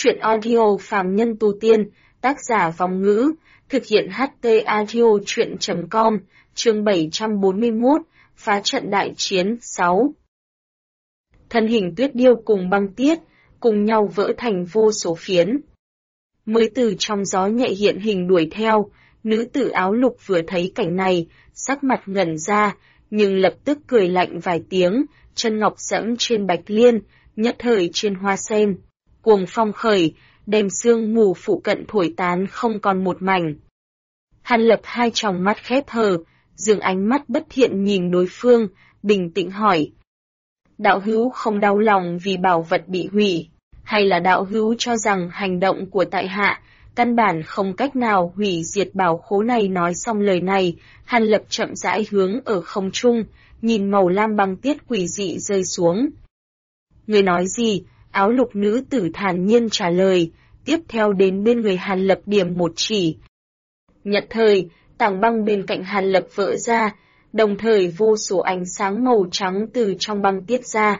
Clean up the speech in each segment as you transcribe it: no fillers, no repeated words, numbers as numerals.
Truyện audio phàm nhân tu tiên, tác giả Vong Ngữ, thực hiện HT audio truyện.com, chương 741, phá trận đại chiến 6. Thân hình Tuyết Điêu cùng Băng Tiết, cùng nhau vỡ thành vô số phiến. Mới từ trong gió nhẹ hiện hình đuổi theo, nữ tử áo lục vừa thấy cảnh này, sắc mặt ngẩn ra, nhưng lập tức cười lạnh vài tiếng, chân ngọc dẫm trên bạch liên, nhất thời trên hoa sen. Cuồng phong khởi, đem sương mù phụ cận thổi tán không còn một mảnh. Hàn Lập hai tròng mắt khép hờ, dường ánh mắt bất thiện nhìn đối phương, bình tĩnh hỏi. Đạo hữu không đau lòng vì bảo vật bị hủy, hay là đạo hữu cho rằng hành động của tại hạ, căn bản không cách nào hủy diệt bảo khố này? Nói xong lời này, Hàn Lập chậm rãi hướng ở không trung, nhìn màu lam băng tiết quỷ dị rơi xuống. Người nói gì? Áo lục nữ tử thản nhiên trả lời, tiếp theo đến bên người Hàn Lập điểm một chỉ. Nhận thời, tảng băng bên cạnh Hàn Lập vỡ ra, đồng thời vô số ánh sáng màu trắng từ trong băng tiết ra.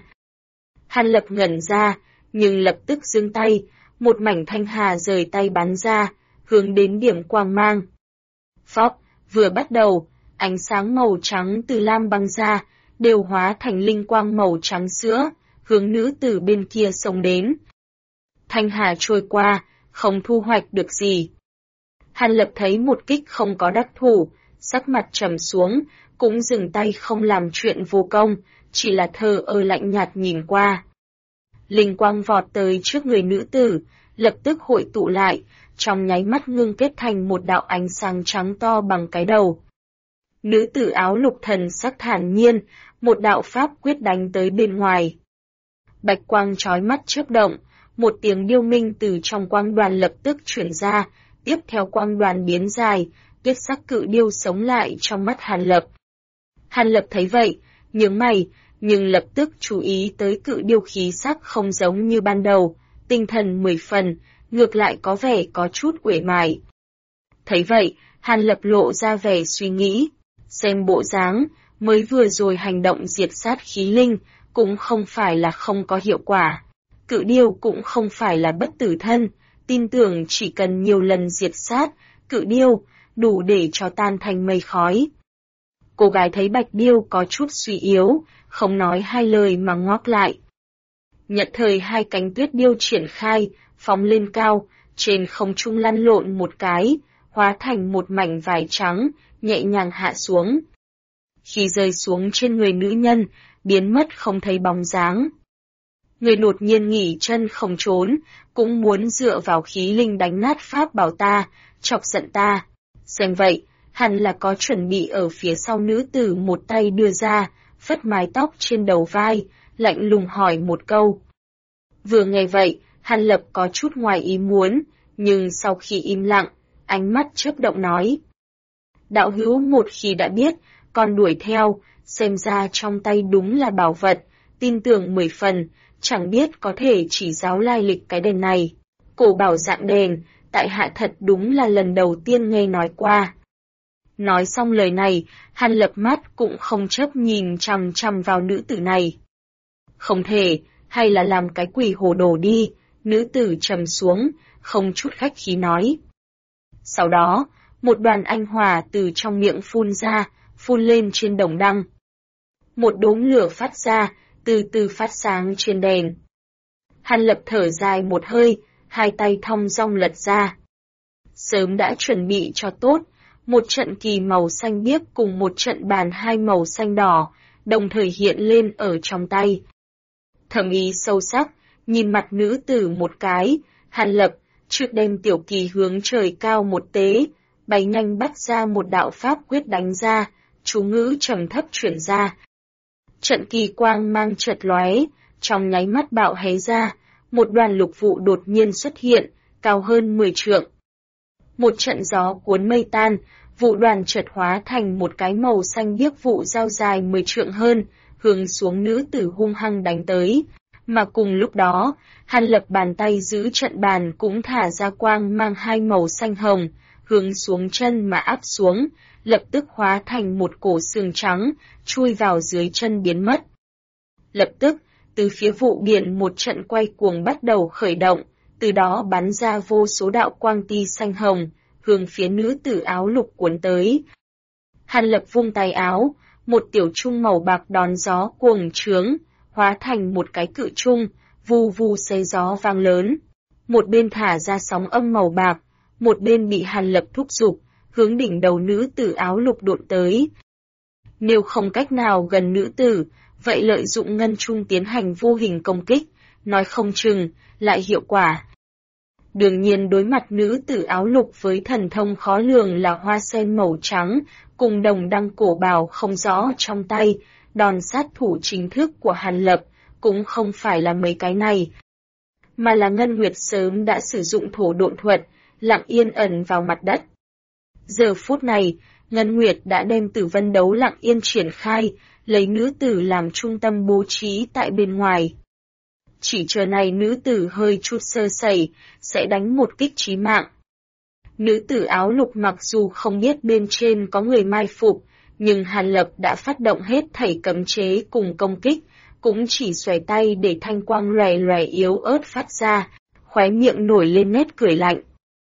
Hàn Lập ngẩn ra, nhưng lập tức giương tay, một mảnh thanh hà rời tay bắn ra, hướng đến điểm quang mang. Phóc, vừa bắt đầu, ánh sáng màu trắng từ lam băng ra, đều hóa thành linh quang màu trắng sữa, hướng nữ tử bên kia xông đến. Thanh hà trôi qua, không thu hoạch được gì. Hàn Lập thấy một kích không có đắc thủ, sắc mặt trầm xuống, cũng dừng tay không làm chuyện vô công, chỉ là thờ ơ lạnh nhạt nhìn qua. Linh quang vọt tới trước người nữ tử, lập tức hội tụ lại, trong nháy mắt ngưng kết thành một đạo ánh sáng trắng to bằng cái đầu. Nữ tử áo lục thần sắc thản nhiên, một đạo pháp quyết đánh tới bên ngoài. Bạch quang chói mắt chớp động, một tiếng điêu minh từ trong quang đoàn lập tức chuyển ra, tiếp theo quang đoàn biến dài, tuyết sắc cự điêu sống lại trong mắt Hàn Lập. Hàn Lập thấy vậy, nhướng mày, nhưng lập tức chú ý tới cự điêu khí sắc không giống như ban đầu, tinh thần 10 phần, ngược lại có vẻ có chút uể mải. Thấy vậy, Hàn Lập lộ ra vẻ suy nghĩ, xem bộ dáng, mới vừa rồi hành động diệt sát khí linh, cũng không phải là không có hiệu quả. Cự điêu cũng không phải là bất tử thân, tin tưởng chỉ cần nhiều lần diệt sát, cự điêu, đủ để cho tan thành mây khói. Cô gái thấy bạch điêu có chút suy yếu, không nói hai lời mà ngoác lại. Nhận thời hai cánh tuyết điêu triển khai, phóng lên cao, trên không trung lăn lộn một cái, hóa thành một mảnh vải trắng, nhẹ nhàng hạ xuống. Khi rơi xuống trên người nữ nhân, biến mất không thấy bóng dáng. Người đột nhiên nghỉ chân không trốn, cũng muốn dựa vào khí linh đánh nát pháp bảo ta, chọc giận ta. Xem vậy, hẳn là có chuẩn bị ở phía sau nữ tử một tay đưa ra, phất mái tóc trên đầu vai, lạnh lùng hỏi một câu. Vừa nghe vậy, Hàn Lập có chút ngoài ý muốn, nhưng sau khi im lặng, ánh mắt chớp động nói. Đạo hữu một khi đã biết, còn đuổi theo, xem ra trong tay đúng là bảo vật, tin tưởng 10 phần, chẳng biết có thể chỉ giáo lai lịch cái đèn này. Cổ bảo dạng đèn, tại hạ thật đúng là lần đầu tiên nghe nói qua. Nói xong lời này, Hàn Lập mắt cũng không chớp nhìn chằm chằm vào nữ tử này. Không thể, hay là làm cái quỷ hồ đồ đi, nữ tử trầm xuống, không chút khách khí nói. Sau đó, một đoàn anh hỏa từ trong miệng phun ra, phun lên trên đồng đăng. Một đốm lửa phát ra, từ từ phát sáng trên đèn. Hàn Lập thở dài một hơi, hai tay thong dong lật ra. Sớm đã chuẩn bị cho tốt, một trận kỳ màu xanh biếc cùng một trận bàn hai màu xanh đỏ, đồng thời hiện lên ở trong tay. Thẩm ý sâu sắc, nhìn mặt nữ tử một cái, Hàn Lập, trước đem tiểu kỳ hướng trời cao một tế, bay nhanh bắt ra một đạo pháp quyết đánh ra, chú ngữ trầm thấp chuyển ra. Trận kỳ quang mang chợt lóe, trong nháy mắt bạo hé ra, một đoàn lục vụ đột nhiên xuất hiện, cao hơn 10 trượng. Một trận gió cuốn mây tan, vụ đoàn chợt hóa thành một cái màu xanh biếc vụ dao dài 10 trượng hơn, hướng xuống nữ tử hung hăng đánh tới. Mà cùng lúc đó, Hàn Lập bàn tay giữ trận bàn cũng thả ra quang mang hai màu xanh hồng, hướng xuống chân mà áp xuống, lập tức hóa thành một cổ xương trắng, chui vào dưới chân biến mất. Lập tức, từ phía vụ biển một trận quay cuồng bắt đầu khởi động, từ đó bắn ra vô số đạo quang ti xanh hồng, hướng phía nữ tử áo lục cuốn tới. Hàn Lập vung tay áo, một tiểu trung màu bạc đón gió cuồng trướng, hóa thành một cái cự trung, vù vù xé gió vang lớn. Một bên thả ra sóng âm màu bạc, một bên bị Hàn Lập thúc giục, hướng đỉnh đầu nữ tử áo lục độn tới. Nếu không cách nào gần nữ tử, vậy lợi dụng ngân trung tiến hành vô hình công kích, nói không chừng, lại hiệu quả. Đương nhiên đối mặt nữ tử áo lục với thần thông khó lường là hoa sen màu trắng, cùng đồng đăng cổ bào không rõ trong tay, đòn sát thủ chính thức của Hàn Lập, cũng không phải là mấy cái này, mà là Ngân Nguyệt sớm đã sử dụng thổ độn thuật, lặng yên ẩn vào mặt đất. Giờ phút này, Ngân Nguyệt đã đem Tử Vân đấu lặng yên triển khai, lấy nữ tử làm trung tâm bố trí tại bên ngoài. Chỉ chờ này nữ tử hơi chút sơ sẩy, sẽ đánh một kích chí mạng. Nữ tử áo lục mặc dù không biết bên trên có người mai phục, nhưng Hàn Lập đã phát động hết thảy cấm chế cùng công kích, cũng chỉ xoay tay để thanh quang lòe lòe yếu ớt phát ra, khóe miệng nổi lên nét cười lạnh.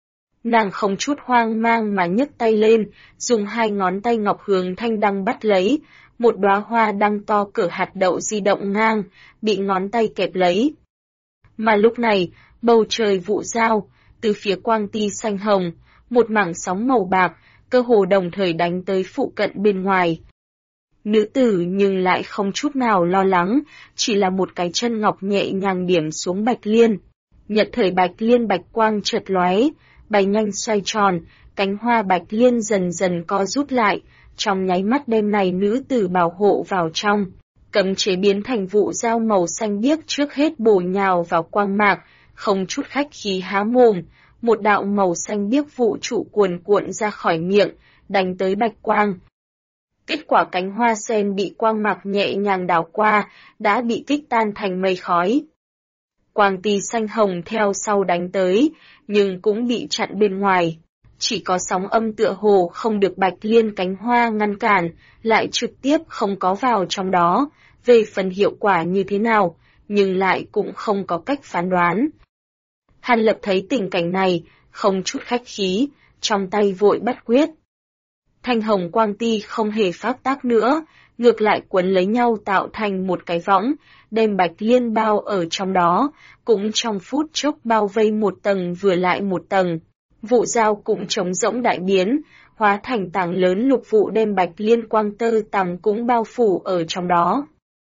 Nàng không chút hoang mang mà nhấc tay lên, dùng hai ngón tay ngọc hướng thanh đăng bắt lấy, một đóa hoa đăng to cỡ hạt đậu di động ngang, bị ngón tay kẹp lấy. Mà lúc này, bầu trời vụ giao, từ phía quang ti xanh hồng, một mảng sóng màu bạc, cơ hồ đồng thời đánh tới phụ cận bên ngoài. Nữ tử nhưng lại không chút nào lo lắng, chỉ là một cái chân ngọc nhẹ nhàng điểm xuống bạch liên. Nhật thời bạch liên bạch quang chợt lóe, bay nhanh xoay tròn, cánh hoa bạch liên dần dần co rút lại, trong nháy mắt đêm này nữ tử bảo hộ vào trong. Cấm chế biến thành vụ dao màu xanh biếc trước hết bổ nhào vào quang mạc, không chút khách khí há mồm, một đạo màu xanh biếc vụ trụ cuồn cuộn ra khỏi miệng, đánh tới bạch quang. Kết quả cánh hoa sen bị quang mạc nhẹ nhàng đảo qua, đã bị kích tan thành mây khói. Quang ti xanh hồng theo sau đánh tới, nhưng cũng bị chặn bên ngoài. Chỉ có sóng âm tựa hồ không được bạch liên cánh hoa ngăn cản, lại trực tiếp không có vào trong đó. Về phần hiệu quả như thế nào, nhưng lại cũng không có cách phán đoán. Hàn Lập thấy tình cảnh này, không chút khách khí, trong tay vội bắt quyết. Thanh hồng quang ti không hề phát tác nữa, ngược lại quấn lấy nhau tạo thành một cái võng, đem bạch liên bao ở trong đó, cũng trong phút chốc bao vây một tầng vừa lại một tầng. Vụ dao cũng trống rỗng đại biến, hóa thành tảng lớn lục vụ đem bạch liên quang tơ tằm cũng bao phủ ở trong đó.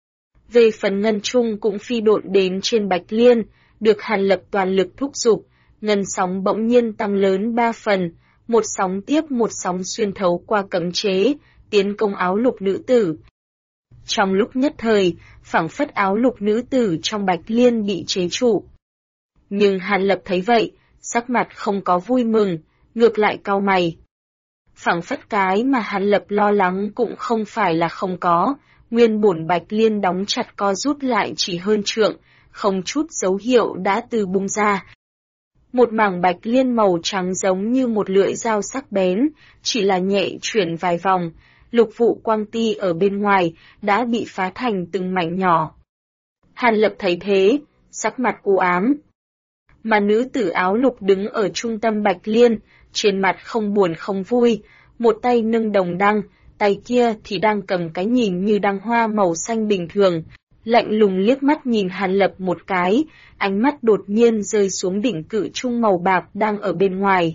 Về phần ngân trung cũng phi độn đến trên bạch liên, được Hàn Lập toàn lực thúc giục, ngân sóng bỗng nhiên tăng lớn 3 phần, một sóng tiếp một sóng xuyên thấu qua cấm chế, tiến công áo lục nữ tử. Trong lúc nhất thời, phảng phất áo lục nữ tử trong bạch liên bị chế trụ. Nhưng Hàn Lập thấy vậy, sắc mặt không có vui mừng, ngược lại cau mày. Phảng phất cái mà Hàn Lập lo lắng cũng không phải là không có, nguyên bổn bạch liên đóng chặt co rút lại chỉ hơn trượng, không chút dấu hiệu đã từ bung ra. Một mảng bạch liên màu trắng giống như một lưỡi dao sắc bén, chỉ là nhẹ chuyển vài vòng, lục vụ quang ti ở bên ngoài đã bị phá thành từng mảnh nhỏ. Hàn Lập thấy thế, sắc mặt u ám. Mà nữ tử áo lục đứng ở trung tâm bạch liên, trên mặt không buồn không vui, một tay nâng đồng đăng, tay kia thì đang cầm cái nhìn như đăng hoa màu xanh bình thường, lạnh lùng liếc mắt nhìn Hàn Lập một cái, ánh mắt đột nhiên rơi xuống đỉnh cự trung màu bạc đang ở bên ngoài.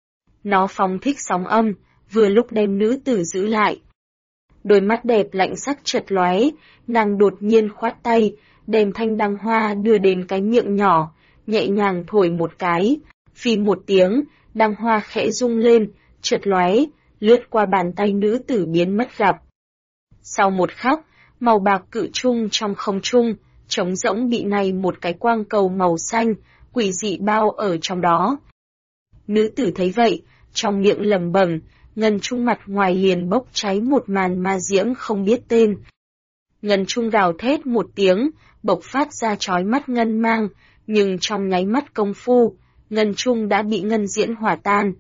Nó phóng thích sóng âm, vừa lúc đem nữ tử giữ lại. Đôi mắt đẹp lạnh sắc chợt lóe, nàng đột nhiên khoát tay, đem thanh đăng hoa đưa đến cái miệng nhỏ, nhẹ nhàng thổi một cái, phì một tiếng, đăng hoa khẽ rung lên, chợt lóe, lướt qua bàn tay nữ tử biến mất gặp. Sau một khắc, màu bạc cự trung trong không trung, trống rỗng bị này một cái quang cầu màu xanh, quỷ dị bao ở trong đó. Nữ tử thấy vậy, trong miệng lẩm bẩm, ngân trung mặt ngoài liền bốc cháy một màn ma diễm không biết tên. Ngân trung gào thét một tiếng, bộc phát ra chói mắt ngân mang, nhưng trong nháy mắt công phu, ngân trung đã bị ngân diễn hỏa tan.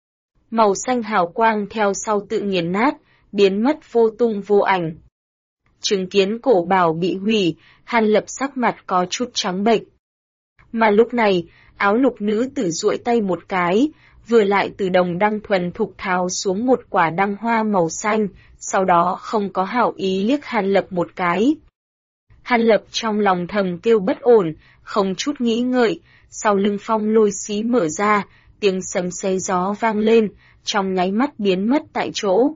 Màu xanh hào quang theo sau tự nghiền nát, biến mất vô tung vô ảnh. Chứng kiến cổ bảo bị hủy, Hàn Lập sắc mặt có chút trắng bệch. Mà lúc này, áo lục nữ tử duỗi tay một cái, vừa lại từ đồng đăng thuần thục tháo xuống một quả đăng hoa màu xanh, sau đó không có hảo ý liếc Hàn Lập một cái. Hàn Lập trong lòng thầm kêu bất ổn, không chút nghĩ ngợi, sau lưng phong lôi xí mở ra, tiếng sấm xé gió vang lên, trong nháy mắt biến mất tại chỗ.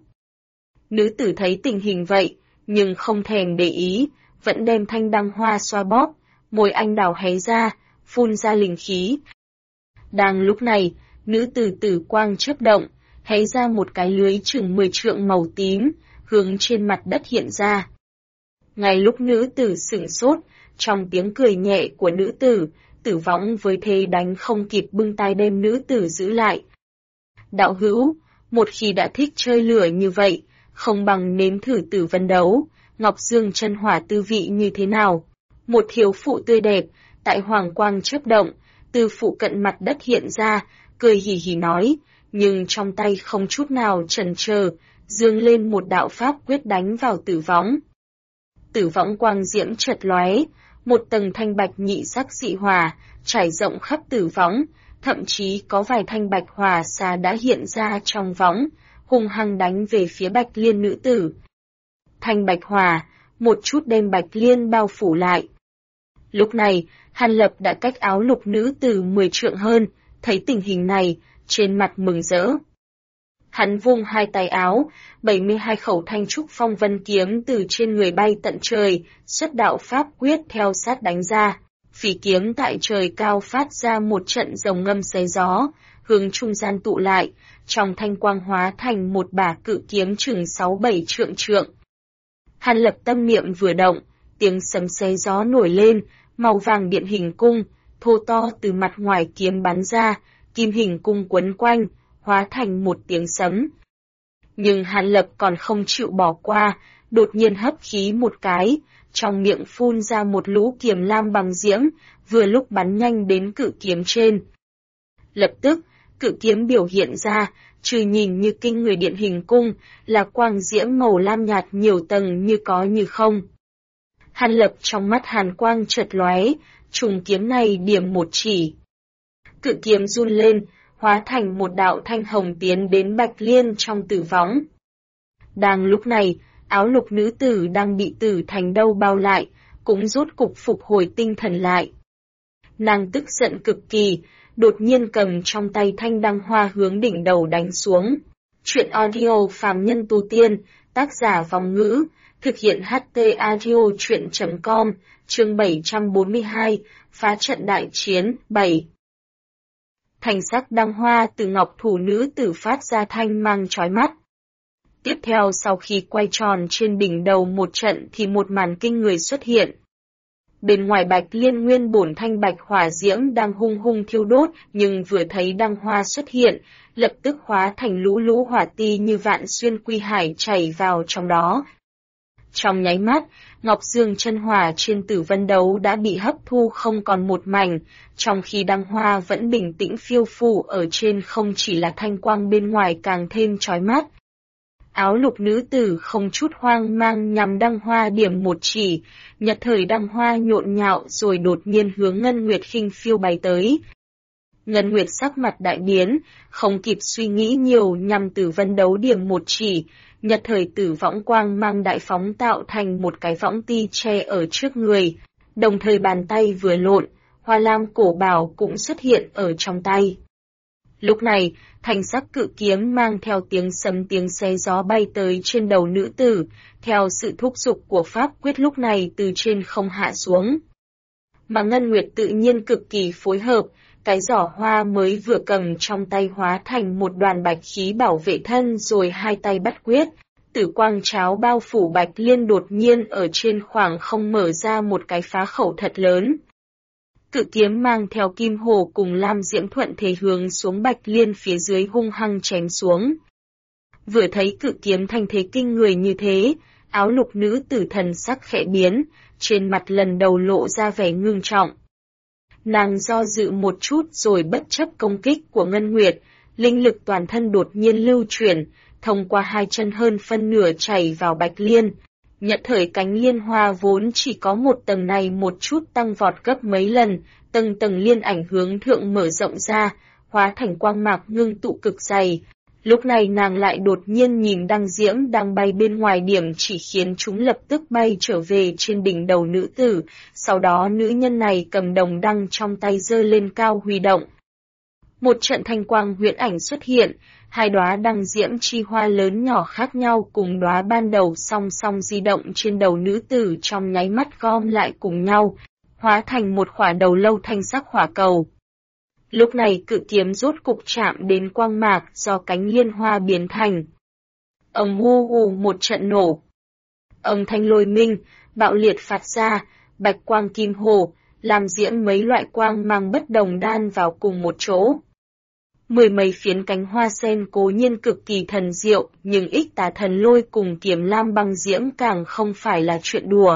Nữ tử thấy tình hình vậy, nhưng không thèm để ý, vẫn đem thanh đăng hoa xoa bóp, môi anh đào hé ra, phun ra linh khí. Đang lúc này, nữ tử tử quang chớp động, hé ra một cái lưới chừng 10 trượng màu tím, hướng trên mặt đất hiện ra. Ngay lúc nữ tử sửng sốt, trong tiếng cười nhẹ của nữ tử, Tử Võng với thế đánh không kịp bưng tay đem nữ tử giữ lại. Đạo hữu, một khi đã thích chơi lửa như vậy, không bằng nếm thử Tử Vân đấu, Ngọc Dương chân hỏa tư vị như thế nào. Một thiếu phụ tươi đẹp, tại hoàng quang chớp động, từ phụ cận mặt đất hiện ra, cười hì hì nói, nhưng trong tay không chút nào chần chờ, dương lên một đạo pháp quyết đánh vào Tử Võng. Tử Võng quang diễm chợt lóe, một tầng thanh bạch nhị sắc dị hỏa trải rộng khắp Tử Võng, thậm chí có vài thanh bạch hỏa xà đã hiện ra trong võng, hung hăng đánh về phía Bạch Liên nữ tử. Thanh bạch hỏa, một chút đem Bạch Liên bao phủ lại. Lúc này, Hàn Lập đã cách áo lục nữ tử 10 trượng hơn, thấy tình hình này, trên mặt mừng rỡ. Hắn vung hai tay áo, 72 khẩu thanh trúc phong vân kiếm từ trên người bay tận trời, xuất đạo pháp quyết theo sát đánh ra. Phỉ kiếm tại trời cao phát ra một trận rồng ngâm xé gió, hướng trung gian tụ lại, trong thanh quang hóa thành một bả cự kiếm chừng 6-7 trượng trượng. Hàn Lập tâm niệm vừa động, tiếng sấm xé gió nổi lên, màu vàng điện hình cung, thô to từ mặt ngoài kiếm bắn ra, kim hình cung quấn quanh, hóa thành một tiếng sấm. Nhưng Hàn Lập còn không chịu bỏ qua, đột nhiên hấp khí một cái, trong miệng phun ra một lũ kiềm lam bằng diễm, vừa lúc bắn nhanh đến cự kiếm trên. Lập tức, cự kiếm biểu hiện ra, trừ nhìn như kinh người điện hình cung, là quang diễm màu lam nhạt nhiều tầng như có như không. Hàn Lập trong mắt hàn quang chợt lóe, trùng kiếm này điểm một chỉ. Cự kiếm run lên, hóa thành một đạo thanh hồng tiến đến Bạch Liên trong Tử Võng. Đang lúc này, áo lục nữ tử đang bị Tử Thành Đâu bao lại, cũng rốt cục phục hồi tinh thần lại. Nàng tức giận cực kỳ, đột nhiên cầm trong tay thanh đăng hoa hướng đỉnh đầu đánh xuống. Chuyện audio phàm nhân tu tiên, tác giả Vòng Ngữ, thực hiện HT audio chuyện.com, chương 742, phá trận đại chiến, 7. Thành sắc đăng hoa từ ngọc thủ nữ tử phát ra thanh mang chói mắt. Tiếp theo sau khi quay tròn trên đỉnh đầu một trận thì một màn kinh người xuất hiện. Bên ngoài Bạch Liên nguyên bổn thanh bạch hỏa diễm đang hung hung thiêu đốt, nhưng vừa thấy đăng hoa xuất hiện, lập tức hóa thành lũ lũ hỏa ti như vạn xuyên quy hải chảy vào trong đó. Trong nháy mắt, Ngọc Dương chân hỏa trên Tử Vân đấu đã bị hấp thu không còn một mảnh, trong khi đăng hoa vẫn bình tĩnh phiêu phù ở trên, không chỉ là thanh quang bên ngoài càng thêm chói mắt. Áo lục nữ tử không chút hoang mang nhằm đăng hoa điểm một chỉ, nhật thời đăng hoa nhộn nhạo rồi đột nhiên hướng Ngân Nguyệt khinh phiêu bay tới. Ngân Nguyệt sắc mặt đại biến, không kịp suy nghĩ nhiều nhằm Tử Vân đấu điểm một chỉ, nhật thời Tử Võng quang mang đại phóng tạo thành một cái võng ti che ở trước người, đồng thời bàn tay vừa lộn, hoa lam cổ bảo cũng xuất hiện ở trong tay. Lúc này, thành sắc cự kiếm mang theo tiếng sấm tiếng xé gió bay tới trên đầu nữ tử, theo sự thúc giục của pháp quyết lúc này từ trên không hạ xuống. Mà Ngân Nguyệt tự nhiên cực kỳ phối hợp, cái giỏ hoa mới vừa cầm trong tay hóa thành một đoàn bạch khí bảo vệ thân rồi hai tay bắt quyết. Tử quang cháo bao phủ Bạch Liên đột nhiên ở trên khoảng không mở ra một cái phá khẩu thật lớn. Cự kiếm mang theo kim hồ cùng lam diễm thuận thế hướng xuống Bạch Liên phía dưới hung hăng chém xuống. Vừa thấy cự kiếm thanh thế kinh người như thế, áo lục nữ tử thần sắc khẽ biến, trên mặt lần đầu lộ ra vẻ ngưng trọng. Nàng do dự một chút rồi bất chấp công kích của Ngân Nguyệt, linh lực toàn thân đột nhiên lưu chuyển, thông qua hai chân hơn phân nửa chảy vào Bạch Liên. Nhận thời cánh liên hoa vốn chỉ có một tầng này một chút tăng vọt gấp mấy lần, tầng tầng liên ảnh hướng thượng mở rộng ra, hóa thành quang mạc ngưng tụ cực dày. Lúc này nàng lại đột nhiên nhìn đăng diễm đang bay bên ngoài điểm chỉ khiến chúng lập tức bay trở về trên đỉnh đầu nữ tử, sau đó nữ nhân này cầm đồng đăng trong tay giơ lên cao huy động. Một trận thanh quang huyễn ảnh xuất hiện, hai đóa đăng diễm chi hoa lớn nhỏ khác nhau cùng đóa ban đầu song song di động trên đầu nữ tử trong nháy mắt gom lại cùng nhau, hóa thành một khỏa đầu lâu thanh sắc hỏa cầu. Lúc này cự kiếm rốt cục chạm đến quang mạc do cánh liên hoa biến thành. Ầm hu hu một trận nổ. Âm thanh lôi minh, bạo liệt phát ra, bạch quang kim hồ, làm diễm mấy loại quang mang bất đồng đan vào cùng một chỗ. Mười mấy phiến cánh hoa sen cố nhiên cực kỳ thần diệu, nhưng ích tà thần lôi cùng kiếm lam băng diễm càng không phải là chuyện đùa.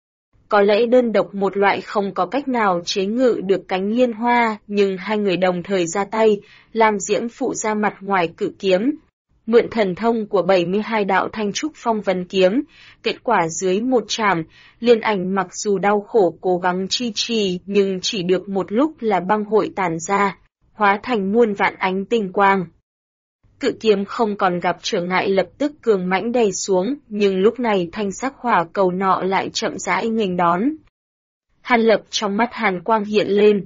Có lẽ đơn độc một loại không có cách nào chế ngự được cánh liên hoa, nhưng hai người đồng thời ra tay, làm diễm phụ ra mặt ngoài cự kiếm. Mượn thần thông của 72 đạo thanh trúc phong vân kiếm, kết quả dưới một chảm, liên ảnh mặc dù đau khổ cố gắng chi trì nhưng chỉ được một lúc là băng hội tản ra, hóa thành muôn vạn ánh tinh quang. Cự kiếm không còn gặp trở ngại lập tức cường mãnh đè xuống, nhưng lúc này thanh sắc hỏa cầu nọ lại chậm rãi nghênh đón. Hàn Lập trong mắt hàn quang hiện lên.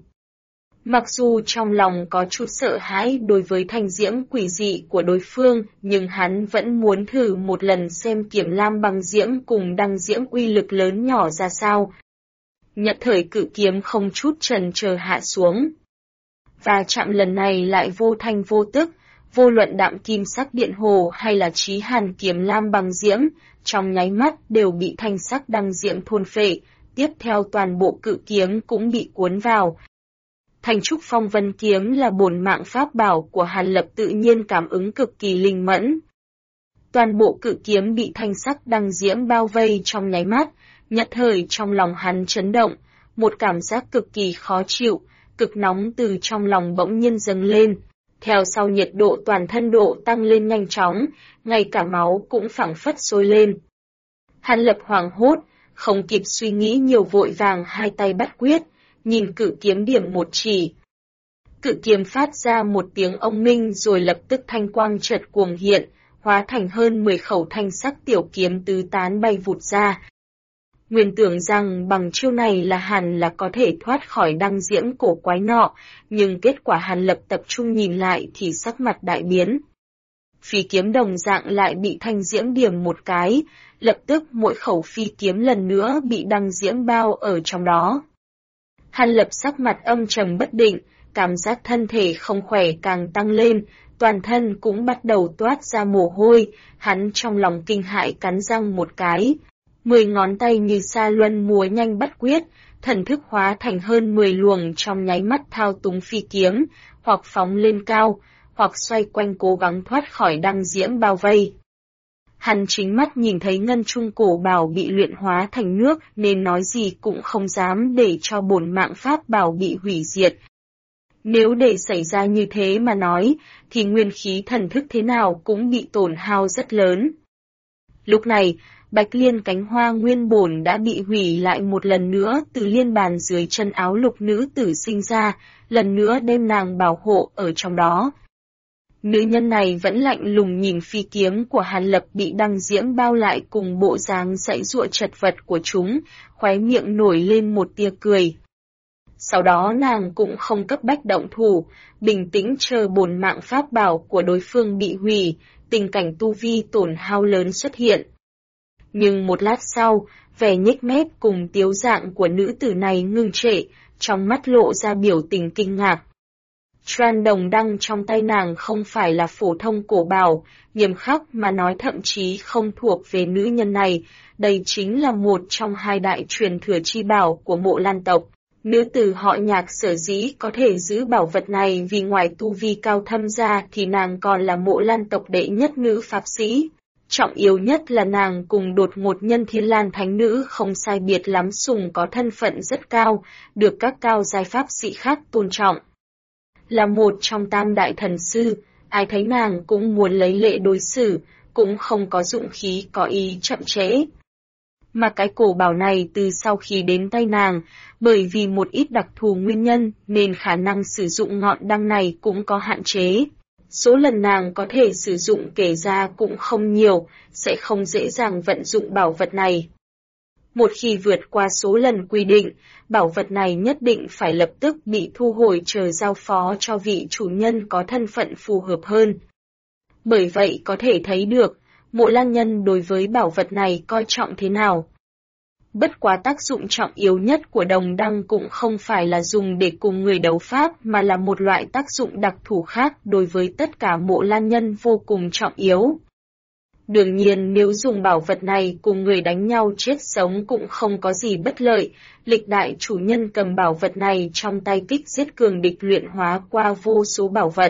Mặc dù trong lòng có chút sợ hãi đối với thanh diễm quỷ dị của đối phương, nhưng hắn vẫn muốn thử một lần xem kiếm lam băng diễm cùng đăng diễm uy lực lớn nhỏ ra sao. Nhất thời cự kiếm không chút chần chờ hạ xuống. Và chạm lần này lại vô thanh vô tức, vô luận đạm kim sắc điện hồ hay là chí hàn kiếm lam băng diễm, trong nháy mắt đều bị thanh sắc đăng diễm thôn phệ, tiếp theo toàn bộ cự kiếm cũng bị cuốn vào. Thanh trúc phong vân kiếm là bổn mạng pháp bảo của Hàn Lập tự nhiên cảm ứng cực kỳ linh mẫn. Toàn bộ cự kiếm bị thanh sắc đăng diễm bao vây trong nháy mắt, nhất thời trong lòng hắn chấn động, một cảm giác cực kỳ khó chịu, cực nóng từ trong lòng bỗng nhiên dâng lên. Theo sau nhiệt độ toàn thân độ tăng lên nhanh chóng, ngay cả máu cũng phảng phất sôi lên. Hàn Lập hoảng hốt, không kịp suy nghĩ nhiều vội vàng hai tay bắt quyết, nhìn cự kiếm điểm một chỉ. Cự kiếm phát ra một tiếng ông minh rồi lập tức thanh quang chợt cuồng hiện, hóa thành hơn 10 khẩu thanh sắc tiểu kiếm tứ tán bay vụt ra. Nguyên tưởng rằng bằng chiêu này là hẳn là có thể thoát khỏi đăng diễm cổ quái nọ, nhưng kết quả Hàn Lập tập trung nhìn lại thì sắc mặt đại biến. Phi kiếm đồng dạng lại bị thanh diễm điểm một cái, lập tức mỗi khẩu phi kiếm lần nữa bị đăng diễm bao ở trong đó. Hàn Lập sắc mặt âm trầm bất định, cảm giác thân thể không khỏe càng tăng lên, toàn thân cũng bắt đầu toát ra mồ hôi, hắn trong lòng kinh hãi cắn răng một cái. 10 ngón tay như sa luân múa nhanh bắt quyết, thần thức hóa thành hơn 10 luồng trong nháy mắt thao túng phi kiếm, hoặc phóng lên cao, hoặc xoay quanh cố gắng thoát khỏi đăng diễm bao vây. Hắn chính mắt nhìn thấy ngân trung cổ bảo bị luyện hóa thành nước nên nói gì cũng không dám để cho bổn mạng pháp bảo bị hủy diệt. Nếu để xảy ra như thế mà nói, thì nguyên khí thần thức thế nào cũng bị tổn hao rất lớn. Lúc này, Bạch Liên cánh hoa nguyên bổn đã bị hủy lại một lần nữa từ liên bàn dưới chân áo lục nữ tử sinh ra, lần nữa đem nàng bảo hộ ở trong đó. Nữ nhân này vẫn lạnh lùng nhìn phi kiếm của Hàn Lập bị đăng diễm bao lại cùng bộ dáng giãy giụa chật vật của chúng, khóe miệng nổi lên một tia cười. Sau đó nàng cũng không cấp bách động thủ, bình tĩnh chờ bổn mạng pháp bảo của đối phương bị hủy, tình cảnh tu vi tổn hao lớn xuất hiện. Nhưng một lát sau, vẻ nhếch mép cùng tiếu dạng của nữ tử này ngưng trệ, trong mắt lộ ra biểu tình kinh ngạc. Tràn đồng đăng trong tay nàng không phải là phổ thông cổ bảo, nghiêm khắc mà nói thậm chí không thuộc về nữ nhân này, đây chính là một trong hai đại truyền thừa chi bảo của Mộ Lan tộc. Nữ tử họ Nhạc sở dĩ có thể giữ bảo vật này vì ngoài tu vi cao thâm ra thì nàng còn là Mộ Lan tộc đệ nhất nữ pháp sĩ. Trọng yếu nhất là nàng cùng đột ngột nhân Thiên Lan thánh nữ không sai biệt lắm sùng có thân phận rất cao, được các cao giai pháp sĩ khác tôn trọng. Là một trong tam đại thần sư, ai thấy nàng cũng muốn lấy lệ đối xử, cũng không có dụng khí có ý chậm trễ. Mà cái cổ bảo này từ sau khi đến tay nàng, bởi vì một ít đặc thù nguyên nhân nên khả năng sử dụng ngọn đăng này cũng có hạn chế. Số lần nàng có thể sử dụng kể ra cũng không nhiều, sẽ không dễ dàng vận dụng bảo vật này. Một khi vượt qua số lần quy định, bảo vật này nhất định phải lập tức bị thu hồi chờ giao phó cho vị chủ nhân có thân phận phù hợp hơn. Bởi vậy có thể thấy được, Mộ Lang Nhân đối với bảo vật này coi trọng thế nào. Bất quá tác dụng trọng yếu nhất của đồng đăng cũng không phải là dùng để cùng người đấu pháp mà là một loại tác dụng đặc thù khác đối với tất cả Mộ Lang Nhân vô cùng trọng yếu. Đương nhiên nếu dùng bảo vật này cùng người đánh nhau chết sống cũng không có gì bất lợi, lịch đại chủ nhân cầm bảo vật này trong tay kích giết cường địch luyện hóa qua vô số bảo vật.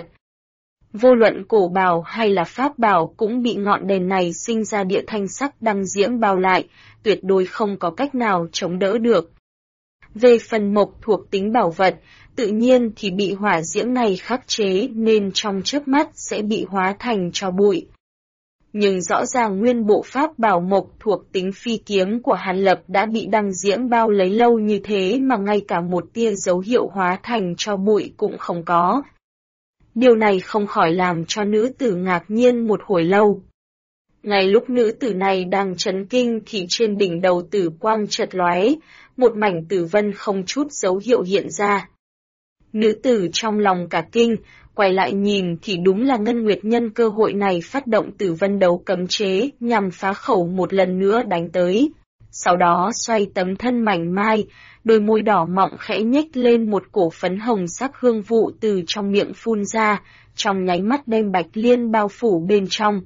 Vô luận cổ bảo hay là pháp bảo cũng bị ngọn đèn này sinh ra địa thanh sắc đăng diễm bao lại, tuyệt đối không có cách nào chống đỡ được. Về phần mộc thuộc tính bảo vật, tự nhiên thì bị hỏa diễm này khắc chế nên trong chớp mắt sẽ bị hóa thành tro bụi. Nhưng rõ ràng nguyên bộ pháp bảo mộc thuộc tính phi kiếm của Hàn Lập đã bị đăng diễm bao lấy lâu như thế mà ngay cả một tia dấu hiệu hóa thành tro bụi cũng không có. Điều này không khỏi làm cho nữ tử ngạc nhiên một hồi lâu. Ngay lúc nữ tử này đang chấn kinh thì trên đỉnh đầu tử quang chợt lóe, một mảnh tử vân không chút dấu hiệu hiện ra. Nữ tử trong lòng cả kinh, quay lại nhìn thì đúng là Ngân Nguyệt nhân cơ hội này phát động tử vân đấu cấm chế nhằm phá khẩu một lần nữa đánh tới. Sau đó xoay tấm thân mảnh mai, đôi môi đỏ mọng khẽ nhếch lên một cổ phấn hồng sắc hương vụ từ trong miệng phun ra, trong nháy mắt đem Bạch Liên bao phủ bên trong.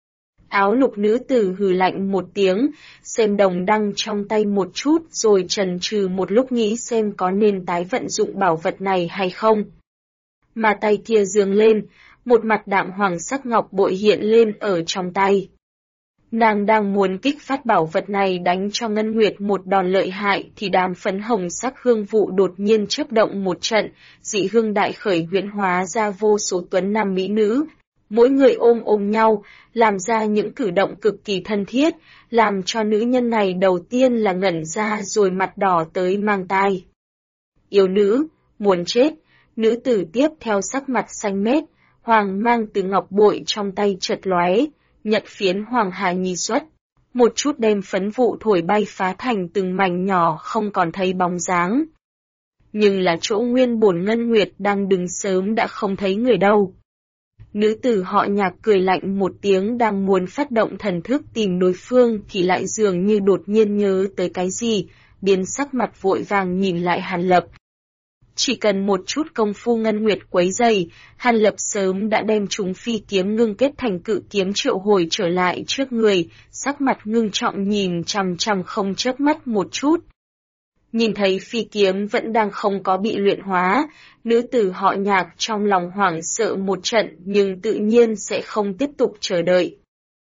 Áo lục nữ tử hừ lạnh một tiếng, xem đồng đăng trong tay một chút rồi chần chừ một lúc nghĩ xem có nên tái vận dụng bảo vật này hay không. Mà tay kia giương lên, một mặt đạm hoàng sắc ngọc bội hiện lên ở trong tay. Nàng đang muốn kích phát bảo vật này đánh cho Ngân Nguyệt một đòn lợi hại thì đám phấn hồng sắc hương vụ đột nhiên chớp động một trận, dị hương đại khởi huyễn hóa ra vô số tuấn nam mỹ nữ. Mỗi người ôm nhau, làm ra những cử động cực kỳ thân thiết, làm cho nữ nhân này đầu tiên là ngẩn ra rồi mặt đỏ tới mang tai. Yêu nữ, muốn chết, nữ tử tiếp theo sắc mặt xanh mét, hoàng mang từ ngọc bội trong tay chợt lóe, nhật phiến hoàng hà nhi xuất. Một chút đem phấn vụ thổi bay phá thành từng mảnh nhỏ không còn thấy bóng dáng. Nhưng là chỗ nguyên bổn Ngân Nguyệt đang đứng sớm đã không thấy người đâu. Nữ tử họ Nhạc cười lạnh một tiếng đang muốn phát động thần thức tìm đối phương thì lại dường như đột nhiên nhớ tới cái gì, biến sắc mặt vội vàng nhìn lại Hàn Lập. Chỉ cần một chút công phu Ngân Nguyệt quấy dày, Hàn Lập sớm đã đem chúng phi kiếm ngưng kết thành cự kiếm triệu hồi trở lại trước người, sắc mặt ngưng trọng nhìn chằm chằm không chớp mắt một chút. Nhìn thấy phi kiếm vẫn đang không có bị luyện hóa, nữ tử họ Nhạc trong lòng hoảng sợ một trận nhưng tự nhiên sẽ không tiếp tục chờ đợi.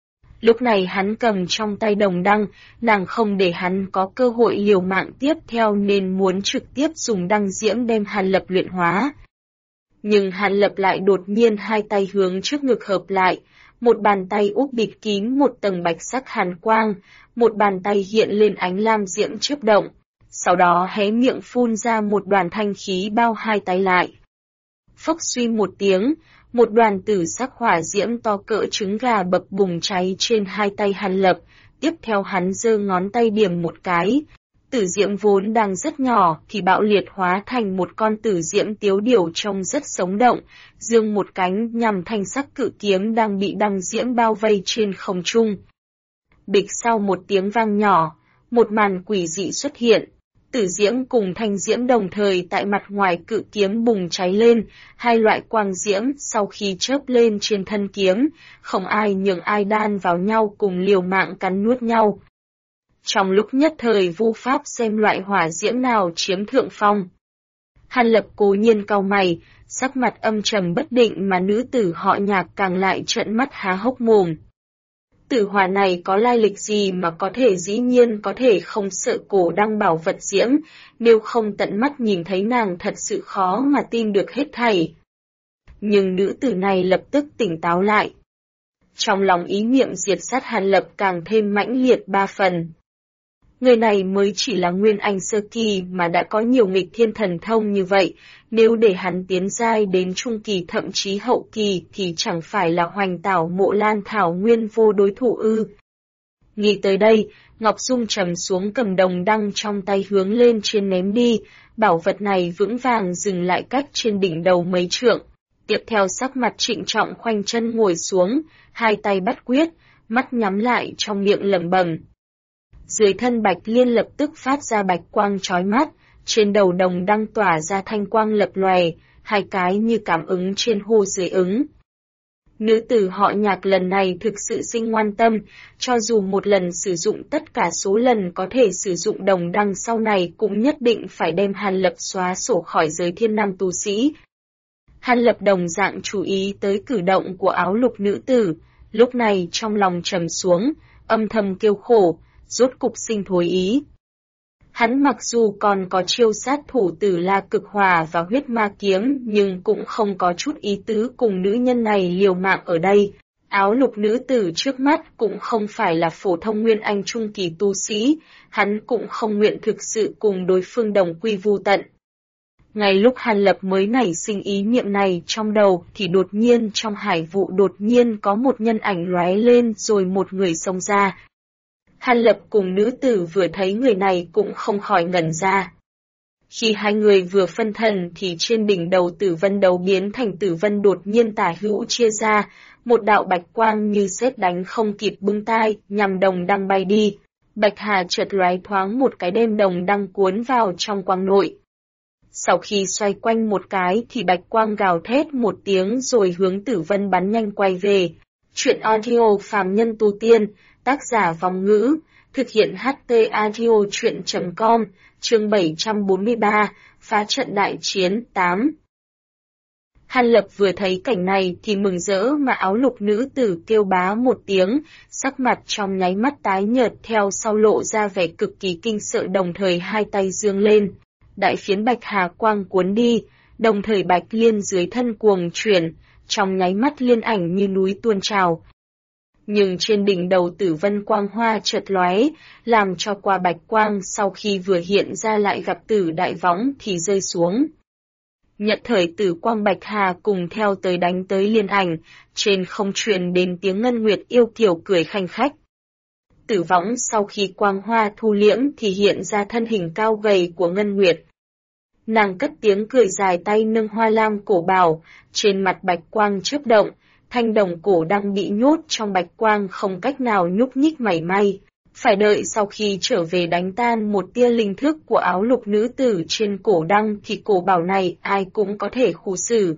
Lúc này hắn cầm trong tay đồng đăng, nàng không để hắn có cơ hội liều mạng tiếp theo nên muốn trực tiếp dùng đăng diễm đem Hàn Lập luyện hóa. Nhưng Hàn Lập lại đột nhiên hai tay hướng trước ngực hợp lại, một bàn tay úp bịt kín một tầng bạch sắc hàn quang, một bàn tay hiện lên ánh lam diễm chớp động. Sau đó hé miệng phun ra một đoàn thanh khí bao hai tay lại. Phốc suy một tiếng, một đoàn tử sắc hỏa diễm to cỡ trứng gà bập bùng cháy trên hai tay Hàn Lập, tiếp theo hắn giơ ngón tay điểm một cái. Tử diễm vốn đang rất nhỏ thì bạo liệt hóa thành một con tử diễm tiếu điểu trông rất sống động, giương một cánh nhằm thanh sắc cự kiếm đang bị đăng diễm bao vây trên không trung. Bịch sau một tiếng vang nhỏ, một màn quỷ dị xuất hiện. Tử diễm cùng thanh diễm đồng thời tại mặt ngoài cự kiếm bùng cháy lên, hai loại quang diễm sau khi chớp lên trên thân kiếm, không ai nhường ai đan vào nhau cùng liều mạng cắn nuốt nhau. Trong lúc nhất thời vu pháp xem loại hỏa diễm nào chiếm thượng phong. Hàn Lập cố nhiên cau mày, sắc mặt âm trầm bất định mà nữ tử họ Nhạc càng lại trợn mắt há hốc mồm. Tử hỏa này có lai lịch gì mà có thể dĩ nhiên có thể không sợ cổ đăng bảo vật diễm, nếu không tận mắt nhìn thấy nàng thật sự khó mà tin được hết thảy. Nhưng nữ tử này lập tức tỉnh táo lại. Trong lòng ý niệm diệt sát Hàn Lập càng thêm mãnh liệt ba phần. Người này mới chỉ là nguyên anh sơ kỳ mà đã có nhiều nghịch thiên thần thông như vậy, nếu để hắn tiến giai đến trung kỳ thậm chí hậu kỳ thì chẳng phải là Hoành Tảo Mộ Lan Thảo Nguyên vô đối thủ ư. Nghĩ tới đây, Ngọc Dung trầm xuống cầm đồng đăng trong tay hướng lên trên ném đi, bảo vật này vững vàng dừng lại cách trên đỉnh đầu mấy trượng. Tiếp theo sắc mặt trịnh trọng khoanh chân ngồi xuống, hai tay bắt quyết, mắt nhắm lại trong miệng lẩm bẩm. Dưới thân Bạch Liên lập tức phát ra bạch quang chói mắt, trên đầu đồng đăng tỏa ra thanh quang lập lòe, hai cái như cảm ứng trên hô dưới ứng. Nữ tử họ Nhạc lần này thực sự sinh ngoan tâm, cho dù một lần sử dụng tất cả số lần có thể sử dụng đồng đăng sau này cũng nhất định phải đem Hàn Lập xóa sổ khỏi giới thiên nam tu sĩ. Hàn Lập đồng dạng chú ý tới cử động của áo lục nữ tử, lúc này trong lòng trầm xuống, âm thầm kêu khổ, rốt cục sinh thối ý. Hắn mặc dù còn có chiêu sát thủ Tử La Cực Hỏa và Huyết Ma Kiếm nhưng cũng không có chút ý tứ cùng nữ nhân này liều mạng ở đây. Áo lục nữ tử trước mắt cũng không phải là phổ thông nguyên anh trung kỳ tu sĩ, hắn cũng không nguyện thực sự cùng đối phương đồng quy vu tận. Ngay lúc Hàn Lập mới nảy sinh ý niệm này trong đầu thì đột nhiên trong hải vụ đột nhiên có một nhân ảnh lóe lên rồi một người xông ra. Hàn Lập cùng nữ tử vừa thấy người này cũng không khỏi ngẩn ra. Khi hai người vừa phân thần thì trên đỉnh đầu Tử Vân đấu biến thành Tử Vân đột nhiên tả hữu chia ra, một đạo bạch quang như sét đánh không kịp bưng tai, nhằm đồng đăng bay đi. Bạch Hà chợt lóe thoáng một cái đem đồng đăng cuốn vào trong quang nội. Sau khi xoay quanh một cái thì bạch quang gào thét một tiếng rồi hướng Tử Vân bắn nhanh quay về. Chuyện audio phàm nhân tu tiên, tác giả Vong Ngữ, thực hiện HT audio chuyện.com, chương 743, phá trận đại chiến 8. Hàn Lập vừa thấy cảnh này thì mừng rỡ mà áo lục nữ tử kêu bá một tiếng, sắc mặt trong nháy mắt tái nhợt theo sau lộ ra vẻ cực kỳ kinh sợ đồng thời hai tay giương lên. Đại phiến bạch hà quang cuốn đi, đồng thời Bạch Liên dưới thân cuồng chuyển, trong nháy mắt liên ảnh như núi tuôn trào. Nhưng trên đỉnh đầu Tử Vân quang hoa chợt lóe, làm cho qua bạch quang sau khi vừa hiện ra lại gặp Tử Đại Võng thì rơi xuống. Nhận thời Tử quang bạch hà cùng theo tới đánh tới liên ảnh, trên không truyền đến tiếng Ngân Nguyệt yêu kiều cười khanh khách. Tử Võng sau khi quang hoa thu liễm thì hiện ra thân hình cao gầy của Ngân Nguyệt. Nàng cất tiếng cười dài tay nâng hoa lam cổ bào, trên mặt bạch quang chớp động, thanh đồng cổ đang bị nhốt trong bạch quang không cách nào nhúc nhích mảy may. Phải đợi sau khi trở về đánh tan một tia linh thức của áo lục nữ tử trên cổ đăng thì cổ bảo này ai cũng có thể khu xử.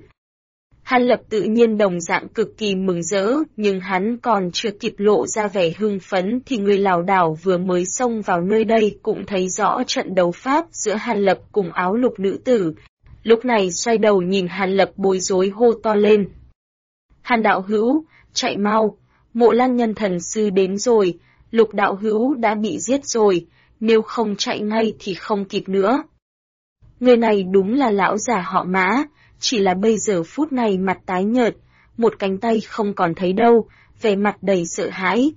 Hàn Lập tự nhiên đồng dạng cực kỳ mừng rỡ, nhưng hắn còn chưa kịp lộ ra vẻ hưng phấn thì người lảo đảo vừa mới xông vào nơi đây cũng thấy rõ trận đấu pháp giữa Hàn Lập cùng áo lục nữ tử. Lúc này xoay đầu nhìn Hàn Lập bối rối hô to lên. Hàn đạo hữu, chạy mau, Mộ Lan Nhân thần sư đến rồi, Lục đạo hữu đã bị giết rồi, nếu không chạy ngay thì không kịp nữa. Người này đúng là lão già họ Mã, chỉ là bây giờ phút này mặt tái nhợt, một cánh tay không còn thấy đâu, vẻ mặt đầy sợ hãi.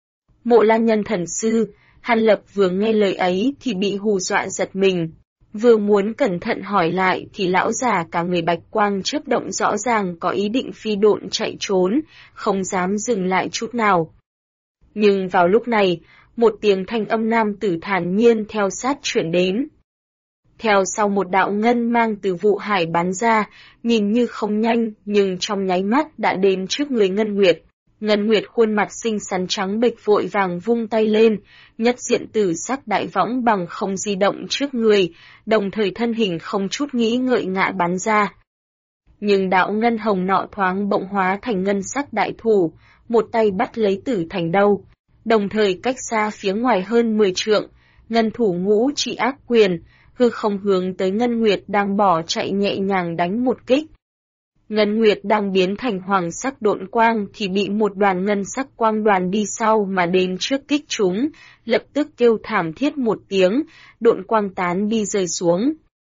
Mộ Lan Nhân thần sư, Hàn Lập vừa nghe lời ấy thì bị hù dọa giật mình. Vừa muốn cẩn thận hỏi lại thì lão già cả người bạch quang chớp động rõ ràng có ý định phi độn chạy trốn, không dám dừng lại chút nào. Nhưng vào lúc này, một tiếng thanh âm nam tử thản nhiên theo sát chuyển đến. Theo sau một đạo ngân mang từ vụ hải bắn ra, nhìn như không nhanh nhưng trong nháy mắt đã đến trước người Ngân Nguyệt. Ngân Nguyệt khuôn mặt xinh xắn trắng bệch vội vàng vung tay lên, nhất diện tử sắc đại võng bằng không di động trước người, đồng thời thân hình không chút nghĩ ngợi ngã bắn ra. Nhưng đạo ngân hồng nọ thoáng bỗng hóa thành ngân sắc đại thủ, một tay bắt lấy Tử Thành đâu, đồng thời cách xa phía ngoài hơn 10 trượng, ngân thủ ngũ trị ác quyền, hư không hướng tới Ngân Nguyệt đang bỏ chạy nhẹ nhàng đánh một kích. Ngân Nguyệt đang biến thành hoàng sắc độn quang thì bị một đoàn ngân sắc quang đoàn đi sau mà đến trước kích chúng, lập tức kêu thảm thiết một tiếng, độn quang tán đi rơi xuống.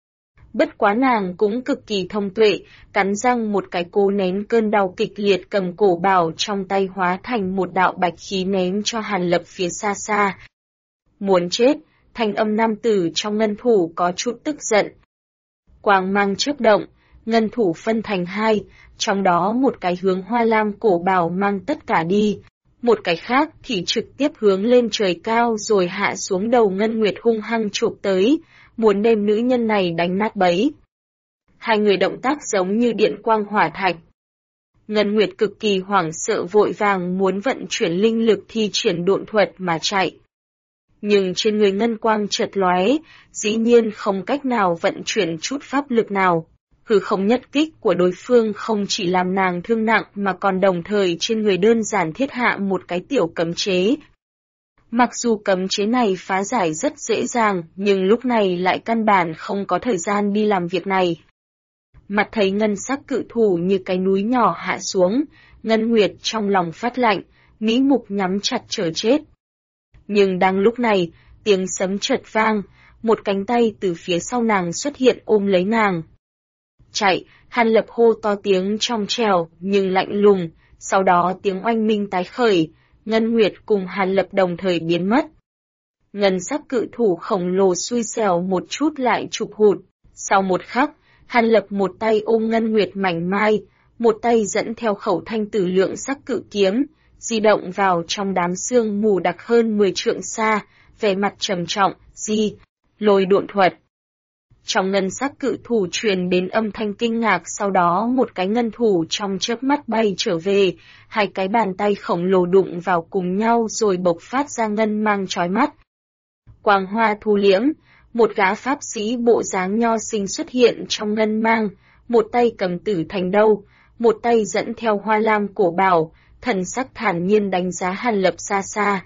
Bất quá nàng cũng cực kỳ thông tuệ, cắn răng một cái cố nén cơn đau kịch liệt cầm cổ bảo trong tay hóa thành một đạo bạch khí ném cho Hàn Lập phía xa xa. Muốn chết, thanh âm nam tử trong ngân thủ có chút tức giận. Quang mang chớp động, ngân thủ phân thành hai, trong đó một cái hướng Hoa Lam cổ bào mang tất cả đi, một cái khác thì trực tiếp hướng lên trời cao rồi hạ xuống đầu Ngân Nguyệt hung hăng chụp tới, muốn đem nữ nhân này đánh nát bấy. Hai người động tác giống như điện quang hỏa thạch. Ngân Nguyệt cực kỳ hoảng sợ vội vàng muốn vận chuyển linh lực thi triển độn thuật mà chạy. Nhưng trên người ngân quang chợt lóe, dĩ nhiên không cách nào vận chuyển chút pháp lực nào. Hư không nhất kích của đối phương không chỉ làm nàng thương nặng mà còn đồng thời trên người đơn giản thiết hạ một cái tiểu cấm chế. Mặc dù cấm chế này phá giải rất dễ dàng, nhưng lúc này lại căn bản không có thời gian đi làm việc này. Mặt thấy ngân sắc cự thủ như cái núi nhỏ hạ xuống, Ngân Nguyệt trong lòng phát lạnh, mỹ mục nhắm chặt chờ chết. Nhưng đang lúc này, tiếng sấm chợt vang, một cánh tay từ phía sau nàng xuất hiện ôm lấy nàng. Chạy, Hàn Lập hô to tiếng trong trẻo nhưng lạnh lùng, sau đó tiếng oanh minh tái khởi, Ngân Nguyệt cùng Hàn Lập đồng thời biến mất. Ngân sắc cự thủ khổng lồ xui xẻo một chút lại chụp hụt, sau một khắc, Hàn Lập một tay ôm Ngân Nguyệt mảnh mai, một tay dẫn theo khẩu thanh tử lượng sắc cự kiếm, di động vào trong đám sương mù đặc hơn 10 trượng xa, vẻ mặt trầm trọng, lôi độn thuật. Trong ngân sắc cự thủ truyền đến âm thanh kinh ngạc, sau đó một cái ngân thủ trong chớp mắt bay trở về, hai cái bàn tay khổng lồ đụng vào cùng nhau rồi bộc phát ra ngân mang chói mắt. Quang hoa thu liễm, một gã pháp sĩ bộ dáng nho sinh xuất hiện trong ngân mang, một tay cầm tử thành đâu, một tay dẫn theo Hoa Lam cổ bảo, thần sắc thản nhiên đánh giá Hàn Lập xa xa.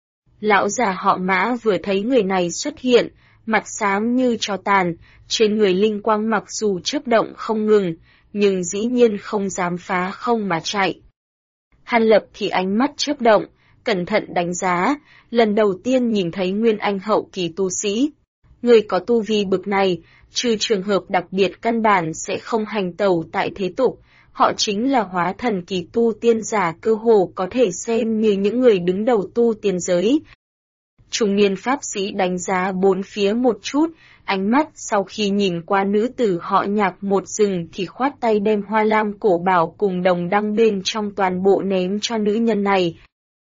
Lão già họ Mã vừa thấy người này xuất hiện, mặt xám như tro tàn, trên người linh quang mặc dù chớp động không ngừng, nhưng dĩ nhiên không dám phá không mà chạy. Hàn Lập thì ánh mắt chớp động, cẩn thận đánh giá, lần đầu tiên nhìn thấy nguyên anh hậu kỳ tu sĩ. Người có tu vi bực này, trừ trường hợp đặc biệt căn bản sẽ không hành tẩu tại thế tục, họ chính là hóa thần kỳ tu tiên giả, cơ hồ có thể xem như những người đứng đầu tu tiên giới. Trung niên pháp sĩ đánh giá bốn phía một chút, ánh mắt sau khi nhìn qua nữ tử họ Nhạc một dừng thì khoát tay đem Hoa Lam cổ bảo cùng đồng đăng bên trong toàn bộ ném cho nữ nhân này.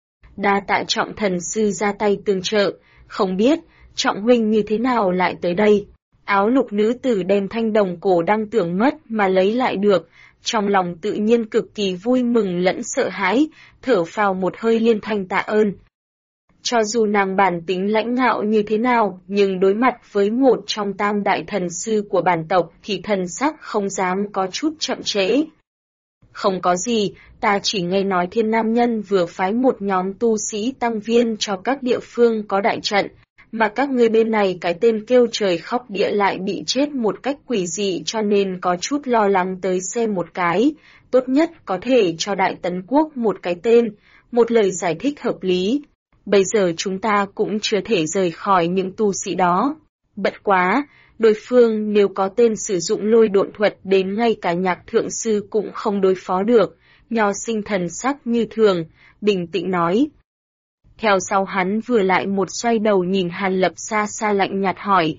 Đa tạ Trọng thần sư ra tay tương trợ, không biết Trọng huynh như thế nào lại tới đây. Áo lục nữ tử đem thanh đồng cổ đăng tưởng mất mà lấy lại được, trong lòng tự nhiên cực kỳ vui mừng lẫn sợ hãi, thở phào một hơi liên thanh tạ ơn. Cho dù nàng bản tính lãnh ngạo như thế nào, nhưng đối mặt với một trong tam đại thần sư của bản tộc thì thần sắc không dám có chút chậm trễ. Không có gì, ta chỉ nghe nói Thiên Nam Nhân vừa phái một nhóm tu sĩ tăng viên cho các địa phương có đại trận, mà các ngươi bên này cái tên kêu trời khóc địa lại bị chết một cách quỷ dị, cho nên có chút lo lắng tới xem một cái, tốt nhất có thể cho Đại Tấn Quốc một cái tên, một lời giải thích hợp lý. Bây giờ chúng ta cũng chưa thể rời khỏi những tu sĩ đó. Bất quá, đối phương nếu có tên sử dụng lôi độn thuật đến ngay cả Nhạc thượng sư cũng không đối phó được, Nho sinh thần sắc như thường, bình tĩnh nói. Theo sau hắn vừa lại một xoay đầu nhìn Hàn Lập xa xa lạnh nhạt hỏi.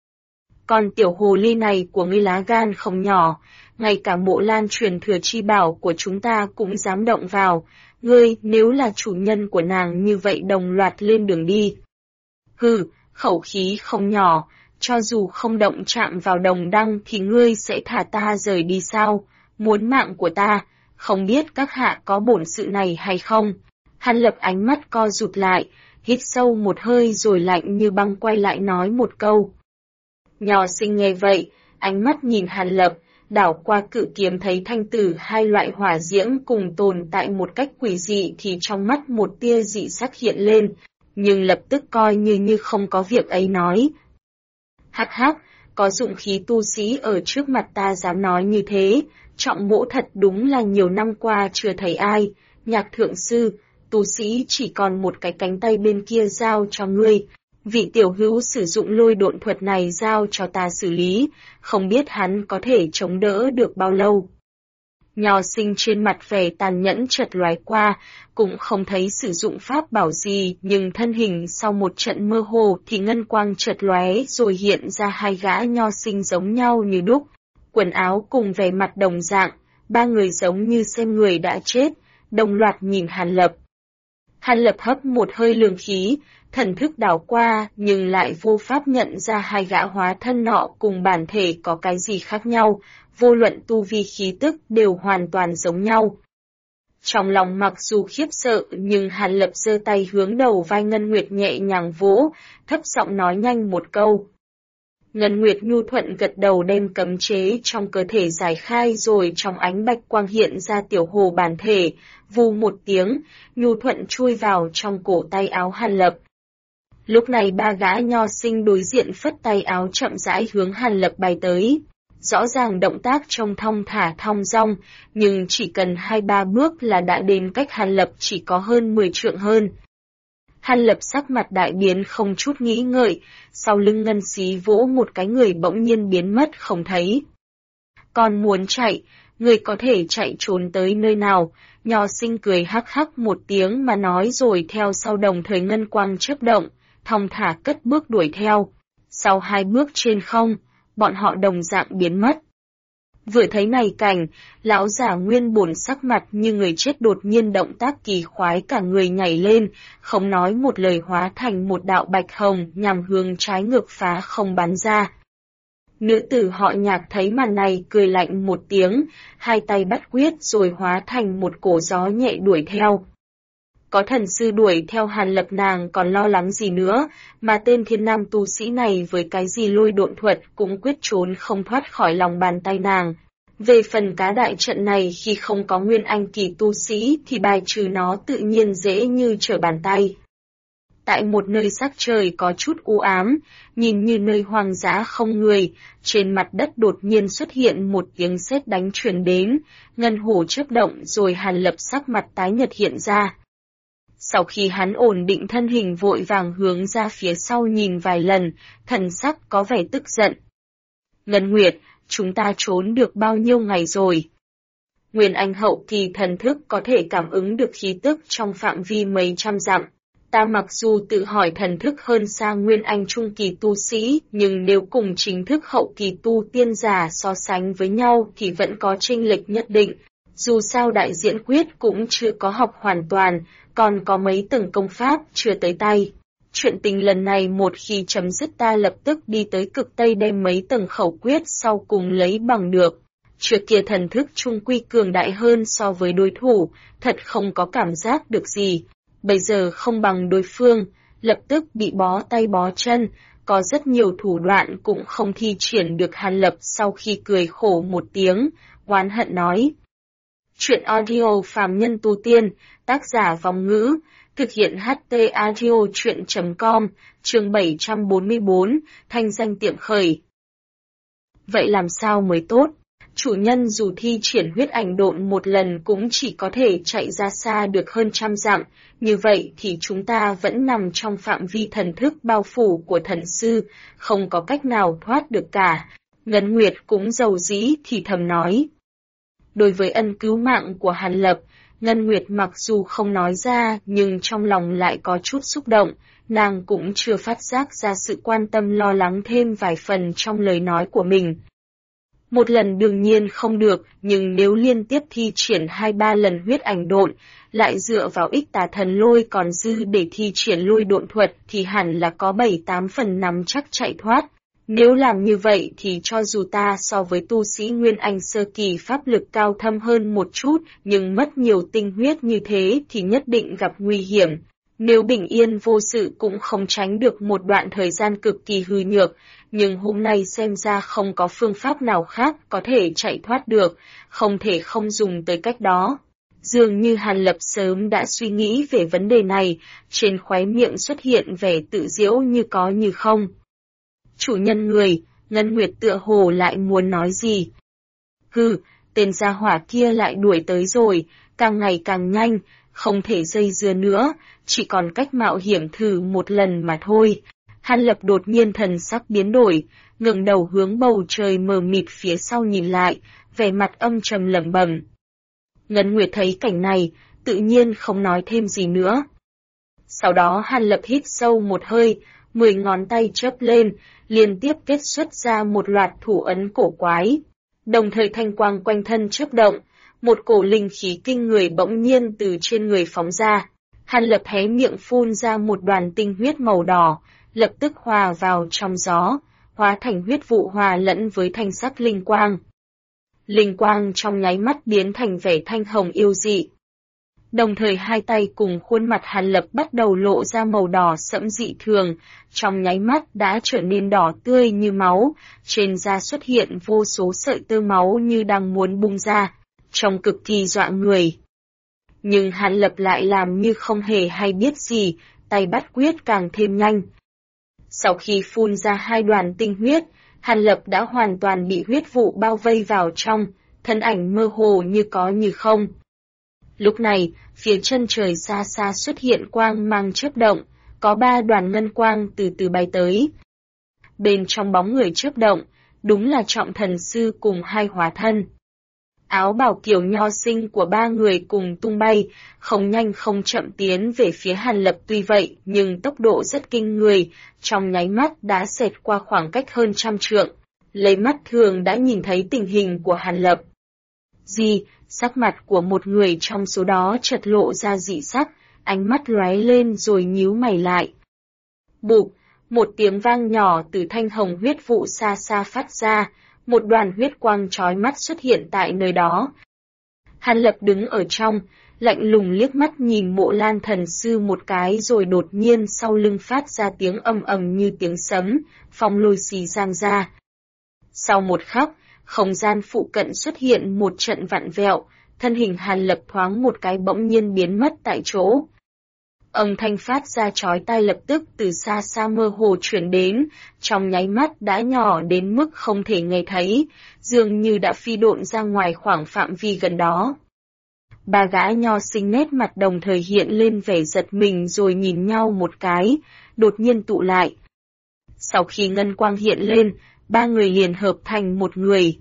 Con tiểu hồ ly này của ngươi lá gan không nhỏ, ngay cả Mộ Lan truyền thừa chi bảo của chúng ta cũng dám động vào, ngươi nếu là chủ nhân của nàng như vậy đồng loạt lên đường đi. Hừ, khẩu khí không nhỏ, cho dù không động chạm vào đồng đăng thì ngươi sẽ thả ta rời đi sao, muốn mạng của ta, không biết các hạ có bổn sự này hay không. Hàn Lập ánh mắt co rụt lại, hít sâu một hơi rồi lạnh như băng quay lại nói một câu. Nho sinh nghe vậy, ánh mắt nhìn Hàn Lập, đảo qua cự kiếm thấy thanh tử hai loại hỏa diễm cùng tồn tại một cách quỷ dị thì trong mắt một tia dị sắc hiện lên, nhưng lập tức coi như không có việc ấy nói. Hắc hắc, có dụng khí tu sĩ ở trước mặt ta dám nói như thế, Trọng mỗ thật đúng là nhiều năm qua chưa thấy ai, Nhạc thượng sư, tu sĩ chỉ còn một cái cánh tay bên kia giao cho ngươi. Vị tiểu hữu sử dụng lôi độn thuật này giao cho ta xử lý, không biết hắn có thể chống đỡ được bao lâu. Nho Sinh trên mặt vẻ tàn nhẫn chợt lóe qua, cũng không thấy sử dụng pháp bảo gì, nhưng thân hình sau một trận mơ hồ thì ngân quang chợt lóe rồi hiện ra hai gã Nho Sinh giống nhau như đúc, quần áo cùng vẻ mặt đồng dạng, ba người giống như xem người đã chết, đồng loạt nhìn Hàn Lập. Hàn Lập hấp một hơi lường khí, thần thức đảo qua nhưng lại vô pháp nhận ra hai gã hóa thân nọ cùng bản thể có cái gì khác nhau, vô luận tu vi khí tức đều hoàn toàn giống nhau. Trong lòng mặc dù khiếp sợ nhưng Hàn Lập giơ tay hướng đầu vai Ngân Nguyệt nhẹ nhàng vỗ, thấp giọng nói nhanh một câu. Ngân Nguyệt nhu thuận gật đầu đem cấm chế trong cơ thể giải khai rồi trong ánh bạch quang hiện ra tiểu hồ bản thể, vù một tiếng, nhu thuận chui vào trong cổ tay áo Hàn Lập. Lúc này ba gã Nho Sinh đối diện phất tay áo chậm rãi hướng Hàn Lập bay tới. Rõ ràng động tác trông thong thả thong dong, nhưng chỉ cần 2-3 bước là đã đến cách Hàn Lập chỉ có hơn 10 trượng hơn. Hàn Lập sắc mặt đại biến không chút nghĩ ngợi, sau lưng Ngân Xí vỗ một cái người bỗng nhiên biến mất không thấy. Còn muốn chạy, người có thể chạy trốn tới nơi nào? Nho Sinh cười hắc hắc một tiếng mà nói rồi theo sau đồng thời ngân quang chớp động, thong thả cất bước đuổi theo. Sau 2 bước trên không, bọn họ đồng dạng biến mất. Vừa thấy này cảnh, lão giả nguyên bổn sắc mặt như người chết đột nhiên động tác kỳ khoái cả người nhảy lên, không nói một lời hóa thành một đạo bạch hồng nhằm hướng trái ngược phá không bắn ra. Nữ tử họ Nhạc thấy màn này cười lạnh một tiếng, hai tay bắt quyết rồi hóa thành một cổ gió nhẹ đuổi theo. Có thần sư đuổi theo Hàn Lập nàng còn lo lắng gì nữa, mà tên thiên nam tu sĩ này với cái gì lôi độn thuật cũng quyết trốn không thoát khỏi lòng bàn tay nàng. Về phần cá đại trận này khi không có nguyên anh kỳ tu sĩ thì bài trừ nó tự nhiên dễ như trở bàn tay. Tại một nơi sắc trời có chút u ám, nhìn như nơi hoang dã không người, trên mặt đất đột nhiên xuất hiện một tiếng sét đánh truyền đến, ngân hồ chớp động rồi Hàn Lập sắc mặt tái nhợt hiện ra. Sau khi hắn ổn định thân hình vội vàng hướng ra phía sau nhìn vài lần, thần sắc có vẻ tức giận. Ngân Nguyệt, chúng ta trốn được bao nhiêu ngày rồi? Nguyên Anh hậu kỳ thần thức có thể cảm ứng được khí tức trong phạm vi mấy trăm dặm. Ta mặc dù tự hỏi thần thức hơn xa Nguyên Anh trung kỳ tu sĩ, nhưng nếu cùng chính thức hậu kỳ tu tiên giả so sánh với nhau thì vẫn có chênh lệch nhất định. Dù sao đại diễn quyết cũng chưa có học hoàn toàn, còn có mấy tầng công pháp chưa tới tay. Chuyện tình lần này một khi chấm dứt ta lập tức đi tới cực Tây đem mấy tầng khẩu quyết sau cùng lấy bằng được. Trước kia thần thức trung quy cường đại hơn so với đối thủ, thật không có cảm giác được gì. Bây giờ không bằng đối phương, lập tức bị bó tay bó chân, có rất nhiều thủ đoạn cũng không thi triển được. Hàn Lập sau khi cười khổ một tiếng, oán hận nói. Chuyện audio phàm nhân tu tiên, tác giả Vong Ngữ, thực hiện HT audio chuyện.com, chương 744, thanh danh tiệm khởi. Vậy làm sao mới tốt? Chủ nhân dù thi triển huyết ảnh độn một lần cũng chỉ có thể chạy ra xa được hơn 100 dặm, như vậy thì chúng ta vẫn nằm trong phạm vi thần thức bao phủ của thần sư, không có cách nào thoát được cả. Ngân Nguyệt cũng dầu dĩ thì thầm nói. Đối với ân cứu mạng của Hàn Lập, Ngân Nguyệt mặc dù không nói ra nhưng trong lòng lại có chút xúc động, nàng cũng chưa phát giác ra sự quan tâm lo lắng thêm vài phần trong lời nói của mình. Một lần đương nhiên không được, nhưng nếu liên tiếp thi triển 2-3 lần huyết ảnh độn, lại dựa vào ích tà thần lôi còn dư để thi triển lôi độn thuật thì hẳn là có 7-8 phần nắm chắc chạy thoát. Nếu làm như vậy thì cho dù ta so với tu sĩ Nguyên Anh sơ kỳ pháp lực cao thâm hơn một chút, nhưng mất nhiều tinh huyết như thế thì nhất định gặp nguy hiểm. Nếu bình yên vô sự cũng không tránh được một đoạn thời gian cực kỳ hư nhược, nhưng hôm nay xem ra không có phương pháp nào khác có thể chạy thoát được, không thể không dùng tới cách đó. Dường như Hàn Lập sớm đã suy nghĩ về vấn đề này, trên khóe miệng xuất hiện vẻ tự giễu như có như không. Chủ nhân người, Ngân Nguyệt tựa hồ lại muốn nói gì. Hừ, tên gia hỏa kia lại đuổi tới rồi, càng ngày càng nhanh, không thể dây dưa nữa, chỉ còn cách mạo hiểm thử một lần mà thôi. Hàn Lập đột nhiên thần sắc biến đổi, ngẩng đầu hướng bầu trời mờ mịt phía sau nhìn lại, vẻ mặt âm trầm lẩm bẩm. Ngân Nguyệt thấy cảnh này, tự nhiên không nói thêm gì nữa. Sau đó Hàn Lập hít sâu một hơi, 10 ngón tay chớp lên, liên tiếp kết xuất ra một loạt thủ ấn cổ quái. Đồng thời thanh quang quanh thân chớp động, một cổ linh khí kinh người bỗng nhiên từ trên người phóng ra. Hàn Lập hé miệng phun ra một đoàn tinh huyết màu đỏ, lập tức hòa vào trong gió, hóa thành huyết vụ hòa lẫn với thanh sắc linh quang. Linh quang trong nháy mắt biến thành vẻ thanh hồng yêu dị. Đồng thời hai tay cùng khuôn mặt Hàn Lập bắt đầu lộ ra màu đỏ sẫm dị thường, trong nháy mắt đã trở nên đỏ tươi như máu, trên da xuất hiện vô số sợi tơ máu như đang muốn bung ra, trông cực kỳ dọa người. Nhưng Hàn Lập lại làm như không hề hay biết gì, tay bắt quyết càng thêm nhanh. Sau khi phun ra 2 đoàn tinh huyết, Hàn Lập đã hoàn toàn bị huyết vụ bao vây vào trong, thân ảnh mơ hồ như có như không. Lúc này, phía chân trời xa xa xuất hiện quang mang chớp động, có 3 đoàn ngân quang từ từ bay tới. Bên trong bóng người chớp động, đúng là Trọng Thần Sư cùng 2 hóa thân. Áo bào kiểu nho sinh của 3 người cùng tung bay, không nhanh không chậm tiến về phía Hàn Lập, tuy vậy nhưng tốc độ rất kinh người, trong nháy mắt đã xẹt qua khoảng cách hơn 100 trượng, lấy mắt thường đã nhìn thấy tình hình của Hàn Lập. Sắc mặt của một người trong số đó chợt lộ ra dị sắc, ánh mắt lóe lên rồi nhíu mày lại. Bụp, một tiếng vang nhỏ từ thanh hồng huyết vụ xa xa phát ra, một đoàn huyết quang chói mắt xuất hiện tại nơi đó. Hàn Lập đứng ở trong, lạnh lùng liếc mắt nhìn Mộ Lan Thần Sư một cái rồi đột nhiên sau lưng phát ra tiếng ầm ầm như tiếng sấm, phong lôi xì giang ra. Sau một khắc, không gian phụ cận xuất hiện một trận vặn vẹo, thân hình Hàn Lập thoáng một cái bỗng nhiên biến mất tại chỗ. Âm thanh phát ra chói tai lập tức từ xa xa mơ hồ truyền đến, trong nháy mắt đã nhỏ đến mức không thể nghe thấy, dường như đã phi độn ra ngoài khoảng phạm vi gần đó. 3 gã nho sinh nét mặt đồng thời hiện lên vẻ giật mình rồi nhìn nhau một cái, đột nhiên tụ lại. Sau khi ngân quang hiện lên, 3 người liền hợp thành một người.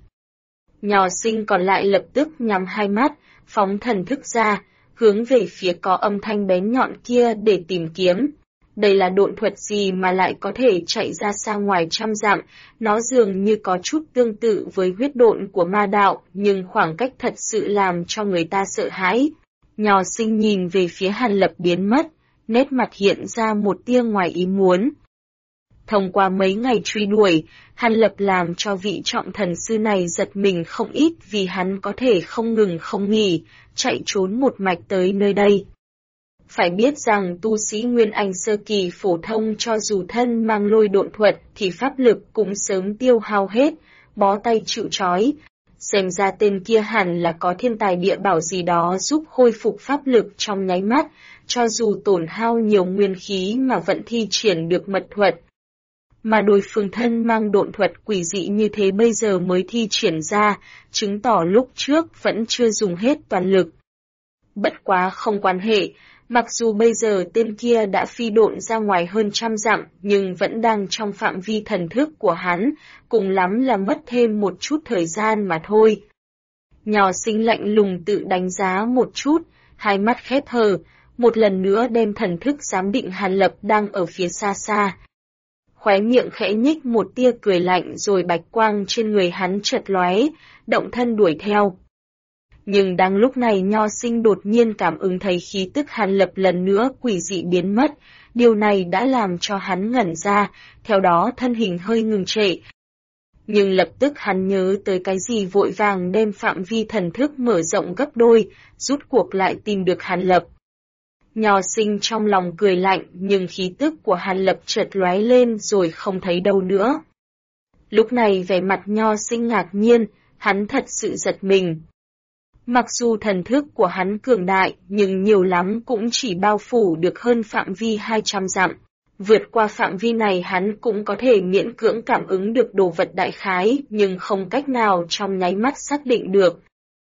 Nho sinh còn lại lập tức nhắm 2 mắt, phóng thần thức ra, hướng về phía có âm thanh bén nhọn kia để tìm kiếm. Đây là độn thuật gì mà lại có thể chạy ra xa ngoài 100 dặm, nó dường như có chút tương tự với huyết độn của ma đạo, nhưng khoảng cách thật sự làm cho người ta sợ hãi. Nho sinh nhìn về phía Hàn Lập biến mất, nét mặt hiện ra một tia ngoài ý muốn. Thông qua mấy ngày truy đuổi, Hàn Lập làm cho vị Trọng Thần Sư này giật mình không ít vì hắn có thể không ngừng không nghỉ, chạy trốn một mạch tới nơi đây. Phải biết rằng tu sĩ Nguyên Anh sơ kỳ phổ thông cho dù thân mang lôi độn thuật thì pháp lực cũng sớm tiêu hao hết, bó tay chịu trói. Xem ra tên kia hẳn là có thiên tài địa bảo gì đó giúp khôi phục pháp lực trong nháy mắt, cho dù tổn hao nhiều nguyên khí mà vẫn thi triển được mật thuật. Mà đối phương thân mang độn thuật quỷ dị như thế bây giờ mới thi triển ra, chứng tỏ lúc trước vẫn chưa dùng hết toàn lực. Bất quá không quan hệ, mặc dù bây giờ tên kia đã phi độn ra ngoài hơn 100 dặm, nhưng vẫn đang trong phạm vi thần thức của hắn, cùng lắm là mất thêm một chút thời gian mà thôi. Nho sinh lạnh lùng tự đánh giá một chút, 2 mắt khép hờ, một lần nữa đem thần thức giám định Hàn Lập đang ở phía xa xa. Khóe miệng khẽ nhích một tia cười lạnh rồi bạch quang trên người hắn chợt lóe, động thân đuổi theo. Nhưng đang lúc này Nho sinh đột nhiên cảm ứng thấy khí tức Hàn Lập lần nữa quỷ dị biến mất, điều này đã làm cho hắn ngẩn ra, theo đó thân hình hơi ngừng trệ. Nhưng lập tức hắn nhớ tới cái gì vội vàng đem phạm vi thần thức mở rộng gấp đôi, rút cuộc lại tìm được Hàn Lập. Nho sinh trong lòng cười lạnh nhưng khí tức của Hàn Lập chợt lóe lên rồi không thấy đâu nữa. Lúc này vẻ mặt Nho sinh ngạc nhiên, hắn thật sự giật mình. Mặc dù thần thức của hắn cường đại nhưng nhiều lắm cũng chỉ bao phủ được hơn phạm vi 200 dặm. Vượt qua phạm vi này hắn cũng có thể miễn cưỡng cảm ứng được đồ vật đại khái nhưng không cách nào trong nháy mắt xác định được.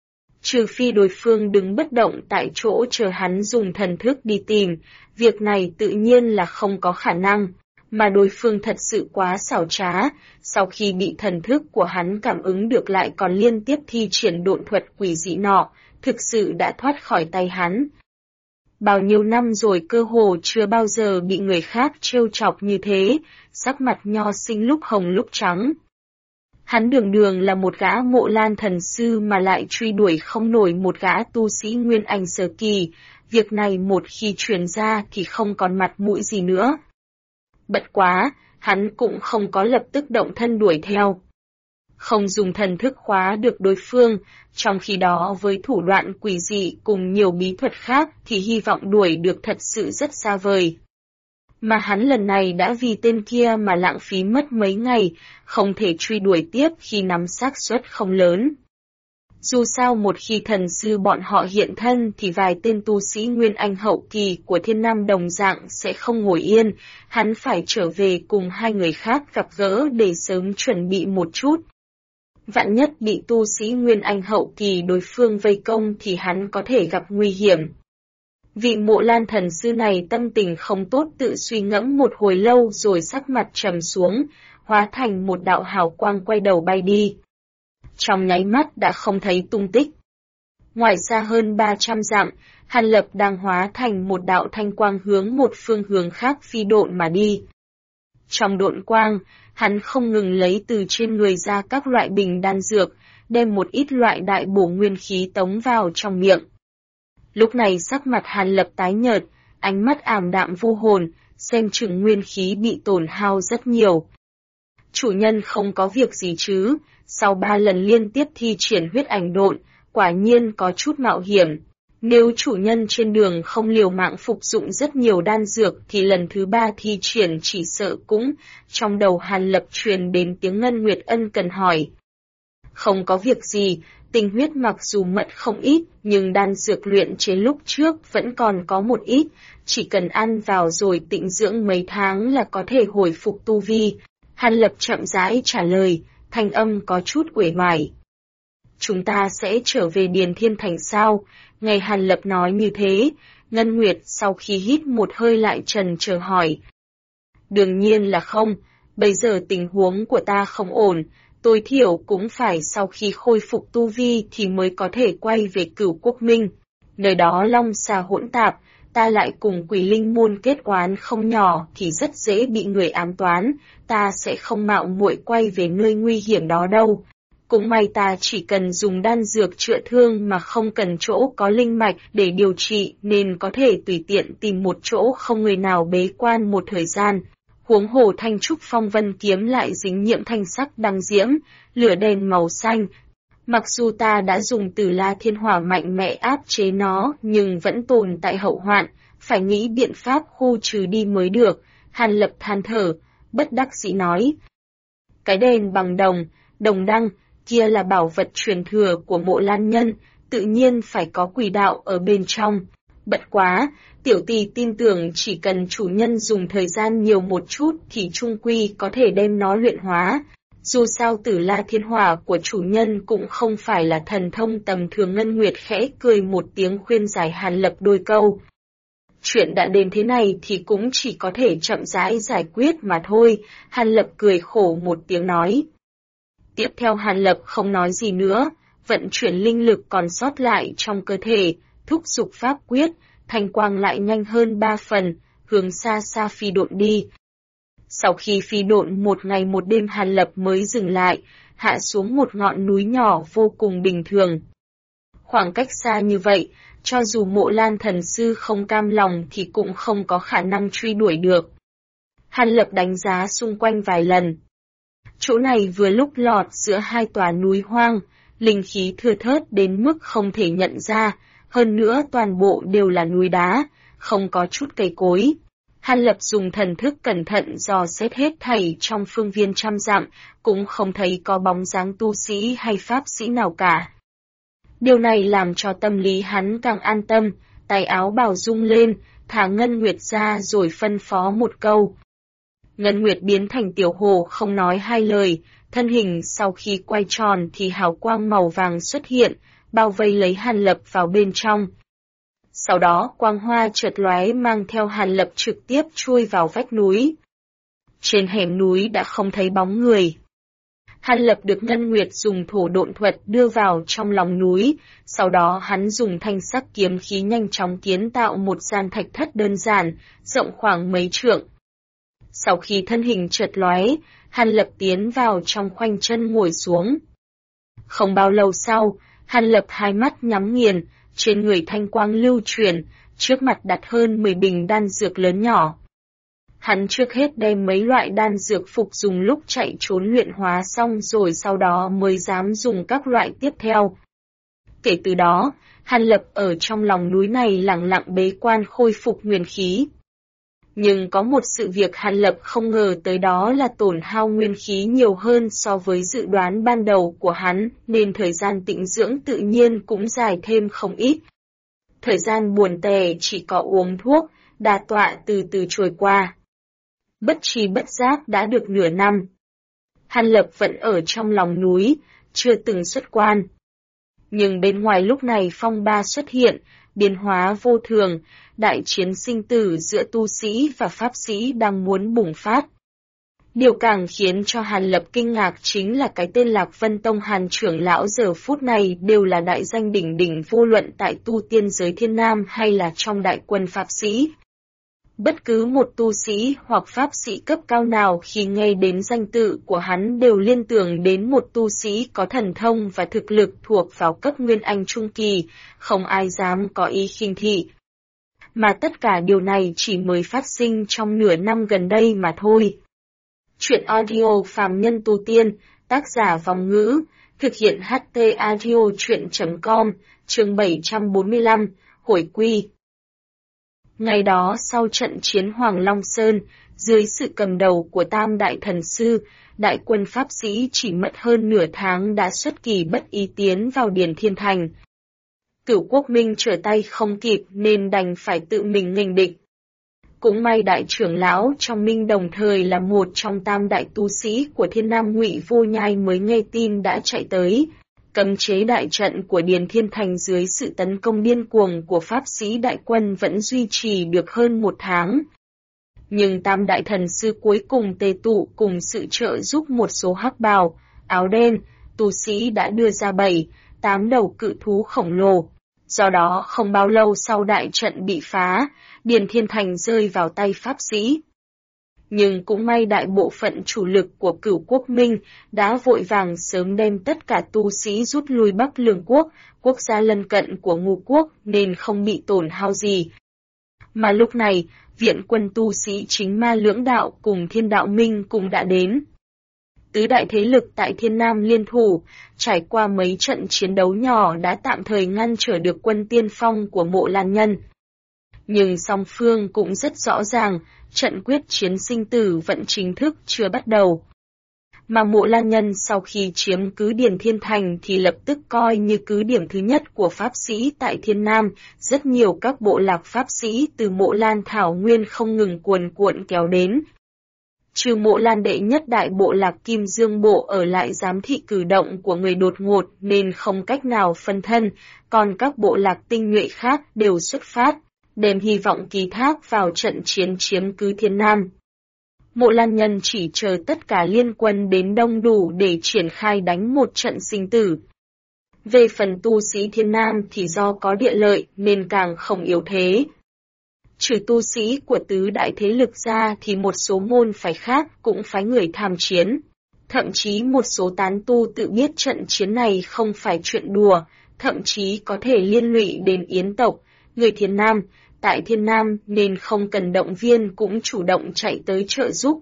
Trừ phi đối phương đứng bất động tại chỗ chờ hắn dùng thần thức đi tìm, việc này tự nhiên là không có khả năng, mà đối phương thật sự quá xảo trá, sau khi bị thần thức của hắn cảm ứng được lại còn liên tiếp thi triển độn thuật quỷ dị nọ, thực sự đã thoát khỏi tay hắn. Bao nhiêu năm rồi cơ hồ chưa bao giờ bị người khác trêu chọc như thế, sắc mặt Nho Sinh lúc hồng lúc trắng. Hắn đường đường là một gã Mộ Lan thần sư mà lại truy đuổi không nổi một gã tu sĩ Nguyên Anh sơ kỳ, việc này một khi truyền ra thì không còn mặt mũi gì nữa. Bất quá, hắn cũng không có lập tức động thân đuổi theo. Không dùng thần thức khóa được đối phương, trong khi đó với thủ đoạn quỷ dị cùng nhiều bí thuật khác thì hy vọng đuổi được thật sự rất xa vời. Mà hắn lần này đã vì tên kia mà lãng phí mất mấy ngày, không thể truy đuổi tiếp khi nắm xác suất không lớn. Dù sao một khi thần sư bọn họ hiện thân thì vài tên tu sĩ Nguyên Anh hậu kỳ của Thiên Nam đồng dạng sẽ không ngồi yên, hắn phải trở về cùng hai người khác gặp gỡ để sớm chuẩn bị một chút. Vạn nhất bị tu sĩ Nguyên Anh hậu kỳ đối phương vây công thì hắn có thể gặp nguy hiểm. Vị Mộ Lan thần sư này tâm tình không tốt tự suy ngẫm một hồi lâu rồi sắc mặt trầm xuống, hóa thành một đạo hào quang quay đầu bay đi. Trong nháy mắt đã không thấy tung tích. Ngoài xa hơn 300 dặm, Hàn Lập đang hóa thành một đạo thanh quang hướng một phương hướng khác phi độn mà đi. Trong độn quang, hắn không ngừng lấy từ trên người ra các loại bình đan dược, đem một ít loại đại bổ nguyên khí tống vào trong miệng. Lúc này sắc mặt Hàn Lập tái nhợt, ánh mắt ảm đạm vô hồn, xem chừng nguyên khí bị tổn hao rất nhiều. Chủ nhân không có việc gì chứ, sau 3 lần liên tiếp thi triển huyết ảnh độn, quả nhiên có chút mạo hiểm. Nếu chủ nhân trên đường không liều mạng phục dụng rất nhiều đan dược thì lần thứ 3 thi triển chỉ sợ cũng, trong đầu Hàn Lập truyền đến tiếng Ngân Nguyệt ân cần hỏi. Không có việc gì, tinh huyết mặc dù mật không ít, nhưng đan dược luyện chế lúc trước vẫn còn có một ít, chỉ cần ăn vào rồi tịnh dưỡng mấy tháng là có thể hồi phục tu vi. Hàn Lập chậm rãi trả lời, thanh âm có chút uể oải. Chúng ta sẽ trở về Điền Thiên Thành sao? Nghe Hàn Lập nói như thế, Ngân Nguyệt sau khi hít một hơi lại trần chờ hỏi. Đương nhiên là không, bây giờ tình huống của ta không ổn, tối thiểu cũng phải sau khi khôi phục tu vi thì mới có thể quay về Cửu Quốc Minh. Nơi đó long xà hỗn tạp, ta lại cùng Quỷ Linh môn kết oán không nhỏ thì rất dễ bị người ám toán, ta sẽ không mạo muội quay về nơi nguy hiểm đó đâu. Cũng may ta chỉ cần dùng đan dược chữa thương mà không cần chỗ có linh mạch để điều trị nên có thể tùy tiện tìm một chỗ không người nào bế quan một thời gian. Huống hồ thanh trúc phong vân kiếm lại dính nhiễm thanh sắc đăng diễm, lửa đèn màu xanh. Mặc dù ta đã dùng Tử La Thiên Hỏa mạnh mẽ áp chế nó nhưng vẫn tồn tại hậu hoạn, phải nghĩ biện pháp khu trừ đi mới được. Hàn Lập than thở, bất đắc dĩ nói. Cái đèn bằng đồng, đồng đăng, kia là bảo vật truyền thừa của Mộ Lan nhân, tự nhiên phải có quỷ đạo ở bên trong. Bất quá, tiểu tỷ tin tưởng chỉ cần chủ nhân dùng thời gian nhiều một chút thì trung quy có thể đem nó luyện hóa. Dù sao Tử La Thiên Hỏa của chủ nhân cũng không phải là thần thông tầm thường. Ngân Nguyệt khẽ cười một tiếng khuyên giải Hàn Lập đôi câu. Chuyện đã đến thế này thì cũng chỉ có thể chậm rãi giải quyết mà thôi, Hàn Lập cười khổ một tiếng nói. Tiếp theo Hàn Lập không nói gì nữa, vận chuyển linh lực còn sót lại trong cơ thể, thúc giục pháp quyết, thanh quang lại nhanh hơn 3 phần, hướng xa xa phi độn đi. Sau khi phi độn một ngày một đêm Hàn Lập mới dừng lại, hạ xuống một ngọn núi nhỏ vô cùng bình thường. Khoảng cách xa như vậy, cho dù Mộ Lan thần sư không cam lòng thì cũng không có khả năng truy đuổi được. Hàn Lập đánh giá xung quanh vài lần. Chỗ này vừa lúc lọt giữa hai tòa núi hoang, linh khí thưa thớt đến mức không thể nhận ra, hơn nữa toàn bộ đều là núi đá, không có chút cây cối. Hàn Lập dùng thần thức cẩn thận dò xét hết thảy trong phương viên trăm dặm, cũng không thấy có bóng dáng tu sĩ hay pháp sĩ nào cả. Điều này làm cho tâm lý hắn càng an tâm, tay áo bào rung lên, thả Ngân Nguyệt ra rồi phân phó một câu. Ngân Nguyệt biến thành tiểu hồ không nói hai lời, thân hình sau khi quay tròn thì hào quang màu vàng xuất hiện, bao vây lấy Hàn Lập vào bên trong. Sau đó quang hoa chợt lóe mang theo Hàn Lập trực tiếp chui vào vách núi. Trên hẻm núi đã không thấy bóng người. Hàn Lập được Ngân Nguyệt dùng thổ độn thuật đưa vào trong lòng núi, sau đó hắn dùng thanh sắc kiếm khí nhanh chóng kiến tạo một gian thạch thất đơn giản, rộng khoảng mấy trượng. Sau khi thân hình chợt lóe, Hàn Lập tiến vào trong khoanh chân ngồi xuống. Không bao lâu sau, Hàn Lập hai mắt nhắm nghiền, trên người thanh quang lưu chuyển, trước mặt đặt hơn 10 bình đan dược lớn nhỏ. Hắn trước hết đem mấy loại đan dược phục dùng lúc chạy trốn luyện hóa xong rồi sau đó mới dám dùng các loại tiếp theo. Kể từ đó, Hàn Lập ở trong lòng núi này lặng lặng bế quan khôi phục nguyên khí. Nhưng có một sự việc Hàn Lập không ngờ tới, đó là tổn hao nguyên khí nhiều hơn so với dự đoán ban đầu của hắn, nên thời gian tĩnh dưỡng tự nhiên cũng dài thêm không ít. Thời gian buồn tẻ chỉ có uống thuốc, đả tọa từ từ trôi qua. Bất tri bất giác đã được nửa năm. Hàn Lập vẫn ở trong lòng núi, chưa từng xuất quan. Nhưng bên ngoài lúc này phong ba xuất hiện, biến hóa vô thường, đại chiến sinh tử giữa tu sĩ và pháp sĩ đang muốn bùng phát. Điều càng khiến cho Hàn Lập kinh ngạc chính là cái tên Lạc Vân Tông Hàn trưởng lão giờ phút này đều là đại danh đỉnh đỉnh, vô luận tại tu tiên giới Thiên Nam hay là trong đại quân pháp sĩ. Bất cứ một tu sĩ hoặc pháp sĩ cấp cao nào khi nghe đến danh tự của hắn đều liên tưởng đến một tu sĩ có thần thông và thực lực thuộc vào cấp Nguyên Anh Trung Kỳ, không ai dám có ý khinh thị. Mà tất cả điều này chỉ mới phát sinh trong nửa năm gần đây mà thôi. Chuyện audio phàm nhân tu tiên, tác giả Vòng Ngữ, thực hiện HT Audio Chuyện.com, chương 745, Hồi quy. Ngày đó sau trận chiến Hoàng Long Sơn, dưới sự cầm đầu của Tam Đại Thần Sư, đại quân pháp sĩ chỉ mất hơn nửa tháng đã xuất kỳ bất ý tiến vào Điền Thiên Thành. Cửu Quốc Minh trở tay không kịp nên đành phải tự mình nghênh địch. Cũng may đại trưởng lão trong Minh đồng thời là một trong tam đại tu sĩ của Thiên Nam Ngụy Vô Nhai mới nghe tin đã chạy tới. Cấm chế đại trận của Điền Thiên Thành dưới sự tấn công điên cuồng của pháp sĩ đại quân vẫn duy trì được hơn một tháng. Nhưng tam đại thần sư cuối cùng tề tụ cùng sự trợ giúp một số hắc bào, áo đen, tu sĩ đã đưa ra 7-8 đầu cự thú khổng lồ. Do đó không bao lâu sau đại trận bị phá, Điền Thiên Thành rơi vào tay pháp sĩ. Nhưng cũng may đại bộ phận chủ lực của Cửu Quốc Minh đã vội vàng sớm đem tất cả tu sĩ rút lui Bắc Lương Quốc, quốc gia lân cận của Ngũ Quốc nên không bị tổn hao gì. Mà lúc này, viện quân tu sĩ Chính Ma Lưỡng Đạo cùng Thiên Đạo Minh cũng đã đến. Tứ đại thế lực tại Thiên Nam liên thủ, trải qua mấy trận chiến đấu nhỏ đã tạm thời ngăn trở được quân tiên phong của Mộ Lan Nhân. Nhưng song phương cũng rất rõ ràng, trận quyết chiến sinh tử vẫn chính thức chưa bắt đầu. Mà Mộ Lan Nhân sau khi chiếm cứ Điền Thiên Thành thì lập tức coi như cứ điểm thứ nhất của pháp sĩ tại Thiên Nam, rất nhiều các bộ lạc pháp sĩ từ Mộ Lan Thảo Nguyên không ngừng cuồn cuộn kéo đến. Trừ Mộ Lan đệ nhất đại bộ lạc Kim Dương Bộ ở lại giám thị cử động của người đột ngột nên không cách nào phân thân, còn các bộ lạc tinh nhuệ khác đều xuất phát, đem hy vọng ký thác vào trận chiến chiếm cứ Thiên Nam. Mộ Lan Nhân chỉ chờ tất cả liên quân đến đông đủ để triển khai đánh một trận sinh tử. Về phần tu sĩ Thiên Nam thì do có địa lợi nên càng không yếu thế. Trừ tu sĩ của tứ đại thế lực ra thì một số môn phái khác cũng phái người tham chiến. Thậm chí một số tán tu tự biết trận chiến này không phải chuyện đùa, thậm chí có thể liên lụy đến Yến tộc, người Thiên Nam, tại Thiên Nam nên không cần động viên cũng chủ động chạy tới trợ giúp.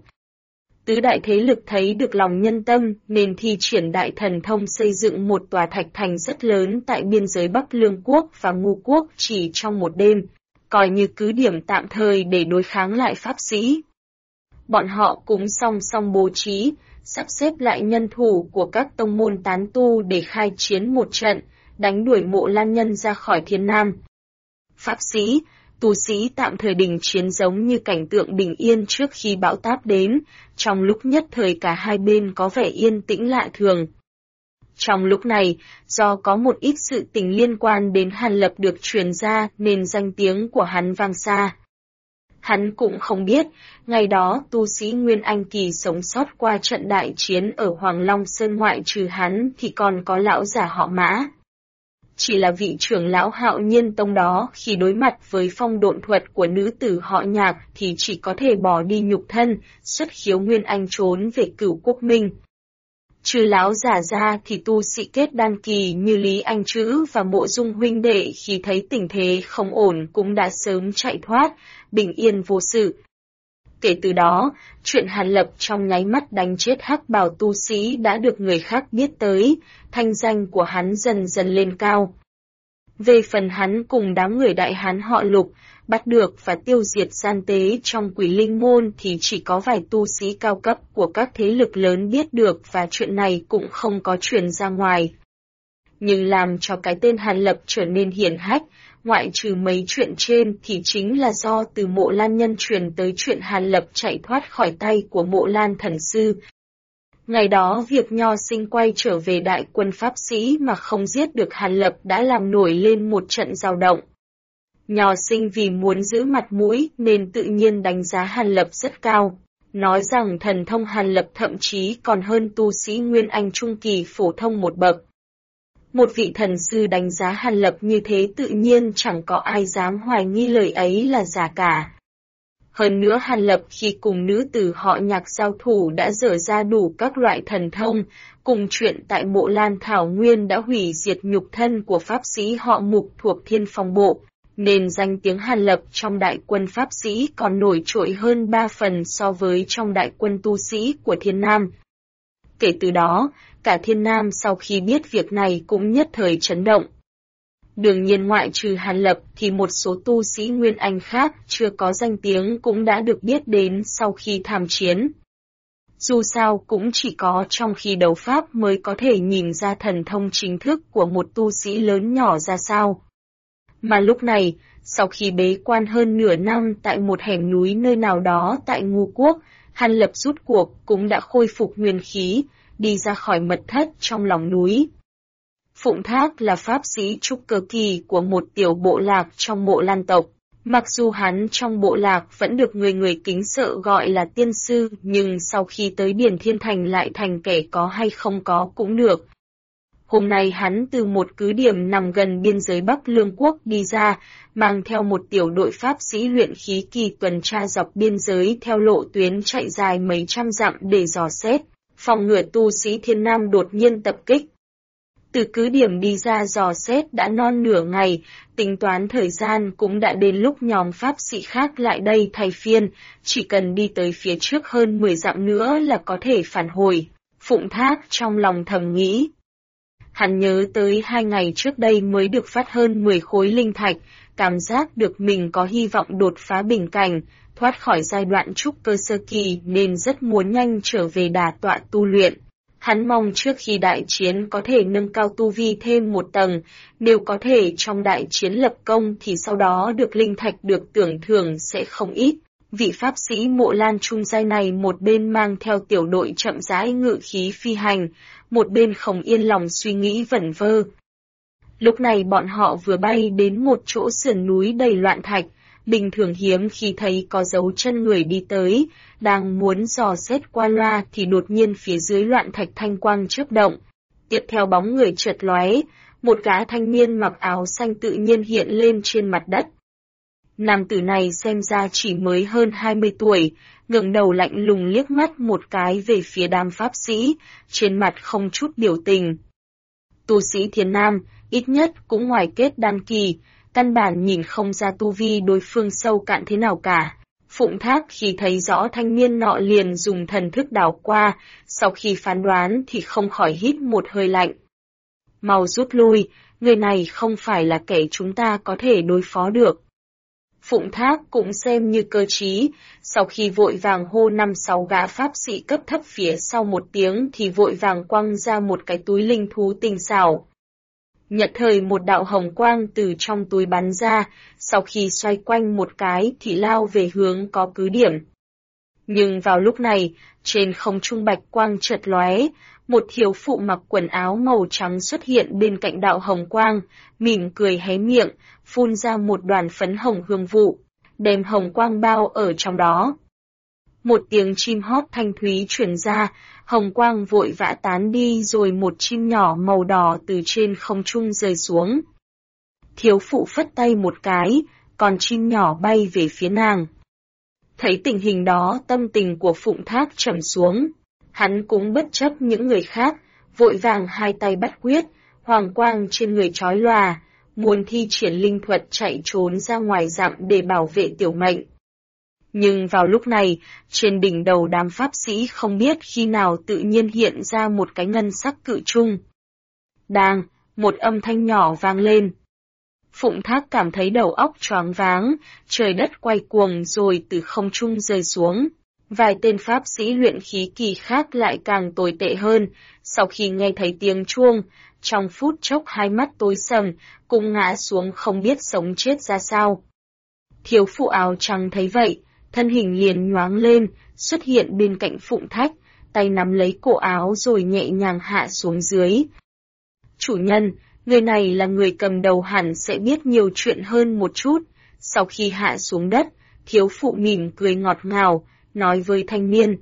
Tứ đại thế lực thấy được lòng nhân tâm nên thi triển đại thần thông xây dựng một tòa thạch thành rất lớn tại biên giới Bắc Lương Quốc và Ngũ Quốc chỉ trong một đêm, coi như cứ điểm tạm thời để đối kháng lại pháp sĩ. Bọn họ cũng song song bố trí, sắp xếp lại nhân thủ của các tông môn tán tu để khai chiến một trận, đánh đuổi Mộ Lan Nhân ra khỏi Thiên Nam. Pháp sĩ, tu sĩ tạm thời đình chiến giống như cảnh tượng bình yên trước khi bão táp đến, trong lúc nhất thời cả hai bên có vẻ yên tĩnh lạ thường. Trong lúc này, do có một ít sự tình liên quan đến Hàn Lập được truyền ra nên danh tiếng của hắn vang xa. Hắn cũng không biết, ngày đó tu sĩ Nguyên Anh Kỳ sống sót qua trận đại chiến ở Hoàng Long Sơn ngoại trừ hắn thì còn có lão giả họ Mã. Chỉ là vị trưởng lão Hạo Nhiên Tông đó khi đối mặt với phong độn thuật của nữ tử họ Nhạc thì chỉ có thể bỏ đi nhục thân, xuất khiếu Nguyên Anh trốn về Cửu Quốc Minh. Trừ lão giả ra thì tu sĩ kết đan kỳ như Lý Anh Trữ và Mộ Dung huynh đệ khi thấy tình thế không ổn cũng đã sớm chạy thoát, bình yên vô sự. Kể từ đó, chuyện Hàn Lập trong nháy mắt đánh chết hắc bào tu sĩ đã được người khác biết tới, thanh danh của hắn dần dần lên cao. Về phần hắn cùng đám người Đại Hán họ Lục, bắt được và tiêu diệt gian tế trong Quỷ Linh Môn thì chỉ có vài tu sĩ cao cấp của các thế lực lớn biết được và chuyện này cũng không có truyền ra ngoài. Nhưng làm cho cái tên Hàn Lập trở nên hiển hách, ngoại trừ mấy chuyện trên thì chính là do từ Mộ Lan nhân truyền tới chuyện Hàn Lập chạy thoát khỏi tay của Mộ Lan thần sư. Ngày đó việc Nho Sinh quay trở về đại quân Pháp sĩ mà không giết được Hàn Lập đã làm nổi lên một trận dao động. Nho Sinh vì muốn giữ mặt mũi nên tự nhiên đánh giá Hàn Lập rất cao, nói rằng thần thông Hàn Lập thậm chí còn hơn tu sĩ Nguyên Anh Trung Kỳ phổ thông một bậc. Một vị thần sư đánh giá Hàn Lập như thế tự nhiên chẳng có ai dám hoài nghi lời ấy là giả cả. Hơn nữa Hàn Lập khi cùng nữ tử họ Nhạc giao thủ đã dở ra đủ các loại thần thông, cùng chuyện tại Mộ Lan Thảo Nguyên đã hủy diệt nhục thân của pháp sĩ họ Mục thuộc Thiên Phong Bộ, nên danh tiếng Hàn Lập trong đại quân pháp sĩ còn nổi trội hơn 3 phần so với trong đại quân tu sĩ của Thiên Nam. Kể từ đó, cả Thiên Nam sau khi biết việc này cũng nhất thời chấn động. Đương nhiên ngoại trừ Hàn Lập thì một số tu sĩ Nguyên Anh khác chưa có danh tiếng cũng đã được biết đến sau khi tham chiến. Dù sao cũng chỉ có trong khi đấu pháp mới có thể nhìn ra thần thông chính thức của một tu sĩ lớn nhỏ ra sao. Mà lúc này, sau khi bế quan hơn nửa năm tại một hẻm núi nơi nào đó tại Ngũ Quốc, Hàn Lập rút cuộc cũng đã khôi phục nguyên khí, đi ra khỏi mật thất trong lòng núi. Phụng Thác là pháp sĩ trúc cơ kỳ của một tiểu bộ lạc trong Mộ Lan tộc. Mặc dù hắn trong bộ lạc vẫn được người người kính sợ gọi là tiên sư, nhưng sau khi tới Điền Thiên Thành lại thành kẻ có hay không có cũng được. Hôm nay hắn từ một cứ điểm nằm gần biên giới Bắc Lương Quốc đi ra, mang theo một tiểu đội pháp sĩ luyện khí kỳ tuần tra dọc biên giới theo lộ tuyến chạy dài mấy trăm dặm để dò xét, phòng ngừa tu sĩ Thiên Nam đột nhiên tập kích. Từ cứ điểm đi ra dò xét đã non nửa ngày, tính toán thời gian cũng đã đến lúc nhóm pháp sĩ khác lại đây thay phiên, chỉ cần đi tới phía trước hơn 10 dặm nữa là có thể phản hồi. Phụng Thác trong lòng thầm nghĩ. Hắn nhớ tới 2 ngày trước đây mới được phát hơn 10 khối linh thạch, cảm giác được mình có hy vọng đột phá bình cảnh, thoát khỏi giai đoạn trúc cơ sơ kỳ nên rất muốn nhanh trở về đà tọa tu luyện. Hắn mong trước khi đại chiến có thể nâng cao tu vi thêm một tầng, nếu có thể trong đại chiến lập công thì sau đó được linh thạch được tưởng thưởng sẽ không ít. Vị pháp sĩ Mộ Lan trung giai này một bên mang theo tiểu đội chậm rãi ngự khí phi hành, một bên không yên lòng suy nghĩ vẩn vơ. Lúc này bọn họ vừa bay đến một chỗ sườn núi đầy loạn thạch, bình thường hiếm khi thấy có dấu chân người đi tới, đang muốn dò xét qua loa thì đột nhiên phía dưới loạn thạch thanh quang chớp động. Tiếp theo bóng người chợt lóe, một gã thanh niên mặc áo xanh tự nhiên hiện lên trên mặt đất. Nam tử này xem ra chỉ mới hơn 20 tuổi, ngẩng đầu lạnh lùng liếc mắt một cái về phía đám pháp sĩ, trên mặt không chút biểu tình. Tu sĩ Thiên Nam, ít nhất cũng ngoài kết đan kỳ, căn bản nhìn không ra tu vi đối phương sâu cạn thế nào cả. Phụng Thác khi thấy rõ thanh niên nọ liền dùng thần thức đảo qua, sau khi phán đoán thì không khỏi hít một hơi lạnh. Mau rút lui, người này không phải là kẻ chúng ta có thể đối phó được. Phụng Thác cũng xem như cơ trí, sau khi vội vàng hô 5-6 gã pháp sĩ cấp thấp phía sau một tiếng thì vội vàng quăng ra một cái túi linh thú tinh xảo. Nhật thời một đạo hồng quang từ trong túi bắn ra, sau khi xoay quanh một cái thì lao về hướng có cứ điểm. Nhưng vào lúc này, trên không trung bạch quang chợt lóe, một thiếu phụ mặc quần áo màu trắng xuất hiện bên cạnh đạo hồng quang, mỉm cười hé miệng, phun ra một đoàn phấn hồng hương vụ. đem hồng quang bao ở trong đó. Một tiếng chim hót thanh thúy truyền ra, hồng quang vội vã tán đi rồi một chim nhỏ màu đỏ từ trên không trung rơi xuống. Thiếu phụ phất tay một cái, con chim nhỏ bay về phía nàng. Thấy tình hình đó, tâm tình của Phụng Thác trầm xuống. Hắn cũng bất chấp những người khác, vội vàng hai tay bắt quyết, hoàng quang trên người chói lòa, muốn thi triển linh thuật chạy trốn ra ngoài dặm để bảo vệ tiểu mệnh. Nhưng vào lúc này, trên đỉnh đầu đám pháp sĩ không biết khi nào tự nhiên hiện ra một cái ngân sắc cự trung. Đang, một âm thanh nhỏ vang lên. Phụng Thác cảm thấy đầu óc choáng váng, trời đất quay cuồng rồi từ không trung rơi xuống. Vài tên pháp sĩ luyện khí kỳ khác lại càng tồi tệ hơn, sau khi nghe thấy tiếng chuông, trong phút chốc hai mắt tối sầm, cùng ngã xuống không biết sống chết ra sao. Thiếu phụ áo trắng thấy vậy, thân hình liền nhoáng lên, xuất hiện bên cạnh Phụng Thác, tay nắm lấy cổ áo rồi nhẹ nhàng hạ xuống dưới. Chủ nhân, người này là người cầm đầu hẳn sẽ biết nhiều chuyện hơn một chút. Sau khi hạ xuống đất, thiếu phụ mỉm cười ngọt ngào, nói với thanh niên.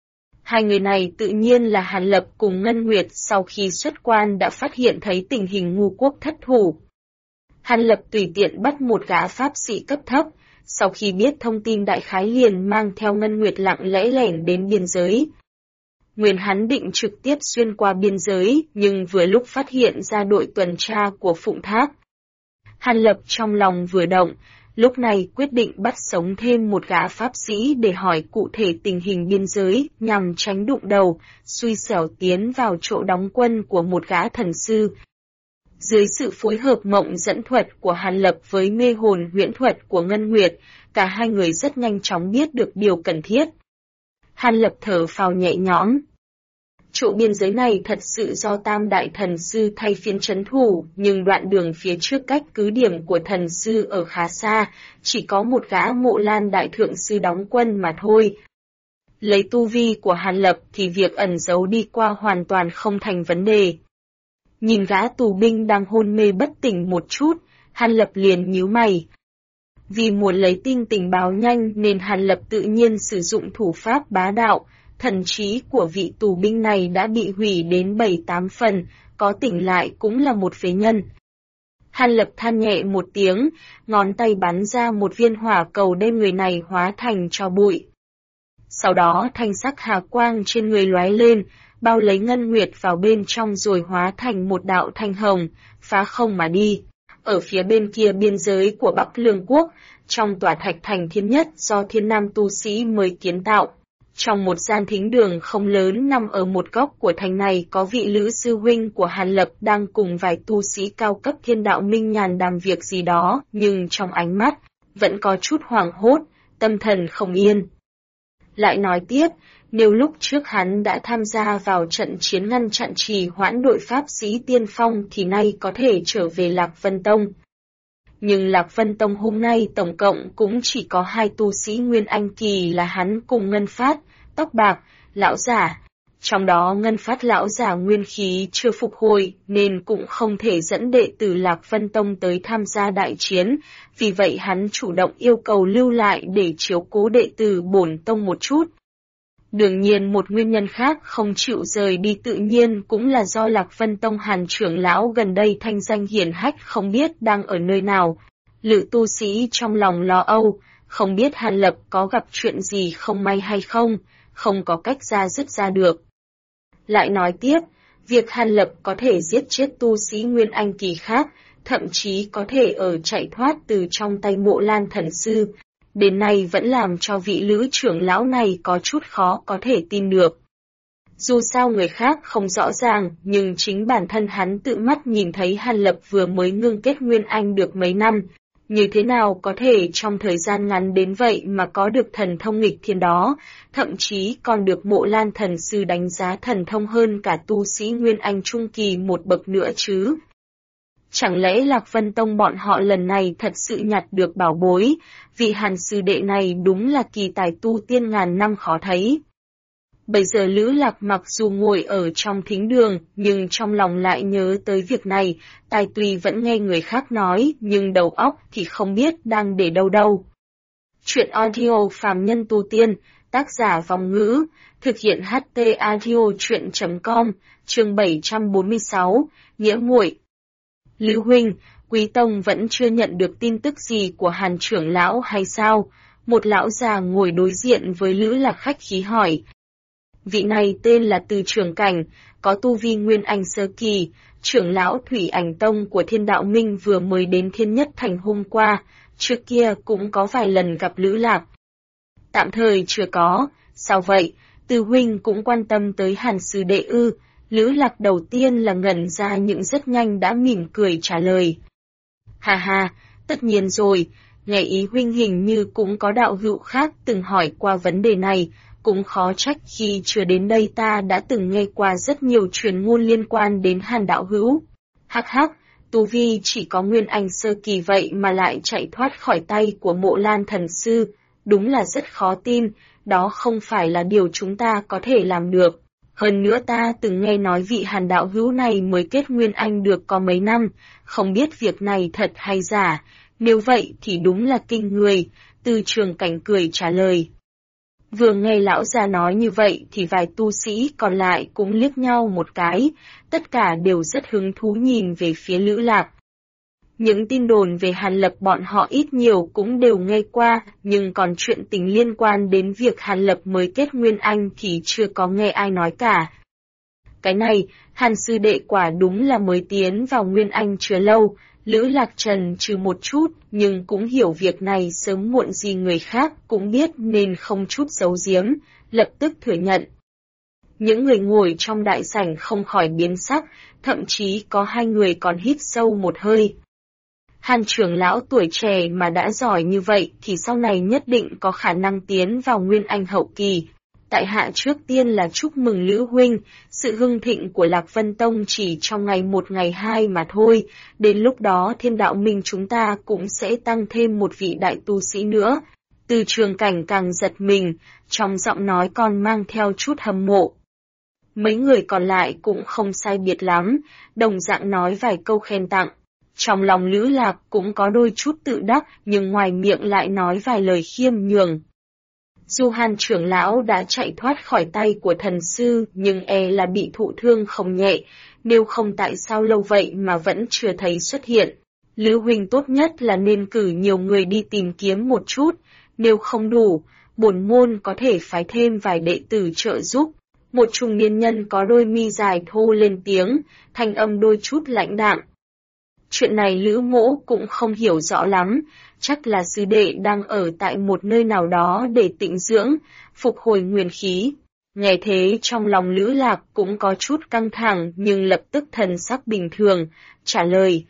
Hai người này tự nhiên là Hàn Lập cùng Ngân Nguyệt sau khi xuất quan đã phát hiện thấy tình hình ngu quốc thất thủ. Hàn Lập tùy tiện bắt một gã pháp sĩ cấp thấp, sau khi biết thông tin đại khái liền mang theo Ngân Nguyệt lặng lẽ lẻn đến biên giới. Nguyên hắn định trực tiếp xuyên qua biên giới, nhưng vừa lúc phát hiện ra đội tuần tra của Phụng Thác. Hàn Lập trong lòng vừa động, lúc này quyết định bắt sống thêm một gã pháp sĩ để hỏi cụ thể tình hình biên giới, nhằm tránh đụng đầu, xui xẻo tiến vào chỗ đóng quân của một gã thần sư. Dưới sự phối hợp mộng dẫn thuật của Hàn Lập với mê hồn huyễn thuật của Ngân Nguyệt, cả hai người rất nhanh chóng biết được điều cần thiết. Hàn Lập thở phào nhẹ nhõm. Chỗ biên giới này thật sự do Tam Đại Thần Sư thay phiên trấn thủ, nhưng đoạn đường phía trước cách cứ điểm của thần sư ở khá xa, chỉ có một gã Mộ Lan Đại Thượng Sư đóng quân mà thôi. Lấy tu vi của Hàn Lập thì việc ẩn giấu đi qua hoàn toàn không thành vấn đề. Nhìn gã tù binh đang hôn mê bất tỉnh một chút, Hàn Lập liền nhíu mày. Vì muốn lấy tình báo nhanh nên Hàn Lập tự nhiên sử dụng thủ pháp bá đạo. Thần trí của vị tù binh này đã bị hủy đến 7-8 phần, có tỉnh lại cũng là một phế nhân. Hàn Lập than nhẹ một tiếng, ngón tay bắn ra một viên hỏa cầu đem người này hóa thành tro bụi. Sau đó thanh sắc hà quang trên người lóe lên, bao lấy Ngân Nguyệt vào bên trong rồi hóa thành một đạo thanh hồng, phá không mà đi. Ở phía bên kia biên giới của Bắc Lương Quốc, trong tòa thạch thành Thiên Nhất do Thiên Nam tu sĩ mới kiến tạo. Trong một gian thính đường không lớn nằm ở một góc của thành này có vị lữ sư huynh của Hàn Lập đang cùng vài tu sĩ cao cấp Thiên Đạo Minh Nhàn đàm việc gì đó, nhưng trong ánh mắt, vẫn có chút hoảng hốt, tâm thần không yên. Lại nói tiếp, nếu lúc trước hắn đã tham gia vào trận chiến ngăn chặn trì hoãn đội pháp sĩ tiên phong thì nay có thể trở về Lạc Vân Tông. Nhưng Lạc Vân Tông hôm nay tổng cộng cũng chỉ có 2 tu sĩ Nguyên Anh Kỳ là hắn cùng Ngân Phát, Tóc Bạc, Lão Giả. Trong đó Ngân Phát Lão Giả nguyên khí chưa phục hồi nên cũng không thể dẫn đệ tử Lạc Vân Tông tới tham gia đại chiến, vì vậy hắn chủ động yêu cầu lưu lại để chiếu cố đệ tử bổn tông một chút. Đương nhiên một nguyên nhân khác không chịu rời đi tự nhiên cũng là do Lạc Vân Tông Hàn trưởng lão gần đây thanh danh hiển hách không biết đang ở nơi nào. Lữ tu sĩ trong lòng lo âu, không biết Hàn Lập có gặp chuyện gì không may hay không, không có cách dứt ra được. Lại nói tiếp, việc Hàn Lập có thể giết chết tu sĩ Nguyên Anh Kỳ khác, thậm chí có thể chạy thoát từ trong tay Mộ Lan Thần Sư, đến nay vẫn làm cho vị lữ trưởng lão này có chút khó có thể tin được. Dù sao người khác không rõ ràng, nhưng chính bản thân hắn tự mắt nhìn thấy Hàn Lập vừa mới ngưng kết Nguyên Anh được mấy năm, như thế nào có thể trong thời gian ngắn đến vậy mà có được thần thông nghịch thiên đó, thậm chí còn được Mộ Lan Thần Sư đánh giá thần thông hơn cả tu sĩ Nguyên Anh Trung Kỳ một bậc nữa chứ. Chẳng lẽ Lạc Vân Tông bọn họ lần này thật sự nhặt được bảo bối, vị Hàn sư đệ này đúng là kỳ tài tu tiên ngàn năm khó thấy. Bây giờ Lữ Lạc mặc dù ngồi ở trong thính đường, nhưng trong lòng lại nhớ tới việc này, tai tuy vẫn nghe người khác nói, nhưng đầu óc thì không biết đang để đâu đâu. Truyện audio phàm nhân tu tiên, tác giả Vong Ngữ, thực hiện HT Audio Truyện.com, chương 746, Nghĩa muội. Lữ huynh, Quý Tông vẫn chưa nhận được tin tức gì của Hàn trưởng lão hay sao? Một lão già ngồi đối diện với Lữ Lạc khách khí hỏi. Vị này tên là Từ Trường Cảnh, có tu vi Nguyên Anh sơ kỳ, trưởng lão Thủy Ảnh Tông của Thiên Đạo Minh vừa mới đến Thiên Nhất Thành hôm qua, trước kia cũng có vài lần gặp Lữ Lạc. Tạm thời chưa có, sao vậy? Từ huynh cũng quan tâm tới Hàn sư đệ ư? Lữ Lạc đầu tiên là ngẩn ra nhưng rất nhanh đã mỉm cười trả lời. Hà hà, tất nhiên rồi, nghe ý huynh hình như cũng có đạo hữu khác từng hỏi qua vấn đề này, cũng khó trách khi chưa đến đây ta đã từng nghe qua rất nhiều truyền ngôn liên quan đến Hàn đạo hữu. Hắc hắc, tu vi chỉ có Nguyên Anh sơ kỳ vậy mà lại chạy thoát khỏi tay của Mộ Lan thần sư, đúng là rất khó tin, đó không phải là điều chúng ta có thể làm được. Hơn nữa ta từng nghe nói vị Hàn đạo hữu này mới kết Nguyên Anh được có mấy năm, không biết việc này thật hay giả, nếu vậy thì đúng là kinh người, Từ Trường Cảnh cười trả lời. Vừa nghe lão già nói như vậy thì vài tu sĩ còn lại cũng liếc nhau một cái, tất cả đều rất hứng thú nhìn về phía Lữ Lạc. Những tin đồn về Hàn Lập bọn họ ít nhiều cũng đều nghe qua, nhưng còn chuyện tình liên quan đến việc Hàn Lập mới kết Nguyên Anh thì chưa có nghe ai nói cả. Cái này, Hàn sư đệ quả đúng là mới tiến vào Nguyên Anh chưa lâu, Lữ Lạc trần trừ một chút, nhưng cũng hiểu việc này sớm muộn gì người khác cũng biết nên không chút giấu giếm, lập tức thừa nhận. Những người ngồi trong đại sảnh không khỏi biến sắc, thậm chí có hai người còn hít sâu một hơi. Hàn trưởng lão tuổi trẻ mà đã giỏi như vậy thì sau này nhất định có khả năng tiến vào Nguyên Anh hậu kỳ. Tại hạ trước tiên là chúc mừng Lữ huynh, sự hưng thịnh của Lạc Vân Tông chỉ trong ngày một ngày hai mà thôi, đến lúc đó Thiên Đạo Minh chúng ta cũng sẽ tăng thêm một vị đại tu sĩ nữa. Từ Trường Cảnh càng giật mình, trong giọng nói còn mang theo chút hâm mộ. Mấy người còn lại cũng không sai biệt lắm, đồng dạng nói vài câu khen tặng. Trong lòng Lữ Lạc cũng có đôi chút tự đắc nhưng ngoài miệng lại nói vài lời khiêm nhường. Dù Hàn trưởng lão đã chạy thoát khỏi tay của thần sư nhưng là bị thụ thương không nhẹ, nếu không tại sao lâu vậy mà vẫn chưa thấy xuất hiện. Lữ huynh tốt nhất là nên cử nhiều người đi tìm kiếm một chút, nếu không đủ, bổn môn có thể phái thêm vài đệ tử trợ giúp. Một trung niên nhân có đôi mi dài thô lên tiếng, thanh âm đôi chút lãnh đạm. Chuyện này Lữ Mỗ cũng không hiểu rõ lắm, chắc là sư đệ đang ở tại một nơi nào đó để tĩnh dưỡng, phục hồi nguyên khí. Nghe thế trong lòng Lữ Lạc cũng có chút căng thẳng nhưng lập tức thần sắc bình thường, trả lời.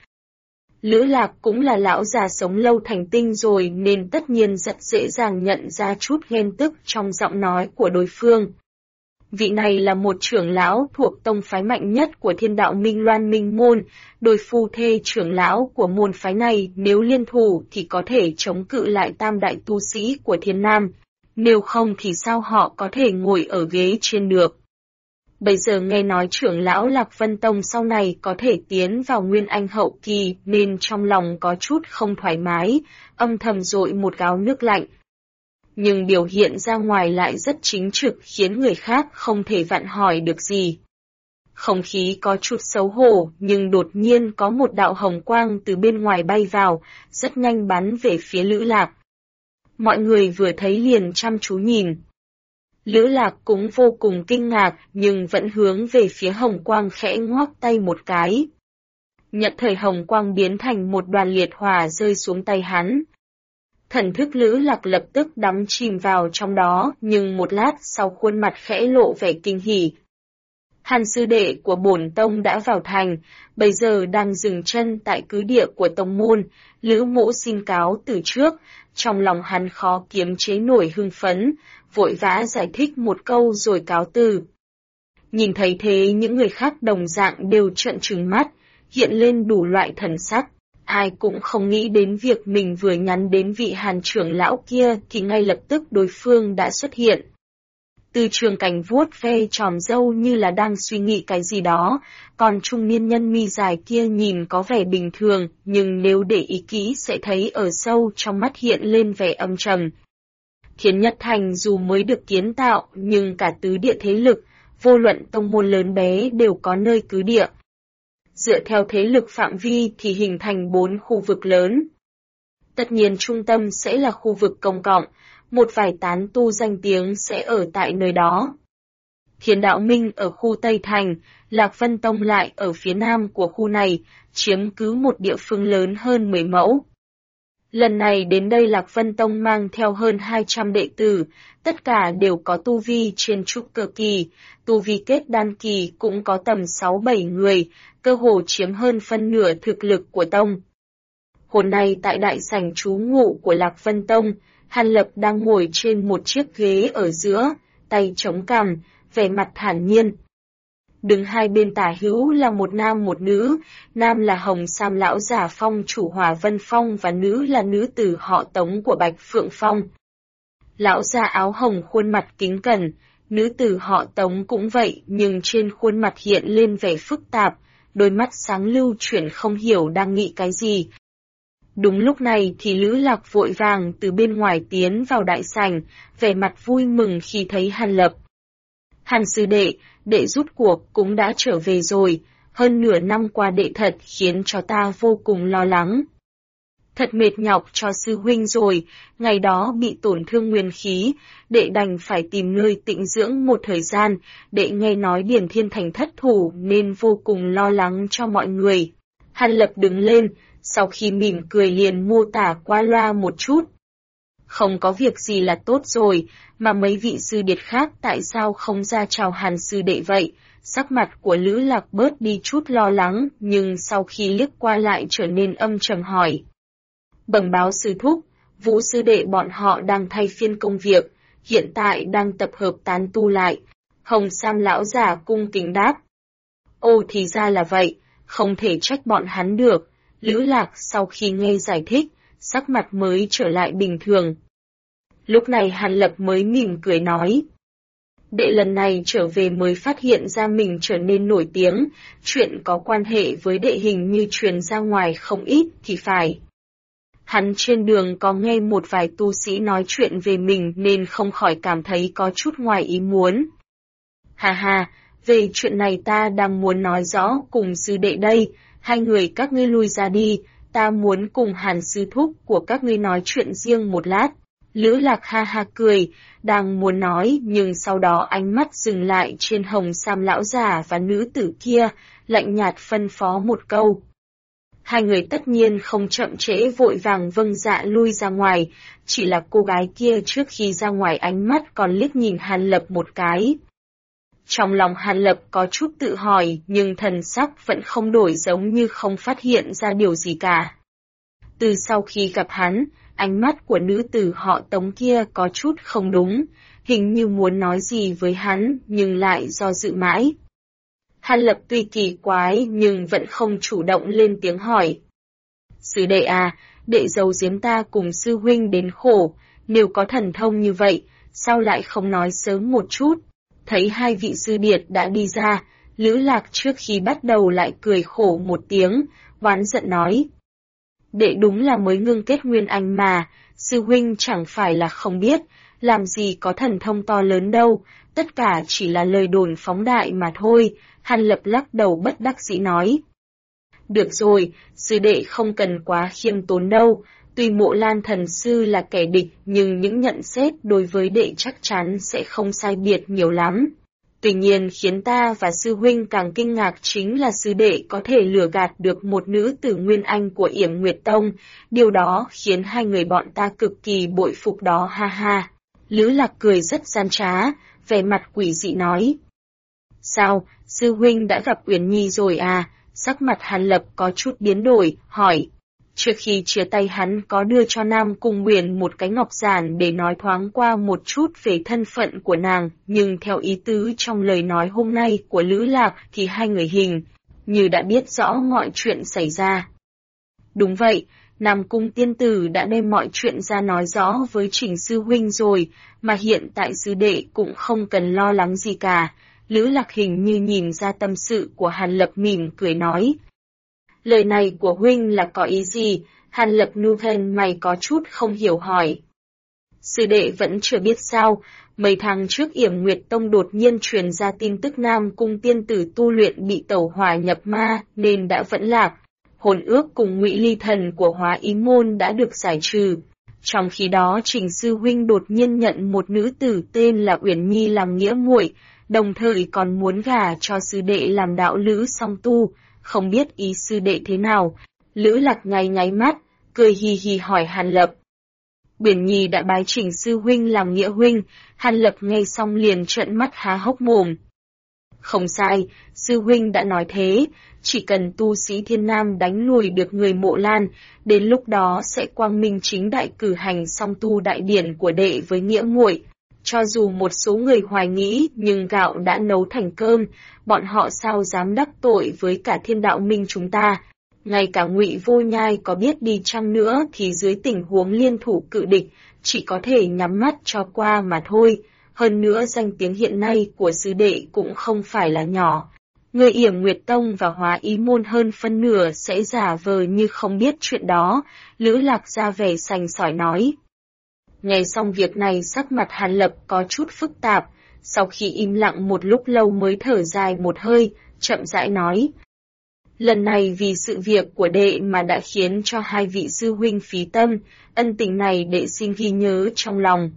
Lữ Lạc cũng là lão già sống lâu thành tinh rồi nên tất nhiên rất dễ dàng nhận ra chút ghen tức trong giọng nói của đối phương. Vị này là một trưởng lão thuộc tông phái mạnh nhất của Thiên Đạo Minh Loan Minh Môn, đôi phu thê trưởng lão của môn phái này nếu liên thủ thì có thể chống cự lại tam đại tu sĩ của Thiên Nam, nếu không thì sao họ có thể ngồi ở ghế trên được. Bây giờ nghe nói trưởng lão Lạc Vân Tông sau này có thể tiến vào Nguyên Anh hậu kỳ nên trong lòng có chút không thoải mái, âm thầm dội một gáo nước lạnh. Nhưng biểu hiện ra ngoài lại rất chính trực khiến người khác không thể vặn hỏi được gì. Không khí có chút xấu hổ nhưng đột nhiên có một đạo hồng quang từ bên ngoài bay vào, rất nhanh bắn về phía Lữ Lạc. Mọi người vừa thấy liền chăm chú nhìn. Lữ Lạc cũng vô cùng kinh ngạc nhưng vẫn hướng về phía hồng quang khẽ ngoắc tay một cái. Nhận thời hồng quang biến thành một đoàn liệt hỏa rơi xuống tay hắn. Thần thức Lữ Lạc lập tức đắm chìm vào trong đó, nhưng một lát sau khuôn mặt khẽ lộ vẻ kinh hỉ. Hàn sư đệ của bổn tông đã vào thành, bây giờ đang dừng chân tại cứ địa của tông môn, Lữ Mỗ xin cáo từ trước, trong lòng hắn khó kiềm chế nổi hưng phấn, vội vã giải thích một câu rồi cáo từ. Nhìn thấy thế những người khác đồng dạng đều trợn trừng mắt, hiện lên đủ loại thần sắc. Ai cũng không nghĩ đến việc mình vừa nhắn đến vị Hàn trưởng lão kia thì ngay lập tức đối phương đã xuất hiện. Từ Trường Cảnh vuốt ve chòm râu như là đang suy nghĩ cái gì đó, còn trung niên nhân mi dài kia nhìn có vẻ bình thường, nhưng nếu để ý kỹ sẽ thấy ở sâu trong mắt hiện lên vẻ âm trầm, Thiên Nhất Thành dù mới được kiến tạo nhưng cả tứ địa thế lực, vô luận tông môn lớn bé đều có nơi cứ địa. Dựa theo thế lực phạm vi thì hình thành 4 khu vực lớn. Tất nhiên trung tâm sẽ là khu vực công cộng, một vài tán tu danh tiếng sẽ ở tại nơi đó. Thiên Đạo Minh ở khu Tây Thành, Lạc Vân Tông lại ở phía nam của khu này, chiếm cứ một địa phương lớn hơn 10 mẫu. Lần này đến đây Lạc Vân Tông mang theo hơn 200 đệ tử, tất cả đều có tu vi trên trúc cơ kỳ, tu vi kết đan kỳ cũng có tầm 6-7 người, cơ hồ chiếm hơn phân nửa thực lực của tông. Hôm nay tại đại sảnh trú ngụ của Lạc Vân Tông, Hàn Lập đang ngồi trên một chiếc ghế ở giữa, tay chống cằm, vẻ mặt thản nhiên. Đứng hai bên tả hữu là một nam một nữ, nam là Hồng Sam lão giả Phong chủ Hỏa Vân Phong và nữ là nữ tử họ Tống của Bạch Phượng Phong. Lão già áo hồng khuôn mặt kính cẩn, nữ tử họ Tống cũng vậy nhưng trên khuôn mặt hiện lên vẻ phức tạp, đôi mắt sáng lưu chuyển không hiểu đang nghĩ cái gì. Đúng lúc này thì Lữ Lạc vội vàng từ bên ngoài tiến vào đại sảnh, vẻ mặt vui mừng khi thấy Hàn Lập. Hàn sư đệ, đệ rút cuộc cũng đã trở về rồi, hơn nửa năm qua đệ thật khiến cho ta vô cùng lo lắng. Thật mệt nhọc cho sư huynh rồi, ngày đó bị tổn thương nguyên khí, đệ đành phải tìm nơi tĩnh dưỡng một thời gian, đệ nghe nói Điền Thiên Thành thất thủ nên vô cùng lo lắng cho mọi người. Hàn Lập đứng lên, sau khi mỉm cười liền mô tả qua loa một chút. Không có việc gì là tốt rồi, mà mấy vị sư điệt khác tại sao không ra chào Hàn sư đệ vậy? Sắc mặt của Lữ Lạc bớt đi chút lo lắng, nhưng sau khi liếc qua lại trở nên âm trầm hỏi. Bẩm báo sư thúc, Vũ sư đệ bọn họ đang thay phiên công việc, hiện tại đang tập hợp tán tu lại. Hồng Sam lão giả cung kính đáp. Ồ thì ra là vậy, không thể trách bọn hắn được. Lữ Lạc sau khi nghe giải thích, sắc mặt mới trở lại bình thường. Lúc này Hàn Lập mới mỉm cười nói. Đệ lần này trở về mới phát hiện ra mình trở nên nổi tiếng, chuyện có quan hệ với đệ hình như truyền ra ngoài không ít thì phải. Hắn trên đường có nghe một vài tu sĩ nói chuyện về mình nên không khỏi cảm thấy có chút ngoài ý muốn. Hà hà, về chuyện này ta đang muốn nói rõ cùng sư đệ đây, hai người các ngươi lui ra đi, ta muốn cùng Hàn sư thúc của các ngươi nói chuyện riêng một lát. Lữ Lạc ha ha cười, đang muốn nói nhưng sau đó ánh mắt dừng lại trên Hồng Sam lão già và nữ tử kia, lạnh nhạt phân phó một câu. Hai người tất nhiên không chậm trễ vội vàng vâng dạ lui ra ngoài, chỉ là cô gái kia trước khi ra ngoài ánh mắt còn liếc nhìn Hàn Lập một cái. Trong lòng Hàn Lập có chút tự hỏi nhưng thần sắc vẫn không đổi giống như không phát hiện ra điều gì cả. Từ sau khi gặp hắn, ánh mắt của nữ tử họ Tống kia có chút không đúng, hình như muốn nói gì với hắn nhưng lại do dự mãi. Hàn Lập tuy kỳ quái nhưng vẫn không chủ động lên tiếng hỏi. Sư đệ à, đệ giấu giếm ta cùng sư huynh đến khổ, nếu có thần thông như vậy, sao lại không nói sớm một chút? Thấy hai vị sư điệt đã đi ra, Lữ Lạc trước khi bắt đầu lại cười khổ một tiếng, oán giận nói. Đệ đúng là mới ngưng kết nguyên anh mà, sư huynh chẳng phải là không biết, làm gì có thần thông to lớn đâu, tất cả chỉ là lời đồn phóng đại mà thôi. Hàn Lập lắc đầu bất đắc dĩ nói. Được rồi, sư đệ không cần quá khiêm tốn đâu, tuy Mộ Lan thần sư là kẻ địch nhưng những nhận xét đối với đệ chắc chắn sẽ không sai biệt nhiều lắm. Tuy nhiên khiến ta và sư huynh càng kinh ngạc chính là sư đệ có thể lừa gạt được một nữ tử nguyên anh của Yểm Nguyệt Tông, điều đó khiến hai người bọn ta cực kỳ bội phục đó ha ha. Lữ Lạc cười rất gian trá, vẻ mặt quỷ dị nói. Sao, sư huynh đã gặp Uyển Nhi rồi à? Sắc mặt Hàn Lập có chút biến đổi, hỏi. Trước khi chia tay hắn có đưa cho Nam Cung Uyển một cái ngọc giản để nói thoáng qua một chút về thân phận của nàng, nhưng theo ý tứ trong lời nói hôm nay của Lữ Lạc thì hai người hình như đã biết rõ mọi chuyện xảy ra. Đúng vậy, Nam Cung tiên tử đã đem mọi chuyện ra nói rõ với Trình sư huynh rồi, mà hiện tại sư đệ cũng không cần lo lắng gì cả. Lữ Lạc hình như nhìn ra tâm sự của Hàn Lập mỉm cười nói. Lời này của huynh là có ý gì? Hàn Lập nu thêm mày có chút không hiểu hỏi. Sư đệ vẫn chưa biết sao, mấy tháng trước Yểm Nguyệt Tông đột nhiên truyền ra tin tức Nam Cung tiên tử tu luyện bị tẩu hỏa nhập ma nên đã vẫn lạc. Hồn ước cùng Ngụy Ly Thần của Hóa Ý môn đã được giải trừ. Trong khi đó Trình sư huynh đột nhiên nhận một nữ tử tên là Uyển Nhi làm nghĩa muội, đồng thời còn muốn gả cho sư đệ làm đạo lữ song tu, không biết ý sư đệ thế nào. Lữ Lạc nháy mắt, cười hì hì hỏi Hàn Lập. Uyển Nhi đã bái Trình sư huynh làm nghĩa huynh, Hàn Lập nghe xong liền trợn mắt há hốc mồm. Không sai, sư huynh đã nói thế, chỉ cần tu sĩ Thiên Nam đánh lùi được người Mộ Lan, đến lúc đó sẽ quang minh chính đại cử hành song tu đại điển của đệ với nghĩa muội. Cho dù một số người hoài nghĩ nhưng gạo đã nấu thành cơm, bọn họ sao dám đắc tội với cả Thiên Đạo Minh chúng ta. Ngay cả Ngụy Vô Nhai có biết đi chăng nữa thì dưới tình huống liên thủ cự địch, chỉ có thể nhắm mắt cho qua mà thôi. Hơn nữa danh tiếng hiện nay của sư đệ cũng không phải là nhỏ. Người Yểm Nguyệt Tông và Hóa Ý môn hơn phân nửa sẽ giả vờ như không biết chuyện đó, Lữ Lạc ra vẻ sành sỏi nói. Nghe xong việc này sắc mặt Hàn Lập có chút phức tạp, sau khi im lặng một lúc lâu mới thở dài một hơi, chậm rãi nói. Lần này vì sự việc của đệ mà đã khiến cho hai vị sư huynh phí tâm, ân tình này đệ xin ghi nhớ trong lòng.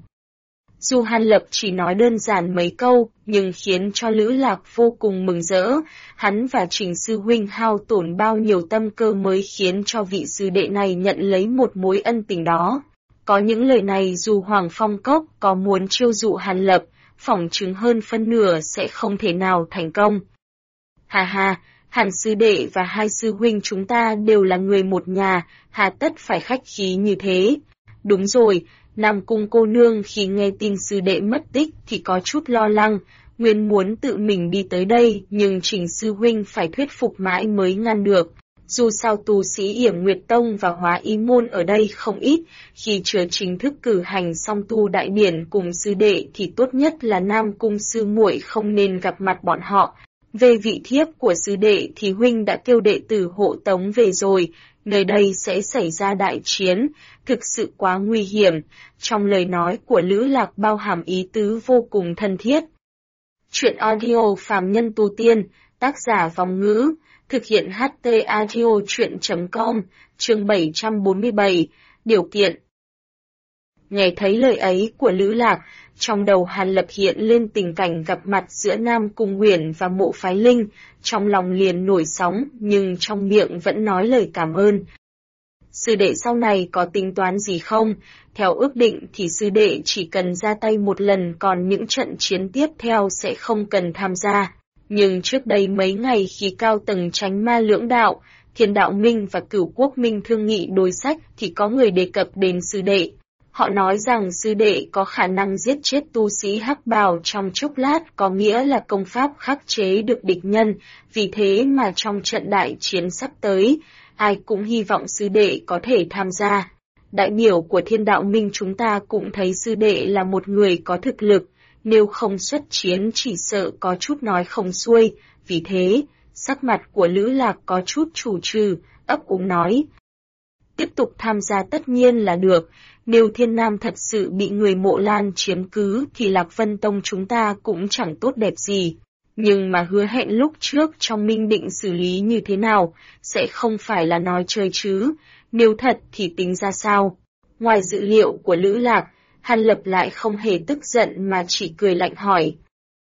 Dù Hàn Lập chỉ nói đơn giản mấy câu, nhưng khiến cho Lữ Lạc vô cùng mừng rỡ, hắn và Trình sư huynh hao tổn bao nhiêu tâm cơ mới khiến cho vị sư đệ này nhận lấy một mối ân tình đó. Có những lời này dù Hoàng Phong Cốc có muốn chiêu dụ Hàn Lập, phỏng chứng hơn phân nửa sẽ không thể nào thành công. Hà hà, Hàn sư đệ và hai sư huynh chúng ta đều là người một nhà, hà tất phải khách khí như thế. Đúng rồi, Nam Cung cô nương khi nghe tin sư đệ mất tích thì có chút lo lắng, nguyên muốn tự mình đi tới đây nhưng Trình sư huynh phải thuyết phục mãi mới ngăn được. Dù sao tu sĩ Yểm Nguyệt Tông và Hóa Ý môn ở đây không ít, khi chưa chính thức cử hành song tu đại điển cùng sư đệ thì tốt nhất là Nam Cung sư muội không nên gặp mặt bọn họ. Về vị thiếp của sư đệ thì huynh đã kêu đệ tử hộ tống về rồi, nơi đây sẽ xảy ra đại chiến, thực sự quá nguy hiểm. Trong lời nói của Lữ Lạc bao hàm ý tứ vô cùng thân thiết. Chuyện audio phàm nhân tu tiên, tác giả Vong Ngữ, thực hiện HT audio chuyện.com, chương 747, điều kiện. Nghe thấy lời ấy của Lữ Lạc, trong đầu Hàn Lập hiện lên tình cảnh gặp mặt giữa Nam Cung Huyền và Mộ Phái Linh, trong lòng liền nổi sóng nhưng trong miệng vẫn nói lời cảm ơn. Sư đệ sau này có tính toán gì không? Theo ước định thì sư đệ chỉ cần ra tay một lần, còn những trận chiến tiếp theo sẽ không cần tham gia. Nhưng trước đây mấy ngày khi cao tầng Chánh Ma lưỡng đạo, Thiên Đạo Minh và Cửu Quốc Minh thương nghị đối sách thì có người đề cập đến sư đệ. Họ nói rằng sư đệ có khả năng giết chết tu sĩ Hắc Bào trong chốc lát, có nghĩa là công pháp khắc chế được địch nhân, vì thế mà trong trận đại chiến sắp tới, ai cũng hy vọng sư đệ có thể tham gia. Đại biểu của Thiên Đạo Minh chúng ta cũng thấy sư đệ là một người có thực lực, nếu không xuất chiến chỉ sợ có chút nói không xuôi, vì thế, sắc mặt của Lữ Lạc có chút chủ trừ, ấp úng nói. Tiếp tục tham gia tất nhiên là được, nếu Thiên Nam thật sự bị người Mộ Lan chiếm cứ thì Lạc Vân Tông chúng ta cũng chẳng tốt đẹp gì. Nhưng mà hứa hẹn lúc trước trong minh định xử lý như thế nào, sẽ không phải là nói chơi chứ, nếu thật thì tính ra sao. Ngoài dự liệu của Lữ Lạc, Hàn Lập lại không hề tức giận mà chỉ cười lạnh hỏi.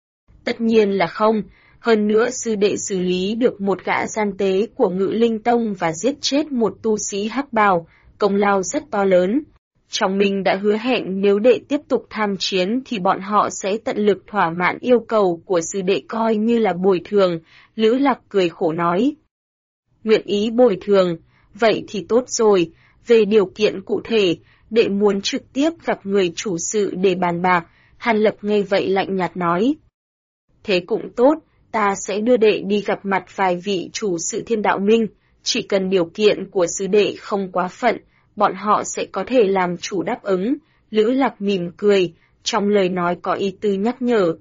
Tất nhiên là không, hơn nữa sư đệ xử lý được một gã gian tế của Ngự Linh Tông và giết chết một tu sĩ Hắc Bào, công lao rất to lớn. Trong mình đã hứa hẹn nếu đệ tiếp tục tham chiến thì bọn họ sẽ tận lực thỏa mãn yêu cầu của sư đệ coi như là bồi thường, Lữ Lạc cười khổ nói. Nguyện ý bồi thường, vậy thì tốt rồi, về điều kiện cụ thể, đệ muốn trực tiếp gặp người chủ sự để bàn bạc, Hàn Lập nghe vậy lạnh nhạt nói. Thế cũng tốt, ta sẽ đưa đệ đi gặp mặt vài vị chủ sự Thiên Đạo Minh, chỉ cần điều kiện của sư đệ không quá phận, bọn họ sẽ có thể làm chủ đáp ứng, Lữ Lạc mỉm cười, trong lời nói có ý tứ nhắc nhở.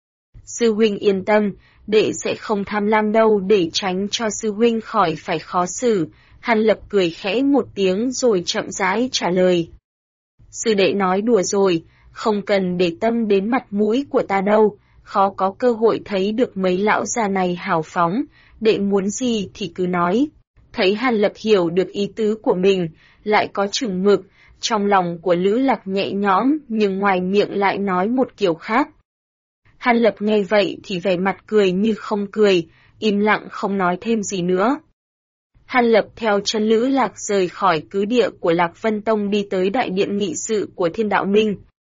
Sư huynh yên tâm, đệ sẽ không tham lam đâu để tránh cho sư huynh khỏi phải khó xử, Hàn Lập cười khẽ một tiếng rồi chậm rãi trả lời. Sư đệ nói đùa rồi, không cần để tâm đến mặt mũi của ta đâu, khó có cơ hội thấy được mấy lão già này hào phóng, đệ muốn gì thì cứ nói. Thấy Hàn Lập hiểu được ý tứ của mình, lại có chừng mực, trong lòng của Lữ Lạc nhẹ nhõm nhưng ngoài miệng lại nói một kiểu khác. Hàn Lập nghe vậy thì vẻ mặt cười như không cười, im lặng không nói thêm gì nữa. Hàn Lập theo chân Lữ Lạc rời khỏi cứ địa của Lạc Vân Tông đi tới đại điện nghị sự của Thiên Đạo Minh.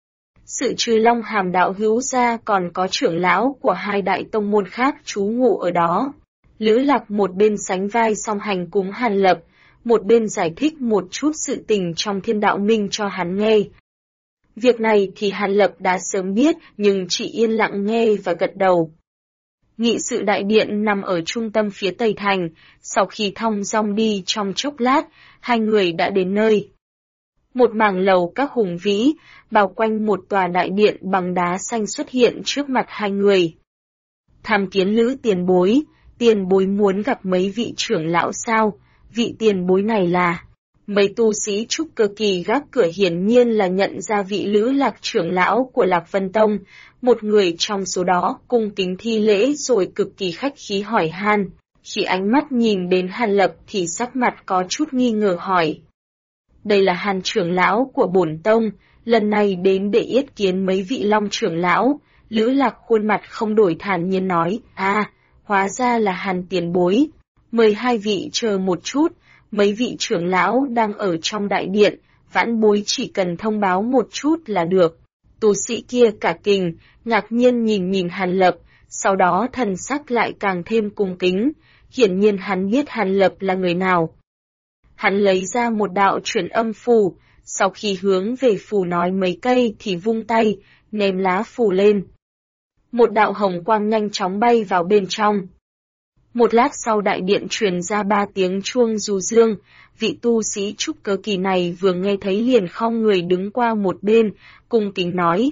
Sự trừ Long Hàm đạo hữu ra còn có trưởng lão của hai đại tông môn khác trú ngụ ở đó. Lữ Lạc một bên sánh vai song hành cùng Hàn Lập, một bên giải thích một chút sự tình trong Thiên Đạo Minh cho hắn nghe. Việc này thì Hàn Lập đã sớm biết nhưng chỉ yên lặng nghe và gật đầu. Nghị sự đại điện nằm ở trung tâm phía Tây Thành, sau khi thong dong đi trong chốc lát, hai người đã đến nơi. Một mảng lầu các hùng vĩ, bao quanh một tòa đại điện bằng đá xanh xuất hiện trước mặt hai người. Tham kiến Lữ tiền bối muốn gặp mấy vị trưởng lão sao? Vị tiền bối này là... Mấy tu sĩ trúc cơ kỳ gác cửa hiển nhiên là nhận ra vị Lữ Lạc trưởng lão của Lạc Vân Tông, một người trong số đó cung kính thi lễ rồi cực kỳ khách khí hỏi han. Khi ánh mắt nhìn đến Hàn Lập thì sắc mặt có chút nghi ngờ hỏi. Đây là Hàn trưởng lão của bổn tông, lần này đến để yết kiến mấy vị Long trưởng lão. Lữ Lạc khuôn mặt không đổi thản nhiên nói, hóa ra là Hàn tiền bối. Mời hai vị chờ một chút, mấy vị trưởng lão đang ở trong đại điện, vãn bối chỉ cần thông báo một chút là được. Tu sĩ kia cả kinh, ngạc nhiên nhìn Hàn Lập, sau đó thần sắc lại càng thêm cung kính, hiển nhiên hắn biết Hàn Lập là người nào. Hắn lấy ra một đạo truyền âm phù, sau khi hướng về phù nói mấy cây thì vung tay, ném lá phù lên. Một đạo hồng quang nhanh chóng bay vào bên trong. Một lát sau đại điện truyền ra 3 tiếng chuông du dương, vị tu sĩ trúc cơ kỳ này vừa nghe thấy liền khom người đứng qua một bên, cung kính nói.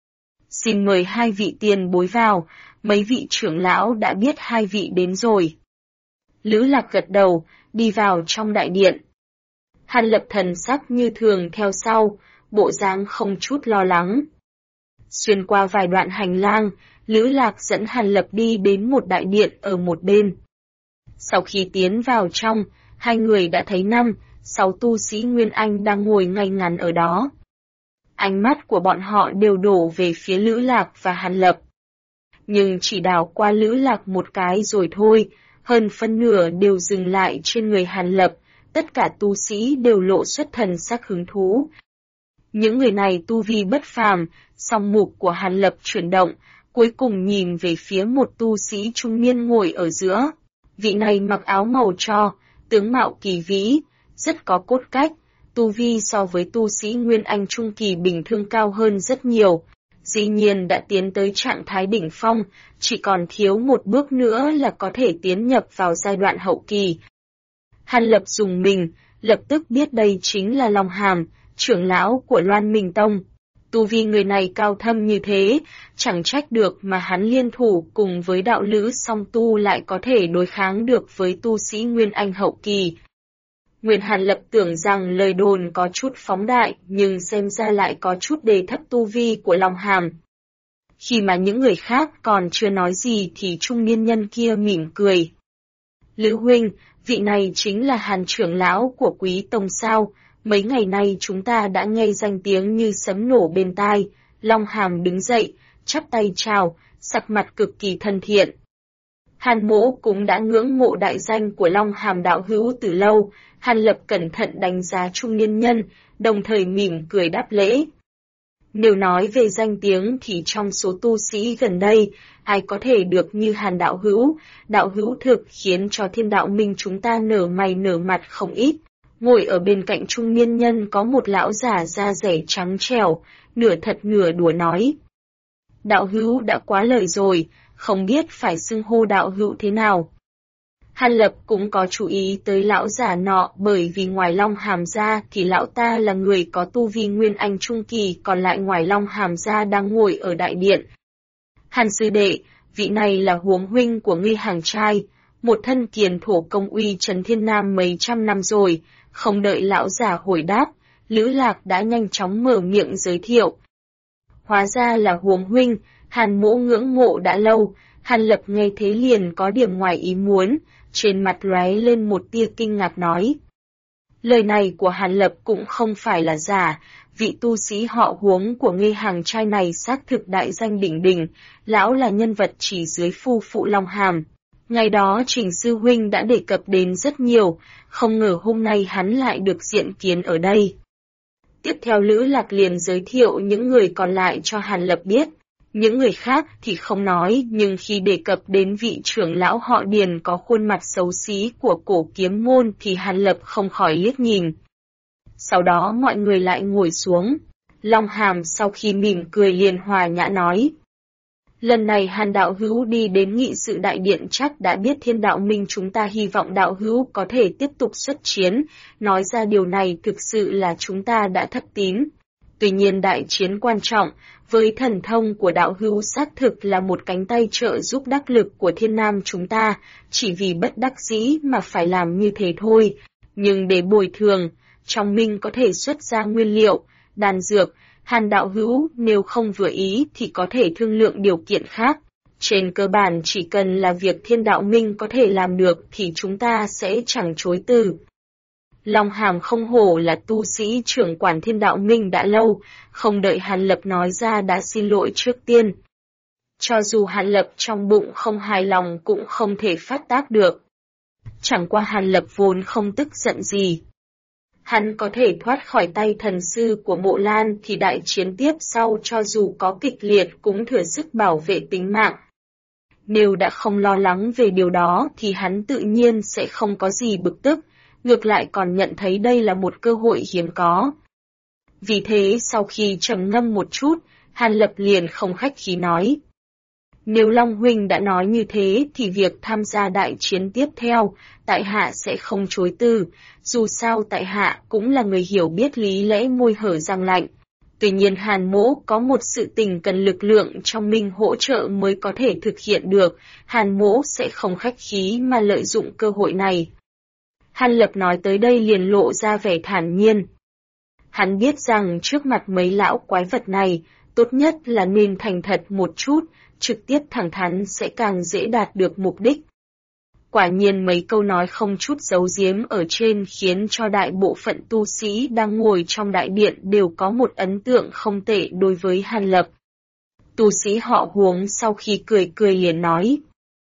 Xin mời hai vị tiền bối vào, mấy vị trưởng lão đã biết hai vị đến rồi. Lữ Lạc gật đầu, đi vào trong đại điện. Hàn Lập thần sắc như thường theo sau, bộ dáng không chút lo lắng. Xuyên qua vài đoạn hành lang, Lữ Lạc dẫn Hàn Lập đi đến một đại điện ở một bên. Sau khi tiến vào trong, hai người đã thấy 5-6 tu sĩ Nguyên Anh đang ngồi ngay ngắn ở đó. Ánh mắt của bọn họ đều đổ về phía Lữ Lạc và Hàn Lập. Nhưng chỉ đảo qua Lữ Lạc một cái rồi thôi, hơn phân nửa đều dừng lại trên người Hàn Lập, tất cả tu sĩ đều lộ xuất thần sắc hứng thú. Những người này tu vi bất phàm, song mục của Hàn Lập chuyển động, cuối cùng nhìn về phía một tu sĩ trung niên ngồi ở giữa. Vị này mặc áo màu tro, tướng mạo kỳ vĩ, rất có cốt cách, tu vi so với tu sĩ Nguyên Anh trung kỳ bình thường cao hơn rất nhiều. Dĩ nhiên đã tiến tới trạng thái đỉnh phong, chỉ còn thiếu một bước nữa là có thể tiến nhập vào giai đoạn hậu kỳ. Hàn Lập dùng mình, lập tức biết đây chính là Long Hàm, trưởng lão của Loan Minh Tông. Tu vi người này cao thâm như thế, chẳng trách được mà hắn liên thủ cùng với đạo lữ song tu lại có thể đối kháng được với tu sĩ Nguyên Anh hậu kỳ. Nguyên Hàn Lập tưởng rằng lời đồn có chút phóng đại, nhưng xem ra lại có chút đề thấp tu vi của Long Hàm. Khi mà những người khác còn chưa nói gì thì trung niên nhân kia mỉm cười. Lữ huynh, vị này chính là Hàn trưởng lão của Quý Tông sao? Mấy ngày nay chúng ta đã nghe danh tiếng như sấm nổ bên tai. Long Hàm đứng dậy, chắp tay chào, sắc mặt cực kỳ thân thiện. Hàn Mỗ cũng đã ngưỡng mộ đại danh của Long Hàm đạo hữu từ lâu. Hàn Lập cẩn thận đánh giá trung niên nhân, đồng thời mỉm cười đáp lễ. Nếu nói về danh tiếng thì trong số tu sĩ gần đây, ai có thể được như Hàn đạo hữu thực khiến cho Thiên Đạo Minh chúng ta nở mày nở mặt không ít. Ngồi ở bên cạnh trung niên nhân có một lão già da rẻ trắng trẻo, nửa thật nửa đùa nói. Đạo hữu đã quá lời rồi, không biết phải xưng hô đạo hữu thế nào. Hàn Lập cũng có chú ý tới lão già nọ bởi vì ngoài Long Hàm ra thì lão ta là người có tu vi Nguyên Anh trung kỳ, còn lại ngoài Long Hàm ra đang ngồi ở đại điện. Hàn sư đệ, vị này là huống huynh của ngươi hàng trai, một thân kiền thổ công uy trấn thiên nam mấy trăm năm rồi. Không đợi lão già hồi đáp, Lữ Lạc đã nhanh chóng mở miệng giới thiệu. Hóa ra là Huống huynh, Hàn Mỗ ngưỡng mộ đã lâu. Hàn Lập nghe thế liền có điểm ngoài ý muốn, trên mặt lóe lên một tia kinh ngạc nói. Lời này của Hàn Lập cũng không phải là giả, vị tu sĩ họ Huống của Nghê Hàng trai này xác thực đại danh đỉnh đỉnh, lão là nhân vật chỉ dưới phu phụ Long Hàm. Ngày đó Trình Sư Huynh đã đề cập đến rất nhiều, không ngờ hôm nay hắn lại được diện kiến ở đây. Tiếp theo Lữ Lạc liền giới thiệu những người còn lại cho Hàn Lập biết. Những người khác thì không nói, nhưng khi đề cập đến vị trưởng lão họ Điền có khuôn mặt xấu xí của Cổ Kiếm môn thì Hàn Lập không khỏi liếc nhìn. Sau đó mọi người lại ngồi xuống. Long Hàm sau khi mỉm cười liền hòa nhã nói. Lần này Hàn đạo hữu đi đến nghị sự đại điện chắc đã biết Thiên Đạo Minh chúng ta hy vọng đạo hữu có thể tiếp tục xuất chiến, nói ra điều này thực sự là chúng ta đã thất tín. Tuy nhiên đại chiến quan trọng, với thần thông của đạo hữu xác thực là một cánh tay trợ giúp đắc lực của Thiên Nam chúng ta, chỉ vì bất đắc dĩ mà phải làm như thế thôi. Nhưng để bồi thường, trong Minh có thể xuất ra nguyên liệu, đan dược, Hàn đạo hữu nếu không vừa ý thì có thể thương lượng điều kiện khác. Trên cơ bản chỉ cần là việc Thiên Đạo Minh có thể làm được thì chúng ta sẽ chẳng chối từ. Long Hàm không hổ là tu sĩ trưởng quản Thiên Đạo Minh đã lâu, không đợi Hàn Lập nói ra đã xin lỗi trước tiên. Cho dù Hàn Lập trong bụng không hài lòng cũng không thể phát tác được. Chẳng qua Hàn Lập vốn không tức giận gì. Hắn có thể thoát khỏi tay thần sư của Mộ Lan thì đại chiến tiếp sau cho dù có kịch liệt cũng thừa sức bảo vệ tính mạng. Nếu đã không lo lắng về điều đó thì hắn tự nhiên sẽ không có gì bực tức, ngược lại còn nhận thấy đây là một cơ hội hiếm có. Vì thế sau khi trầm ngâm một chút, Hàn Lập liền không khách khí nói. Nếu Long Huynh đã nói như thế thì việc tham gia đại chiến tiếp theo, tại hạ sẽ không chối từ, dù sao tại hạ cũng là người hiểu biết lý lẽ môi hở răng lạnh. Tuy nhiên Hàn Mỗ có một sự tình cần lực lượng trong Minh hỗ trợ mới có thể thực hiện được, Hàn Mỗ sẽ không khách khí mà lợi dụng cơ hội này. Hàn Lập nói tới đây liền lộ ra vẻ thản nhiên. Hắn biết rằng trước mặt mấy lão quái vật này, tốt nhất là nên thành thật một chút, trực tiếp thẳng thắn sẽ càng dễ đạt được mục đích. Quả nhiên mấy câu nói không chút giấu giếm ở trên khiến cho đại bộ phận tu sĩ đang ngồi trong đại điện đều có một ấn tượng không tệ đối với Hàn Lập. Tu sĩ họ Huống sau khi cười cười liền nói.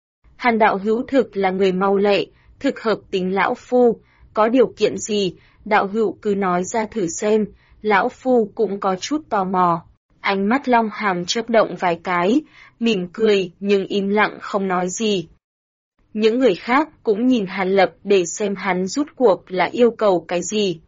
Hàn đạo hữu thực là người mau lẹ, thực hợp tính lão phu, có điều kiện gì, đạo hữu cứ nói ra thử xem, lão phu cũng có chút tò mò. Ánh mắt Long Hàm chớp động vài cái, mỉm cười nhưng im lặng không nói gì. Những người khác cũng nhìn Hàn Lập để xem hắn rút cuộc là yêu cầu cái gì.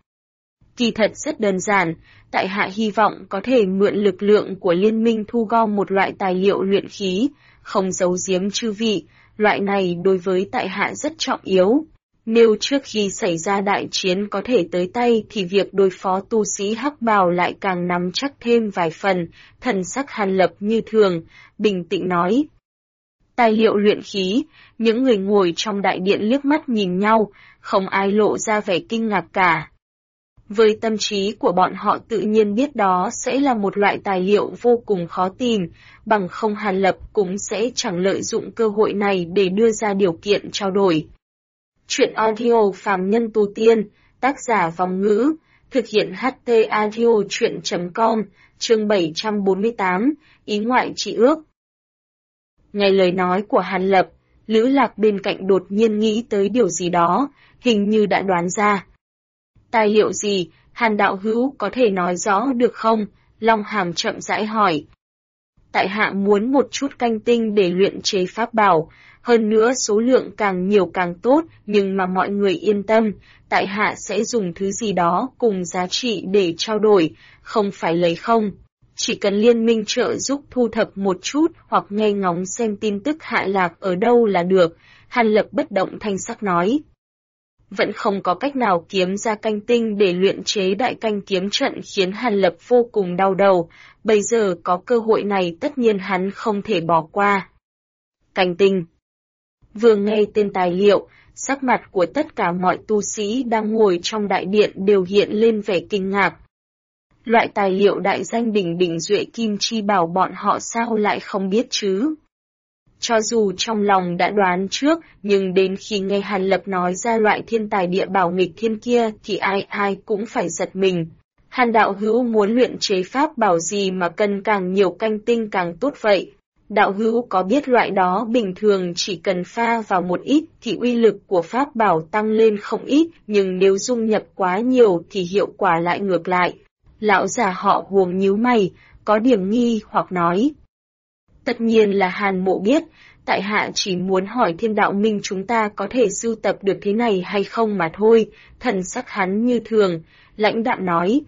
Kỳ thật rất đơn giản, tại hạ hy vọng có thể mượn lực lượng của liên minh thu gom một loại tài liệu luyện khí, không giấu giếm chư vị, loại này đối với tại hạ rất trọng yếu. Nếu trước khi xảy ra đại chiến có thể tới tay thì việc đối phó tu sĩ hắc bào lại càng nắm chắc thêm vài phần, thần sắc Hàn Lập như thường, bình tĩnh nói. Tài liệu luyện khí, những người ngồi trong đại điện liếc mắt nhìn nhau, không ai lộ ra vẻ kinh ngạc cả. Với tâm trí của bọn họ tự nhiên biết đó sẽ là một loại tài liệu vô cùng khó tìm, bằng không Hàn Lập cũng sẽ chẳng lợi dụng cơ hội này để đưa ra điều kiện trao đổi. Chuyện audio phàm nhân tu tiên, tác giả Vong Ngữ, thực hiện HT audio chuyện.com, chương 748, ý ngoại trị ước. Nghe lời nói của Hàn Lập, Lữ Lạc bên cạnh đột nhiên nghĩ tới điều gì đó, hình như đã đoán ra. Tài liệu gì, Hàn đạo hữu có thể nói rõ được không? Long Hàm chậm rãi hỏi. Tại hạ muốn một chút canh tinh để luyện chế pháp bảo, hơn nữa số lượng càng nhiều càng tốt, nhưng mà mọi người yên tâm, tại hạ sẽ dùng thứ gì đó cùng giá trị để trao đổi, không phải lấy không. Chỉ cần liên minh trợ giúp thu thập một chút hoặc nghe ngóng xem tin tức hạ lạc ở đâu là được, Hàn Lập bất động thanh sắc nói. Vẫn không có cách nào kiếm ra canh tinh để luyện chế đại canh kiếm trận khiến Hàn Lập vô cùng đau đầu, bây giờ có cơ hội này tất nhiên hắn không thể bỏ qua. Canh tinh. Vừa nghe tên tài liệu, Sắc mặt của tất cả mọi tu sĩ đang ngồi trong đại điện đều hiện lên vẻ kinh ngạc. Loại tài liệu đại danh đỉnh đỉnh duệ kim chi bảo bọn họ sao lại không biết chứ? Cho dù trong lòng đã đoán trước, nhưng đến khi nghe Hàn Lập nói ra loại thiên tài địa bảo nghịch thiên kia thì ai ai cũng phải giật mình. Hàn đạo hữu muốn luyện chế pháp bảo gì mà cần càng nhiều canh tinh càng tốt vậy? Đạo hữu có biết loại đó bình thường chỉ cần pha vào một ít thì uy lực của pháp bảo tăng lên không ít, nhưng nếu dung nhập quá nhiều thì hiệu quả lại ngược lại. Lão già họ Huống nhíu mày, có điểm nghi hoặc nói. Tất nhiên là Hàn Mộ biết, tại hạ chỉ muốn hỏi Thiên Đạo Minh chúng ta có thể sưu tập được thế này hay không mà thôi. Thần sắc hắn như thường, lãnh đạm nói.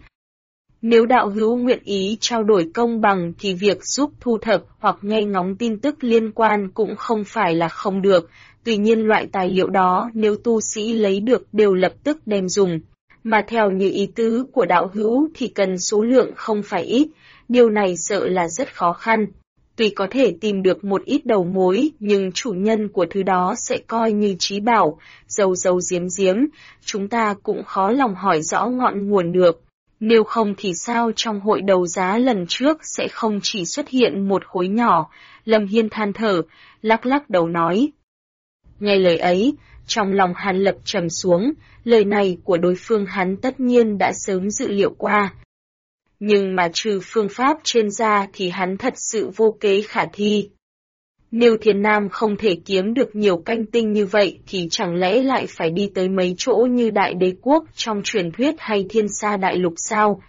Nếu đạo hữu nguyện ý trao đổi công bằng thì việc giúp thu thập hoặc nghe ngóng tin tức liên quan cũng không phải là không được. Tuy nhiên loại tài liệu đó nếu tu sĩ lấy được đều lập tức đem dùng. Mà theo như ý tứ của đạo hữu thì cần số lượng không phải ít, điều này sợ là rất khó khăn. Tuy có thể tìm được một ít đầu mối, nhưng chủ nhân của thứ đó sẽ coi như trí bảo, giấu giấu giếm giếm, chúng ta cũng khó lòng hỏi rõ ngọn nguồn được. Nếu không thì sao trong hội đấu giá lần trước sẽ không chỉ xuất hiện một khối nhỏ, Lâm Hiên than thở, lắc lắc đầu nói. Nghe lời ấy, trong lòng Hàn Lập trầm xuống, lời này của đối phương hắn tất nhiên đã sớm dự liệu qua. Nhưng mà trừ phương pháp trên ra thì hắn thật sự vô kế khả thi. Nếu Thiên Nam không thể kiếm được nhiều canh tinh như vậy thì chẳng lẽ lại phải đi tới mấy chỗ như Đại Đế Quốc trong truyền thuyết hay Thiên Sa Đại Lục sao?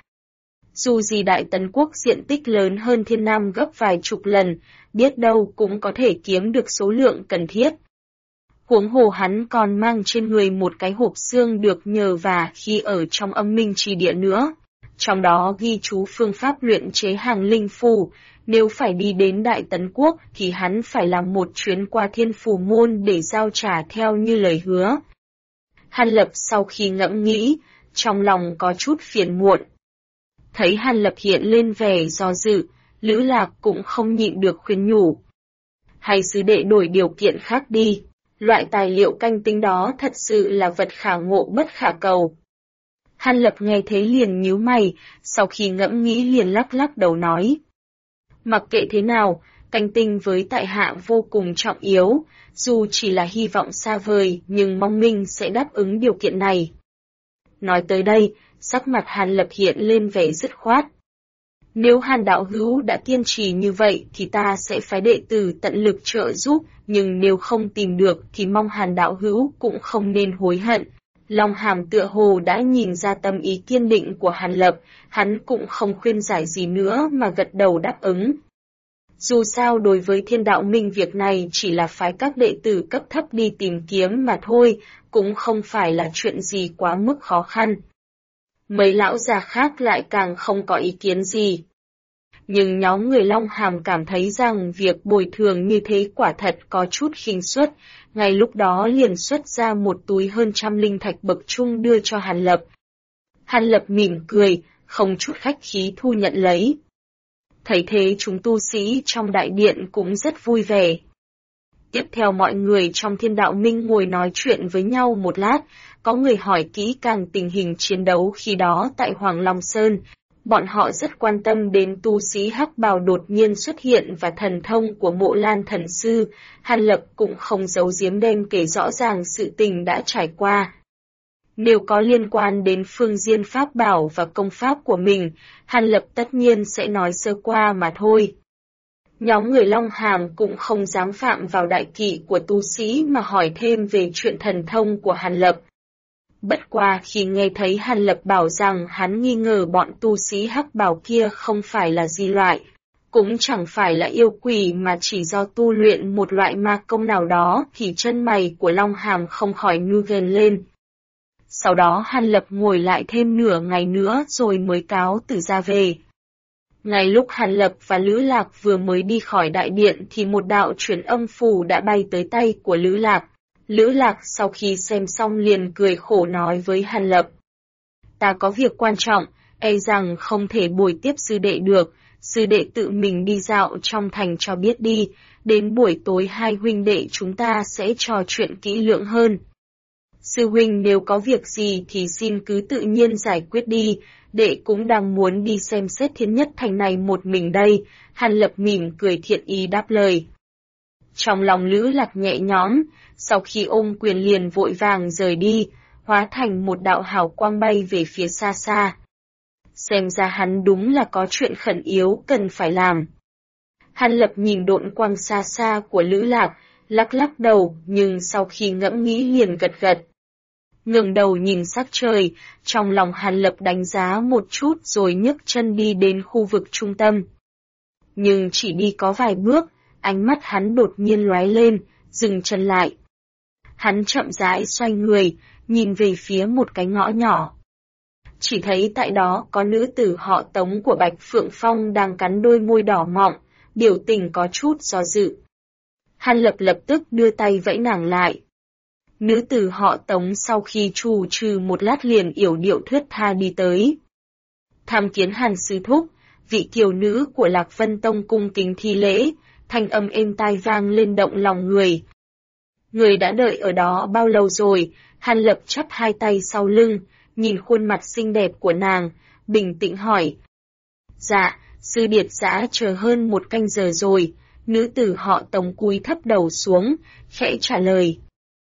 Dù gì Đại Tấn Quốc diện tích lớn hơn Thiên Nam gấp vài chục lần, biết đâu cũng có thể kiếm được số lượng cần thiết. Huống hồ hắn còn mang trên người một cái hộp xương được nhờ và khi ở trong âm minh trì địa nữa. Trong đó ghi chú phương pháp luyện chế hàng linh phù, nếu phải đi đến Đại Tấn Quốc thì hắn phải làm một chuyến qua Thiên Phù Môn để giao trả theo như lời hứa. Hàn Lập sau khi ngẫm nghĩ, trong lòng có chút phiền muộn. Thấy Hàn Lập hiện lên vẻ do dự, Lữ Lạc cũng không nhịn được khuyên nhủ. Hay sư đệ đổi điều kiện khác đi, loại tài liệu canh tinh đó thật sự là vật khả ngộ bất khả cầu. Hàn Lập nghe thế liền nhíu mày, sau khi ngẫm nghĩ liền lắc lắc đầu nói. Mặc kệ thế nào, canh tinh với tại hạ vô cùng trọng yếu, dù chỉ là hy vọng xa vời nhưng mong minh sẽ đáp ứng điều kiện này. Nói tới đây, sắc mặt Hàn Lập hiện lên vẻ dứt khoát. Nếu Hàn đạo hữu đã kiên trì như vậy thì ta sẽ phái đệ tử tận lực trợ giúp, nhưng nếu không tìm được thì mong Hàn đạo hữu cũng không nên hối hận. Long Hàm tựa hồ đã nhìn ra tâm ý kiên định của Hàn Lập, hắn cũng không khuyên giải gì nữa mà gật đầu đáp ứng. Dù sao đối với Thiên Đạo Minh việc này chỉ là phái các đệ tử cấp thấp đi tìm kiếm mà thôi, cũng không phải là chuyện gì quá mức khó khăn. Mấy lão già khác lại càng không có ý kiến gì. Nhưng nhóm người Long Hàm cảm thấy rằng việc bồi thường như thế quả thật có chút khinh suất, ngay lúc đó liền xuất ra một túi hơn 100 linh thạch bậc trung đưa cho Hàn Lập. Hàn Lập mỉm cười, không chút khách khí thu nhận lấy. Thấy thế chúng tu sĩ trong đại điện cũng rất vui vẻ. Tiếp theo mọi người trong Thiên Đạo Minh ngồi nói chuyện với nhau một lát, có người hỏi kỹ càng tình hình chiến đấu khi đó tại Hoàng Long Sơn. Bọn họ rất quan tâm đến tu sĩ hắc bào đột nhiên xuất hiện và thần thông của Mộ Lan Thần Sư. Hàn Lập cũng không giấu giếm đem kể rõ ràng sự tình đã trải qua. Nếu có liên quan đến phương diện pháp bảo và công pháp của mình, Hàn Lập tất nhiên sẽ nói sơ qua mà thôi. Nhóm người Long Hàm cũng không dám phạm vào đại kỵ của tu sĩ mà hỏi thêm về chuyện thần thông của Hàn Lập. Bất qua khi nghe thấy Hàn Lập bảo rằng hắn nghi ngờ bọn tu sĩ hắc bào kia không phải là di loại, cũng chẳng phải là yêu quỷ mà chỉ do tu luyện một loại ma công nào đó thì chân mày của Long Hàm không khỏi nhướng ghen lên. Sau đó Hàn Lập ngồi lại thêm nửa ngày nữa rồi mới cáo từ ra về. Ngay lúc Hàn Lập và Lữ Lạc vừa mới đi khỏi đại điện thì một đạo truyền âm phù đã bay tới tay của Lữ Lạc. Lữ Lạc sau khi xem xong liền cười khổ nói với Hàn Lập. Ta có việc quan trọng, e rằng không thể bồi tiếp sư đệ được, sư đệ tự mình đi dạo trong thành cho biết đi, đến buổi tối hai huynh đệ chúng ta sẽ trò chuyện kỹ lưỡng hơn. Sư huynh nếu có việc gì thì xin cứ tự nhiên giải quyết đi, đệ cũng đang muốn đi xem xét Thiên Nhất Thành này một mình đây, Hàn Lập mỉm cười thiện ý đáp lời. Trong lòng Lữ Lạc nhẹ nhõm, sau khi ôm quyền liền vội vàng rời đi, hóa thành một đạo hào quang bay về phía xa xa. Xem ra hắn đúng là có chuyện khẩn yếu cần phải làm. Hàn Lập nhìn độn quang xa xa của Lữ Lạc, lắc lắc đầu, nhưng sau khi ngẫm nghĩ liền gật gật. Ngẩng đầu nhìn sắc trời, trong lòng Hàn Lập đánh giá một chút rồi nhấc chân đi đến khu vực trung tâm. Nhưng chỉ đi có vài bước, ánh mắt hắn đột nhiên lóe lên, dừng chân lại. Hắn chậm rãi xoay người, nhìn về phía một cái ngõ nhỏ. Chỉ thấy tại đó có nữ tử họ Tống của Bạch Phượng Phong đang cắn đôi môi đỏ mọng, biểu tình có chút do dự. Hàn Lập lập tức đưa tay vẫy nàng lại. Nữ tử họ Tống sau khi trù trừ một lát liền yểu điệu thướt tha đi tới. Tham kiến Hàn sư thúc, vị kiều nữ của Lạc Vân Tông cung kính thi lễ, thanh âm êm tai vang lên động lòng người. Người đã đợi ở đó bao lâu rồi? Hàn Lập chắp hai tay sau lưng, nhìn khuôn mặt xinh đẹp của nàng, bình tĩnh hỏi. Dạ, sư điệt đã chờ hơn một canh giờ rồi, nữ tử họ Tống cúi thấp đầu xuống, khẽ trả lời.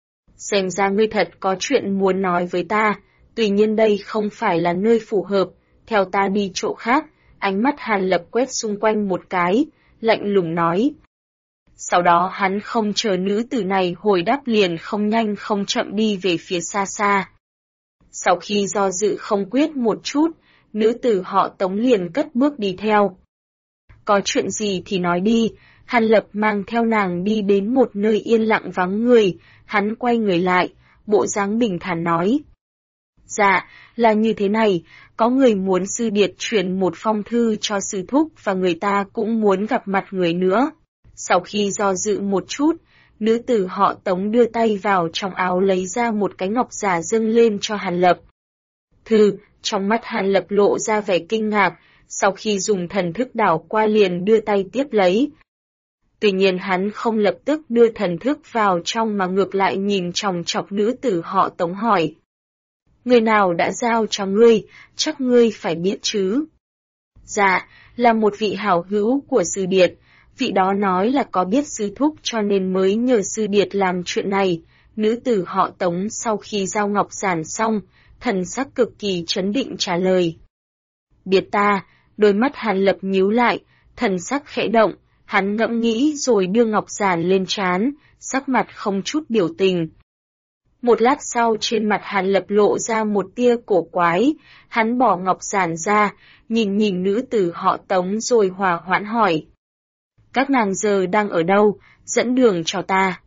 Xem ra ngươi thật có chuyện muốn nói với ta, tuy nhiên đây không phải là nơi phù hợp, theo ta đi chỗ khác. Ánh mắt Hàn Lập quét xung quanh một cái, lạnh lùng nói. Sau đó hắn không chờ nữ tử này hồi đáp liền không nhanh không chậm đi về phía xa xa. Sau khi do dự không quyết một chút, nữ tử họ Tống liền cất bước đi theo. Có chuyện gì thì nói đi, Hàn Lập mang theo nàng đi đến một nơi yên lặng vắng người, hắn quay người lại, bộ dáng bình thản nói. Dạ, là như thế này, có người muốn sư điệt chuyển một phong thư cho sư thúc và người ta cũng muốn gặp mặt người nữa. Sau khi do dự một chút, nữ tử họ Tống đưa tay vào trong áo lấy ra một cái ngọc giả dâng lên cho Hàn Lập. Thư, trong mắt Hàn Lập lộ ra vẻ kinh ngạc, sau khi dùng thần thức đảo qua liền đưa tay tiếp lấy. Tuy nhiên hắn không lập tức đưa thần thức vào trong mà ngược lại nhìn chòng chọc nữ tử họ Tống hỏi. Người nào đã giao cho ngươi, chắc ngươi phải biết chứ. Dạ, là một vị hảo hữu của sư điệt, vị đó nói là có biết sư thúc cho nên mới nhờ sư điệt làm chuyện này. Nữ tử họ Tống sau khi giao ngọc giản xong, thần sắc cực kỳ trấn định trả lời. Biết ta, đôi mắt Hàn Lập nhíu lại, thần sắc khẽ động, hắn ngẫm nghĩ rồi đưa ngọc giản lên trán, sắc mặt không chút biểu tình. Một lát sau trên mặt Hàn Lập lộ ra một tia cổ quái, hắn bỏ ngọc giản ra, nhìn nữ tử họ Tống rồi hòa hoãn hỏi. Các nàng giờ đang ở đâu, dẫn đường cho ta.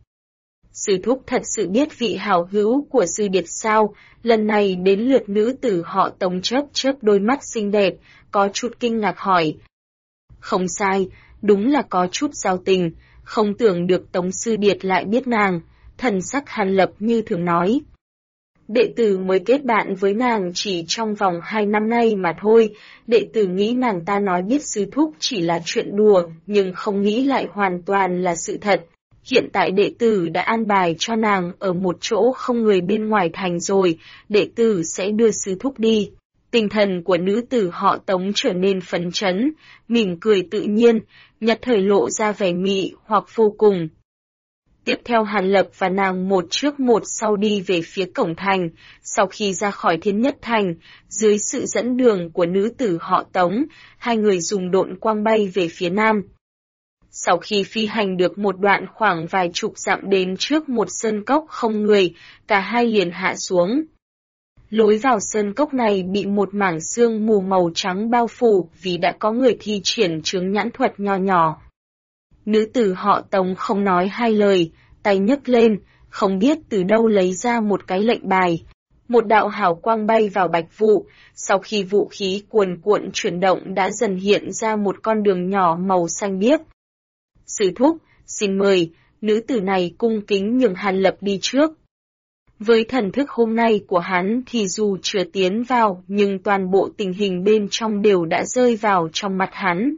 Sư thúc thật sự biết vị hảo hữu của sư điệt sao, lần này đến lượt nữ tử họ Tống chớp đôi mắt xinh đẹp, có chút kinh ngạc hỏi. Không sai, đúng là có chút giao tình, không tưởng được Tống sư điệt lại biết nàng. Thần sắc Hàn Lập như thường nói. Đệ tử mới kết bạn với nàng chỉ trong vòng 2 năm nay mà thôi, đệ tử nghĩ nàng ta nói biết sư thúc chỉ là chuyện đùa, nhưng không nghĩ lại hoàn toàn là sự thật. Hiện tại đệ tử đã an bài cho nàng ở một chỗ không người bên ngoài thành rồi, đệ tử sẽ đưa sư thúc đi. Tinh thần của nữ tử họ Tống trở nên phấn chấn, mỉm cười tự nhiên, nhất thời lộ ra vẻ mị hoặc vô cùng. Tiếp theo Hàn Lập và nàng một trước một sau đi về phía cổng thành, sau khi ra khỏi Thiên Nhất Thành, dưới sự dẫn đường của nữ tử họ Tống, hai người dùng độn quang bay về phía nam. Sau khi phi hành được một đoạn khoảng vài chục dặm đến trước một sơn cốc không người, cả hai liền hạ xuống. Lối vào sơn cốc này bị một mảng sương mù màu trắng bao phủ vì đã có người thi triển chướng nhãn thuật nho nhỏ. Nữ tử họ Tống không nói hai lời, tay nhấc lên, không biết từ đâu lấy ra một cái lệnh bài. Một đạo hào quang bay vào bạch vụ, sau khi vũ khí cuồn cuộn chuyển động đã dần hiện ra một con đường nhỏ màu xanh biếc. Sư thúc, xin mời, nữ tử này cung kính nhường Hàn Lập đi trước. Với thần thức hôm nay của hắn thì dù chưa tiến vào nhưng toàn bộ tình hình bên trong đều đã rơi vào trong mặt hắn.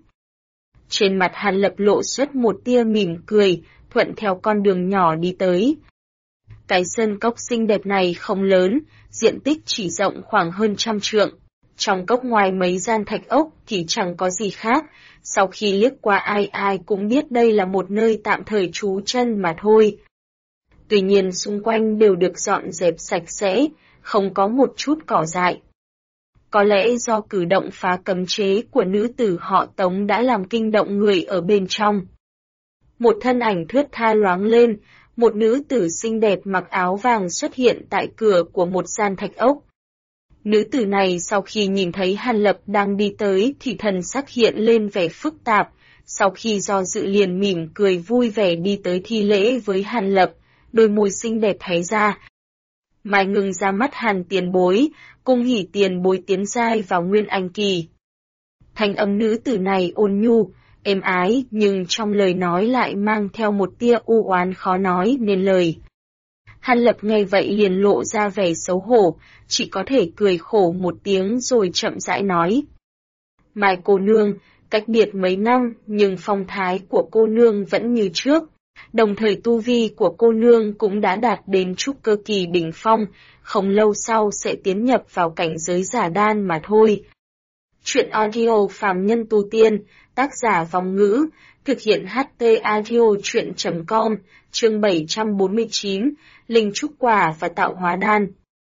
Trên mặt Hàn Lập lộ xuất một tia mỉm cười, thuận theo con đường nhỏ đi tới. Cái sơn cốc xinh đẹp này không lớn, diện tích chỉ rộng khoảng hơn 100 trượng. Trong cốc ngoài mấy gian thạch ốc thì chẳng có gì khác, sau khi liếc qua ai ai cũng biết đây là một nơi tạm thời trú chân mà thôi. Tuy nhiên xung quanh đều được dọn dẹp sạch sẽ, không có một chút cỏ dại. Có lẽ do cử động phá cấm chế của nữ tử họ Tống đã làm kinh động người ở bên trong. Một thân ảnh thướt tha loáng lên, một nữ tử xinh đẹp mặc áo vàng xuất hiện tại cửa của một gian thạch ốc. Nữ tử này sau khi nhìn thấy Hàn Lập đang đi tới thì thần sắc hiện lên vẻ phức tạp, sau khi do dự liền mỉm cười vui vẻ đi tới thi lễ với Hàn Lập, đôi môi xinh đẹp hé ra. Mai Ngưng ra mắt Hàn tiền bối, cung hỉ tiền bối tiến giai vào Nguyên Anh kỳ. Thanh âm nữ tử này ôn nhu, êm ái nhưng trong lời nói lại mang theo một tia u oán khó nói nên lời. Hàn Lập nghe vậy liền lộ ra vẻ xấu hổ, chỉ có thể cười khổ một tiếng rồi chậm rãi nói. Mai cô nương, cách biệt mấy năm nhưng phong thái của cô nương vẫn như trước, đồng thời tu vi của cô nương cũng đã đạt đến trúc cơ kỳ đỉnh phong, không lâu sau sẽ tiến nhập vào cảnh giới giả đan mà thôi. Chuyện audio phàm nhân tu tiên, tác giả Vong Ngữ, thực hiện HT audio chuyện.com, chương 749, Linh trúc quả và tạo hóa đan.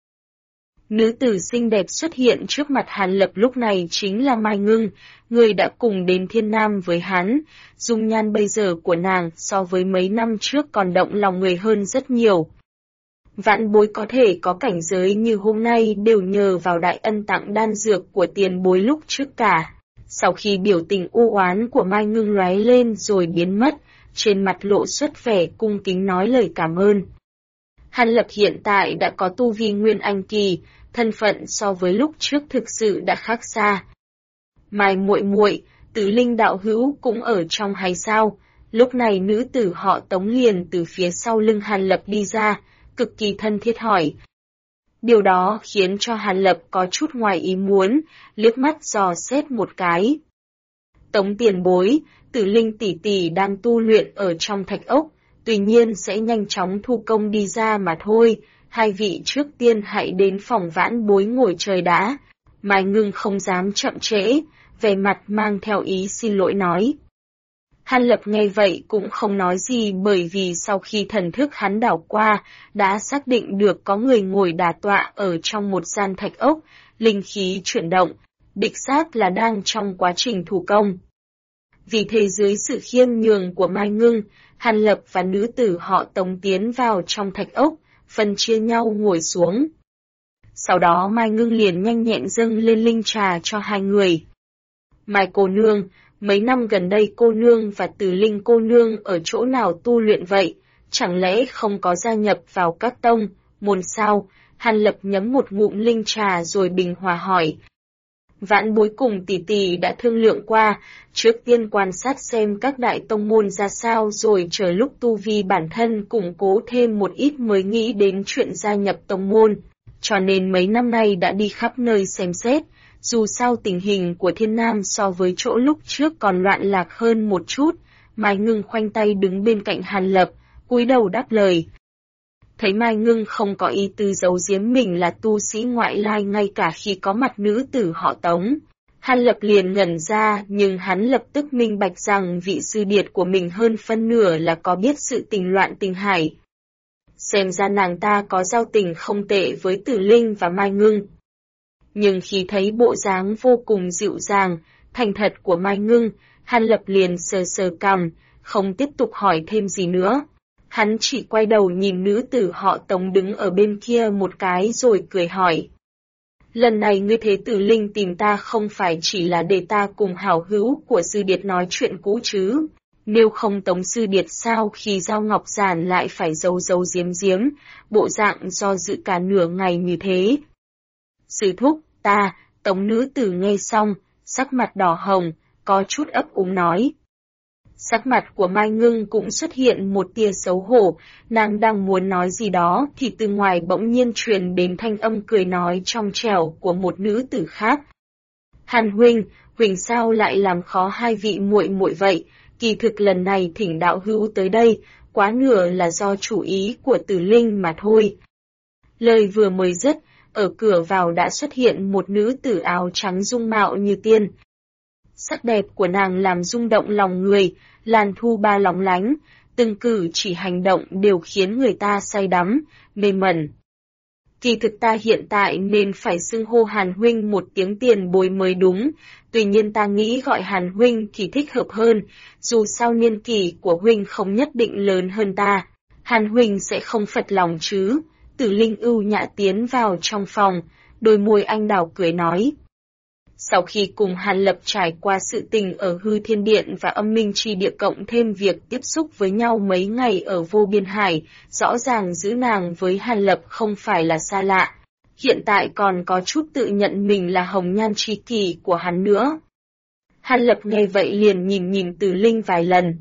Nữ tử xinh đẹp xuất hiện trước mặt Hàn Lập lúc này chính là Mai Ngưng, người đã cùng đến Thiên Nam với hắn. Dung nhan bây giờ của nàng so với mấy năm trước còn động lòng người hơn rất nhiều. Vãn bối có thể có cảnh giới như hôm nay đều nhờ vào đại ân tặng đan dược của tiền bối lúc trước cả. Sau khi biểu tình u oán của Mai Ngưng lóe lên rồi biến mất, trên mặt lộ xuất vẻ cung kính nói lời cảm ơn. Hàn Lập hiện tại đã có tu vi Nguyên Anh kỳ, thân phận so với lúc trước thực sự đã khác xa. Mai muội muội, Tử Linh đạo hữu cũng ở trong hay sao? Lúc này nữ tử họ Tống liền từ phía sau lưng Hàn Lập đi ra, cực kỳ thân thiết hỏi. Điều đó khiến cho Hàn Lập có chút ngoài ý muốn, liếc mắt dò xét một cái. Tống tiền bối, Tử Linh tỷ tỷ đang tu luyện ở trong thạch ốc, tuy nhiên sẽ nhanh chóng thu công đi ra mà thôi, hai vị trước tiên hãy đến phòng vãn bối ngồi chơi đã. Mai Ngưng không dám chậm trễ, vẻ mặt mang theo ý xin lỗi nói. Hàn Lập nghe vậy cũng không nói gì bởi vì sau khi thần thức hắn đảo qua, đã xác định được có người ngồi đả tọa ở trong một gian thạch ốc, linh khí chuyển động, đích xác là đang trong quá trình thủ công. Vì thế dưới sự khiêm nhường của Mai Ngưng, Hàn Lập và nữ tử họ Tống tiến vào trong thạch ốc, phân chia nhau ngồi xuống. Sau đó Mai Ngưng liền nhanh nhẹn dâng lên linh trà cho hai người. Mai cô nương, mấy năm gần đây cô nương và Tử Linh cô nương ở chỗ nào tu luyện vậy, chẳng lẽ không có gia nhập vào các tông, môn sao? Hàn Lập nhấm một ngụm linh trà rồi bình hòa hỏi. Vãn bối cùng tỷ tỷ đã thương lượng qua, trước tiên quan sát xem các đại tông môn ra sao rồi chờ lúc tu vi bản thân củng cố thêm một ít mới nghĩ đến chuyện gia nhập tông môn, cho nên mấy năm nay đã đi khắp nơi xem xét, dù sao tình hình của Thiên Nam so với chỗ lúc trước còn loạn lạc hơn một chút. Mai Ngưng khoanh tay đứng bên cạnh Hàn Lập, cúi đầu đáp lời. Thấy Mai Ngưng không có ý tư giấu giếm mình là tu sĩ ngoại lai ngay cả khi có mặt nữ tử họ Tống, Hàn Lập liền ngẩn ra, nhưng hắn lập tức minh bạch rằng vị sư điệt của mình hơn phân nửa là có biết sự tình loạn tình hải. Xem ra nàng ta có giao tình không tệ với Tử Linh và Mai Ngưng. Nhưng khi thấy bộ dáng vô cùng dịu dàng, thành thật của Mai Ngưng, Hàn Lập liền sờ sờ cằm, không tiếp tục hỏi thêm gì nữa. Hắn chỉ quay đầu nhìn nữ tử họ Tống đứng ở bên kia một cái rồi cười hỏi. Lần này ngươi thế Tử Linh tìm ta không phải chỉ là để ta cùng hảo hữu của sư điệt nói chuyện cũ chứ? Nếu không Tống sư điệt sao khi giao ngọc giản lại phải giấu giấu giếm, bộ dạng do dự cả nửa ngày như thế? Sư thúc, ta, Tống nữ tử nghe xong, sắc mặt đỏ hồng, có chút ấp úng nói. Sắc mặt của Mai Ngưng cũng xuất hiện một tia xấu hổ, nàng đang muốn nói gì đó thì từ ngoài bỗng nhiên truyền đến thanh âm cười nói trong trẻo của một nữ tử khác. Hàn huynh, huynh sao lại làm khó hai vị muội muội vậy? Kỳ thực lần này thỉnh đạo hữu tới đây, quá nửa là do chủ ý của Tử Linh mà thôi. Lời vừa mới dứt, ở cửa vào đã xuất hiện một nữ tử áo trắng dung mạo như tiên. Sắc đẹp của nàng làm rung động lòng người, làn thu ba lóng lánh, từng cử chỉ hành động đều khiến người ta say đắm, mê mẩn. Kỳ thực ta hiện tại nên phải xưng hô Hàn huynh một tiếng tiền bối mới đúng, tuy nhiên ta nghĩ gọi Hàn huynh thì thích hợp hơn, dù sao niên kỷ của huynh không nhất định lớn hơn ta. Hàn huynh sẽ không phật lòng chứ? Tử Linh ưu nhã tiến vào trong phòng, đôi môi anh đào cười nói. Sau khi cùng Hàn Lập trải qua sự tình ở Hư Thiên Điện và Âm Minh Chi Địa cộng thêm việc tiếp xúc với nhau mấy ngày ở Vô Biên Hải, rõ ràng giữ nàng với Hàn Lập không phải là xa lạ. Hiện tại còn có chút tự nhận mình là hồng nhan tri kỷ của hắn nữa. Hàn Lập nghe vậy liền nhìn Tử Linh vài lần.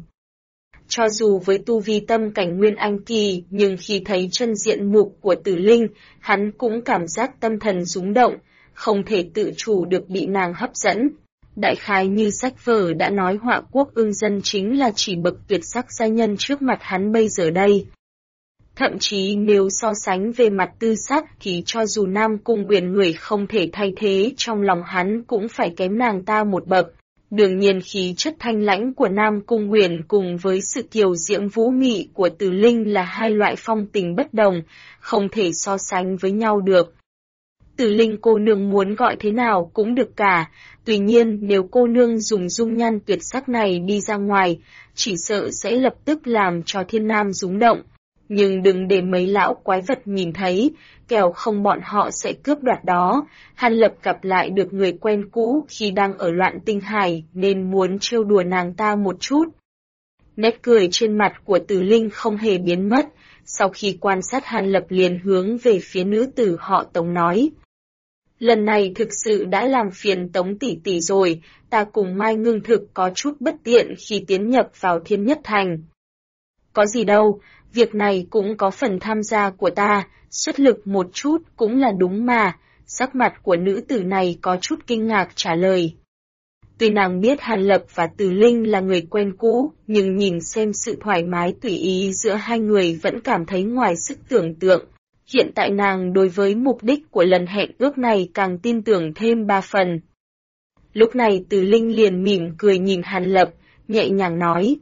Cho dù với tu vi tâm cảnh Nguyên Anh kỳ, nhưng khi thấy chân diện mục của Tử Linh, hắn cũng cảm giác tâm thần rúng động, không thể tự chủ được bị nàng hấp dẫn. Đại khái như sách vở đã nói Họa Quốc Ương Dân chính là chỉ bậc tuyệt sắc giai nhân trước mặt hắn bây giờ đây. Thậm chí nếu so sánh về mặt tư sắc thì cho dù Nam Cung Uyển người không thể thay thế trong lòng hắn cũng phải kém nàng ta một bậc. Đương nhiên khí chất thanh lãnh của Nam Cung Uyển cùng với sự kiều diễm vũ mị của Tử Linh là hai loại phong tình bất đồng, không thể so sánh với nhau được. Tử Linh cô nương muốn gọi thế nào cũng được cả, tuy nhiên nếu cô nương dùng dung nhan tuyệt sắc này đi ra ngoài, chỉ sợ sẽ lập tức làm cho thiên nam rúng động. Nhưng đừng để mấy lão quái vật nhìn thấy, kẻo không bọn họ sẽ cướp đoạt đó. Hàn Lập gặp lại được người quen cũ khi đang ở Loạn Tinh Hải nên muốn trêu đùa nàng ta một chút. Nét cười trên mặt của Tử Linh không hề biến mất, sau khi quan sát Hàn Lập liền hướng về phía nữ tử họ Tống nói. Lần này thực sự đã làm phiền Tống tỷ tỷ rồi, ta cùng Mai Ngưng Thực có chút bất tiện khi tiến nhập vào Thiên Nhất Thành. Có gì đâu, việc này cũng có phần tham gia của ta, xuất lực một chút cũng là đúng mà, sắc mặt của nữ tử này có chút kinh ngạc trả lời. Tuy nàng biết Hàn Lập và Tử Linh là người quen cũ, nhưng nhìn xem sự thoải mái tùy ý giữa hai người vẫn cảm thấy ngoài sức tưởng tượng. Hiện tại nàng đối với mục đích của lần hẹn ước này càng tin tưởng thêm 3 phần. Lúc này Tử Linh liền mỉm cười nhìn Hàn Lập, nhẹ nhàng nói.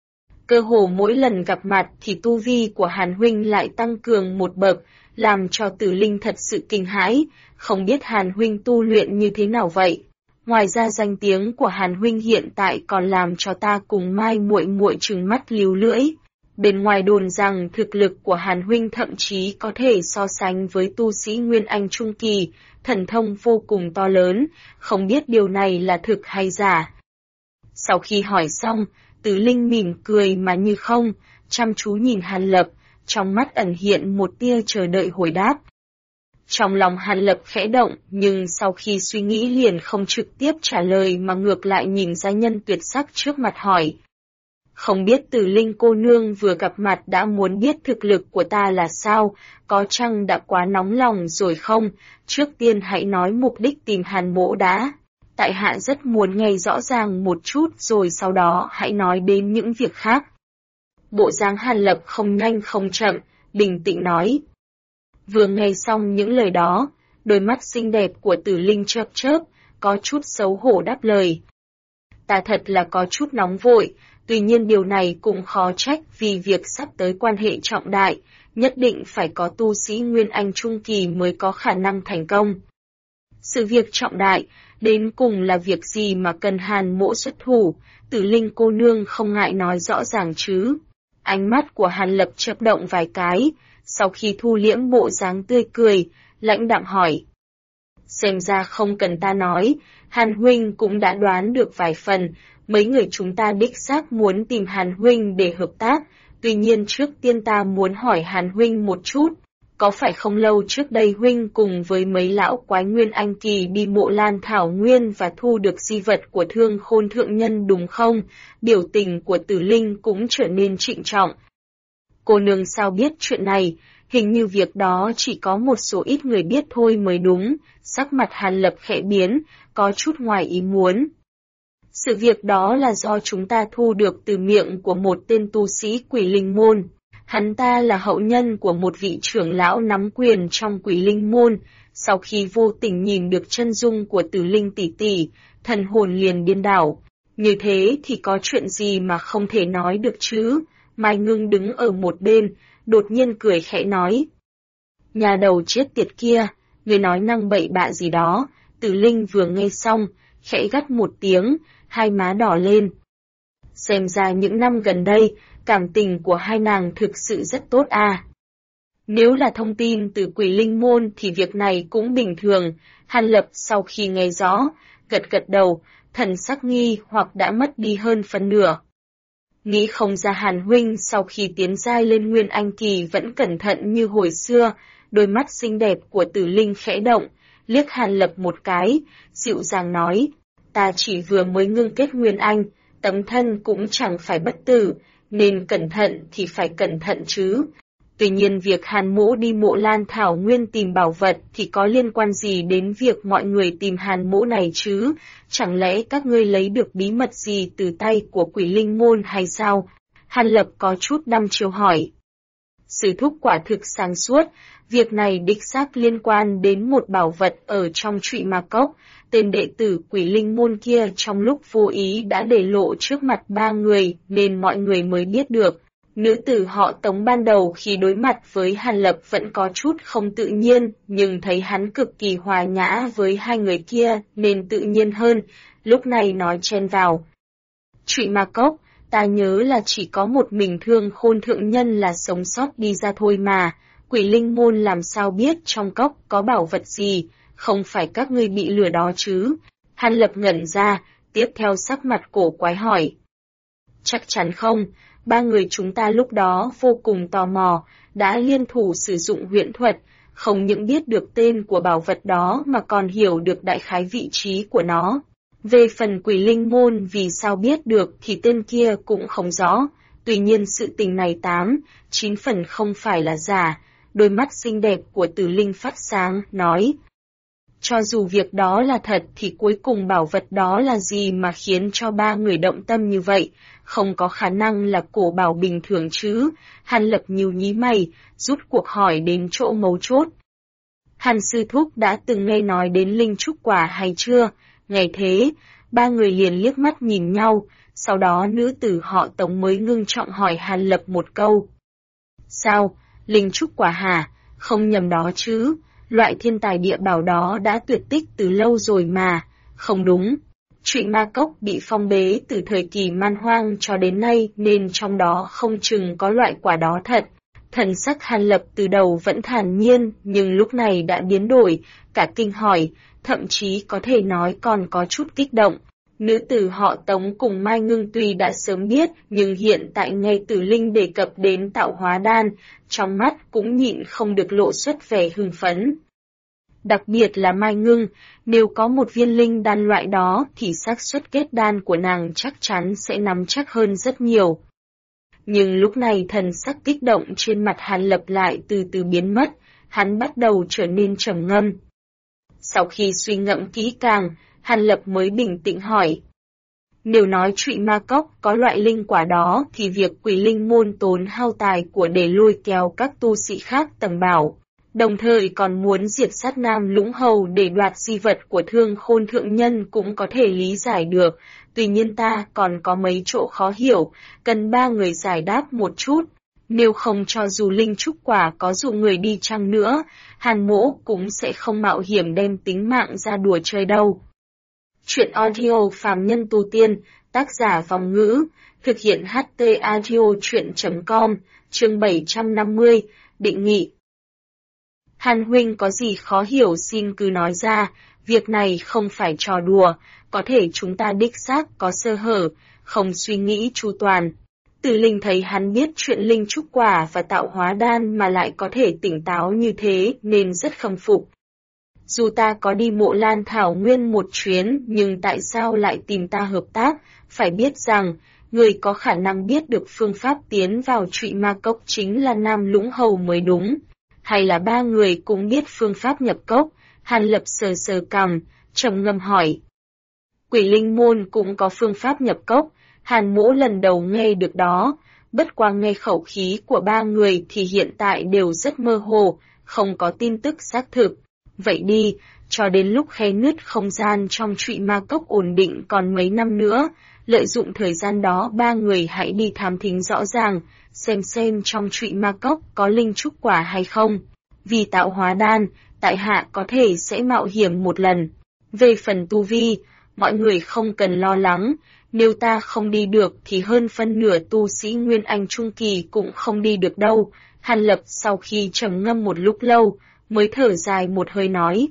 Cơ hồ mỗi lần gặp mặt thì tu vi của Hàn huynh lại tăng cường một bậc, làm cho Tử Linh thật sự kinh hãi, không biết Hàn huynh tu luyện như thế nào vậy. Ngoài ra danh tiếng của Hàn huynh hiện tại còn làm cho ta cùng Mai muội muội trừng mắt líu lưỡi. Bên ngoài đồn rằng thực lực của Hàn huynh thậm chí có thể so sánh với tu sĩ Nguyên Anh Trung Kỳ, thần thông vô cùng to lớn, không biết điều này là thực hay giả. Sau khi hỏi xong, Tử Linh mỉm cười mà như không, chăm chú nhìn Hàn Lập, trong mắt ẩn hiện một tia chờ đợi hồi đáp. Trong lòng Hàn Lập khẽ động, nhưng sau khi suy nghĩ liền không trực tiếp trả lời mà ngược lại nhìn gia nhân tuyệt sắc trước mặt hỏi. Không biết Tử Linh cô nương vừa gặp mặt đã muốn biết thực lực của ta là sao, có chăng đã quá nóng lòng rồi không? Trước tiên hãy nói mục đích tìm Hàn mỗ đã. Tại hạ rất muốn nghe rõ ràng một chút rồi sau đó hãy nói đến những việc khác. Bộ dáng Hàn Lập không nhanh không chậm, bình tĩnh nói. Vừa nghe xong những lời đó, đôi mắt xinh đẹp của Tử Linh chớp chớp, có chút xấu hổ đáp lời. Ta thật là có chút nóng vội, tuy nhiên điều này cũng khó trách vì việc sắp tới quan hệ trọng đại, nhất định phải có tu sĩ Nguyên Anh Trung Kỳ mới có khả năng thành công. Sự việc trọng đại, đến cùng là việc gì mà cần Hàn mỗ xuất thủ, Tử Linh cô nương không ngại nói rõ ràng chứ. Ánh mắt của Hàn Lập chớp động vài cái, sau khi thu liễm bộ dáng tươi cười, lãnh đạm hỏi. Xem ra không cần ta nói, Hàn huynh cũng đã đoán được vài phần, mấy người chúng ta đích xác muốn tìm Hàn huynh để hợp tác, tuy nhiên trước tiên ta muốn hỏi Hàn huynh một chút. Có phải không lâu trước đây huynh cùng với mấy lão quái Nguyên Anh Kỳ đi Mộ Lan Thảo Nguyên và thu được di vật của Thương Khôn thượng nhân đúng không? Biểu tình của Tử Linh cũng trở nên trịnh trọng. Cô nương sao biết chuyện này? Hình như việc đó chỉ có một số ít người biết thôi mới đúng. Sắc mặt Hàn Lập khẽ biến, có chút ngoài ý muốn. Sự việc đó là do chúng ta thu được từ miệng của một tên tu sĩ Quỷ Linh Môn. Hắn ta là hậu nhân của một vị trưởng lão nắm quyền trong Quỷ Linh Môn. Sau khi vô tình nhìn được chân dung của Tử Linh tỷ tỷ, thần hồn liền điên đảo. Như thế thì có chuyện gì mà không thể nói được chứ? Mai Ngưng đứng ở một bên, đột nhiên cười khẽ nói. Nhà đầu chết tiệt kia, người nói năng bậy bạ gì đó. Tử Linh vừa nghe xong, khẽ gắt một tiếng, hai má đỏ lên. Xem ra những năm gần đây, cảm tình của hai nàng thực sự rất tốt à. Nếu là thông tin từ Quỷ Linh Môn thì việc này cũng bình thường. Hàn Lập sau khi nghe rõ, gật gật đầu, thần sắc nghi hoặc đã mất đi hơn phần nửa. Nghĩ không ra Hàn huynh sau khi tiến giai lên Nguyên Anh kỳ vẫn cẩn thận như hồi xưa, đôi mắt xinh đẹp của Tử Linh khẽ động, liếc Hàn Lập một cái, dịu dàng nói, ta chỉ vừa mới ngưng kết Nguyên Anh, tấm thân cũng chẳng phải bất tử, nên cẩn thận thì phải cẩn thận chứ. Tuy nhiên việc Hàn Mỗ đi Mộ Lan Thảo Nguyên tìm bảo vật thì có liên quan gì đến việc mọi người tìm Hàn Mỗ này chứ? Chẳng lẽ các ngươi lấy được bí mật gì từ tay của Quỷ Linh Môn hay sao? Hàn Lập có chút đăm chiêu hỏi. Sư thúc quả thực sáng suốt, việc này đích xác liên quan đến một bảo vật ở trong Trụy Ma Cốc. Tên đệ tử Quỷ Linh Môn kia trong lúc vô ý đã để lộ trước mặt ba người nên mọi người mới biết được. Nữ tử họ Tống ban đầu khi đối mặt với Hàn Lập vẫn có chút không tự nhiên, nhưng thấy hắn cực kỳ hòa nhã với hai người kia nên tự nhiên hơn, lúc này nói chen vào. Trụy Ma Cốc, ta nhớ là chỉ có một mình Thương Khôn thượng nhân là sống sót đi ra thôi mà, Quỷ Linh Môn làm sao biết trong cốc có bảo vật gì, không phải các ngươi bị lừa đó chứ? Hàn Lập ngẩn ra, tiếp theo sắc mặt cổ quái hỏi. Chắc chắn không. Ba người chúng ta lúc đó vô cùng tò mò, đã liên thủ sử dụng huyễn thuật, không những biết được tên của bảo vật đó mà còn hiểu được đại khái vị trí của nó. Về phần Quỷ Linh Môn vì sao biết được thì tên kia cũng không rõ, tuy nhiên sự tình này 8-9 phần không phải là giả. Đôi mắt xinh đẹp của Tử Linh phát sáng, nói. Cho dù việc đó là thật thì cuối cùng bảo vật đó là gì mà khiến cho ba người động tâm như vậy, không có khả năng là cổ bảo bình thường chứ. Hàn Lập nhíu nhí mày, rút cuộc hỏi đến chỗ mấu chốt. Hàn sư thúc đã từng nghe nói đến linh trúc quả hay chưa? Nghe thế, ba người liền liếc mắt nhìn nhau, sau đó nữ tử họ Tống mới ngưng trọng hỏi Hàn Lập một câu. Sao, linh trúc quả hả? Không nhầm đó chứ, loại thiên tài địa bảo đó đã tuyệt tích từ lâu rồi mà. Không đúng. Trụy Ma Cốc bị phong bế từ thời kỳ man hoang cho đến nay nên trong đó không chừng có loại quả đó thật. Thần sắc Hàn Lập từ đầu vẫn thản nhiên nhưng lúc này đã biến đổi, cả kinh hỏi, thậm chí có thể nói còn có chút kích động. Nữ tử họ Tống cùng Mai Ngưng tuy đã sớm biết nhưng hiện tại nghe Tử Linh đề cập đến tạo hóa đan, trong mắt cũng nhịn không được lộ xuất vẻ hưng phấn. Đặc biệt là Mai Ngưng, nếu có một viên linh đan loại đó thì xác suất kết đan của nàng chắc chắn sẽ nắm chắc hơn rất nhiều. Nhưng lúc này thần sắc kích động trên mặt Hàn Lập lại từ từ biến mất, hắn bắt đầu trở nên trầm ngâm. Sau khi suy ngẫm kỹ càng, Hàn Lập mới bình tĩnh hỏi. Nếu nói Trụy Ma Cốc có loại linh quả đó thì việc Quỷ Linh Môn tốn hao tài của để lôi kéo các tu sĩ khác tầm bảo, đồng thời còn muốn diệt sát Nam Lũng Hầu để đoạt di vật của Thương Khôn thượng nhân cũng có thể lý giải được, tuy nhiên ta còn có mấy chỗ khó hiểu, cần ba người giải đáp một chút. Nếu không cho dù linh trúc quả có dụ người đi chăng nữa, Hàn Mỗ cũng sẽ không mạo hiểm đem tính mạng ra đùa chơi đâu. Chuyện audio phàm nhân tu tiên, tác giả Vòng Ngữ, thực hiện HT audio chuyện.com, chương 750, định nghị. Hàn huynh có gì khó hiểu xin cứ nói ra, việc này không phải trò đùa, có thể chúng ta đích xác có sơ hở, không suy nghĩ chu toàn. Tử Linh thấy hắn biết chuyện linh trúc quả và tạo hóa đan mà lại có thể tỉnh táo như thế nên rất khâm phục. Dù ta có đi Mộ Lan Thảo Nguyên một chuyến nhưng tại sao lại tìm ta hợp tác, phải biết rằng, người có khả năng biết được phương pháp tiến vào Trụy Ma Cốc chính là Nam Lũng Hầu mới đúng. Hay là ba người cũng biết phương pháp nhập cốc? Hàn Lập sờ sờ cằm, trầm ngâm hỏi. Quỷ Linh Môn cũng có phương pháp nhập cốc, Hàn Mỗ lần đầu nghe được đó, bất qua nghe khẩu khí của ba người thì hiện tại đều rất mơ hồ, không có tin tức xác thực. Vậy đi, cho đến lúc khe nứt không gian trong Trụy Ma Cốc ổn định còn mấy năm nữa, lợi dụng thời gian đó ba người hãy đi thám thính rõ ràng, xem trong Trụy Ma Cốc có linh trúc quả hay không. Vì tạo hóa đan, tại hạ có thể sẽ mạo hiểm một lần. Về phần tu vi, mọi người không cần lo lắng, nếu ta không đi được thì hơn phân nửa tu sĩ Nguyên Anh Trung Kỳ cũng không đi được đâu. Hàn Lập sau khi trầm ngâm một lúc lâu, mới thở dài một hơi nói.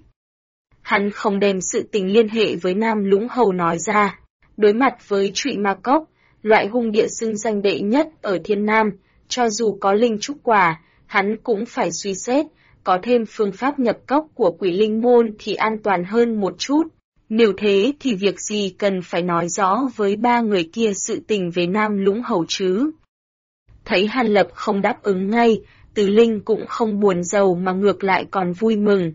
Hắn không đem sự tình liên hệ với Nam Lũng Hầu nói ra. Đối mặt với Trụy Ma Cốc, loại hung địa xưng danh đệ nhất ở Thiên Nam, cho dù có linh trúc quả, hắn cũng phải suy xét, có thêm phương pháp nhập cốc của Quỷ Linh Môn thì an toàn hơn một chút. Nếu thế thì việc gì cần phải nói rõ với ba người kia sự tình về Nam Lũng Hầu chứ? Thấy Hàn Lập không đáp ứng ngay, Từ Linh cũng không buồn rầu mà ngược lại còn vui mừng.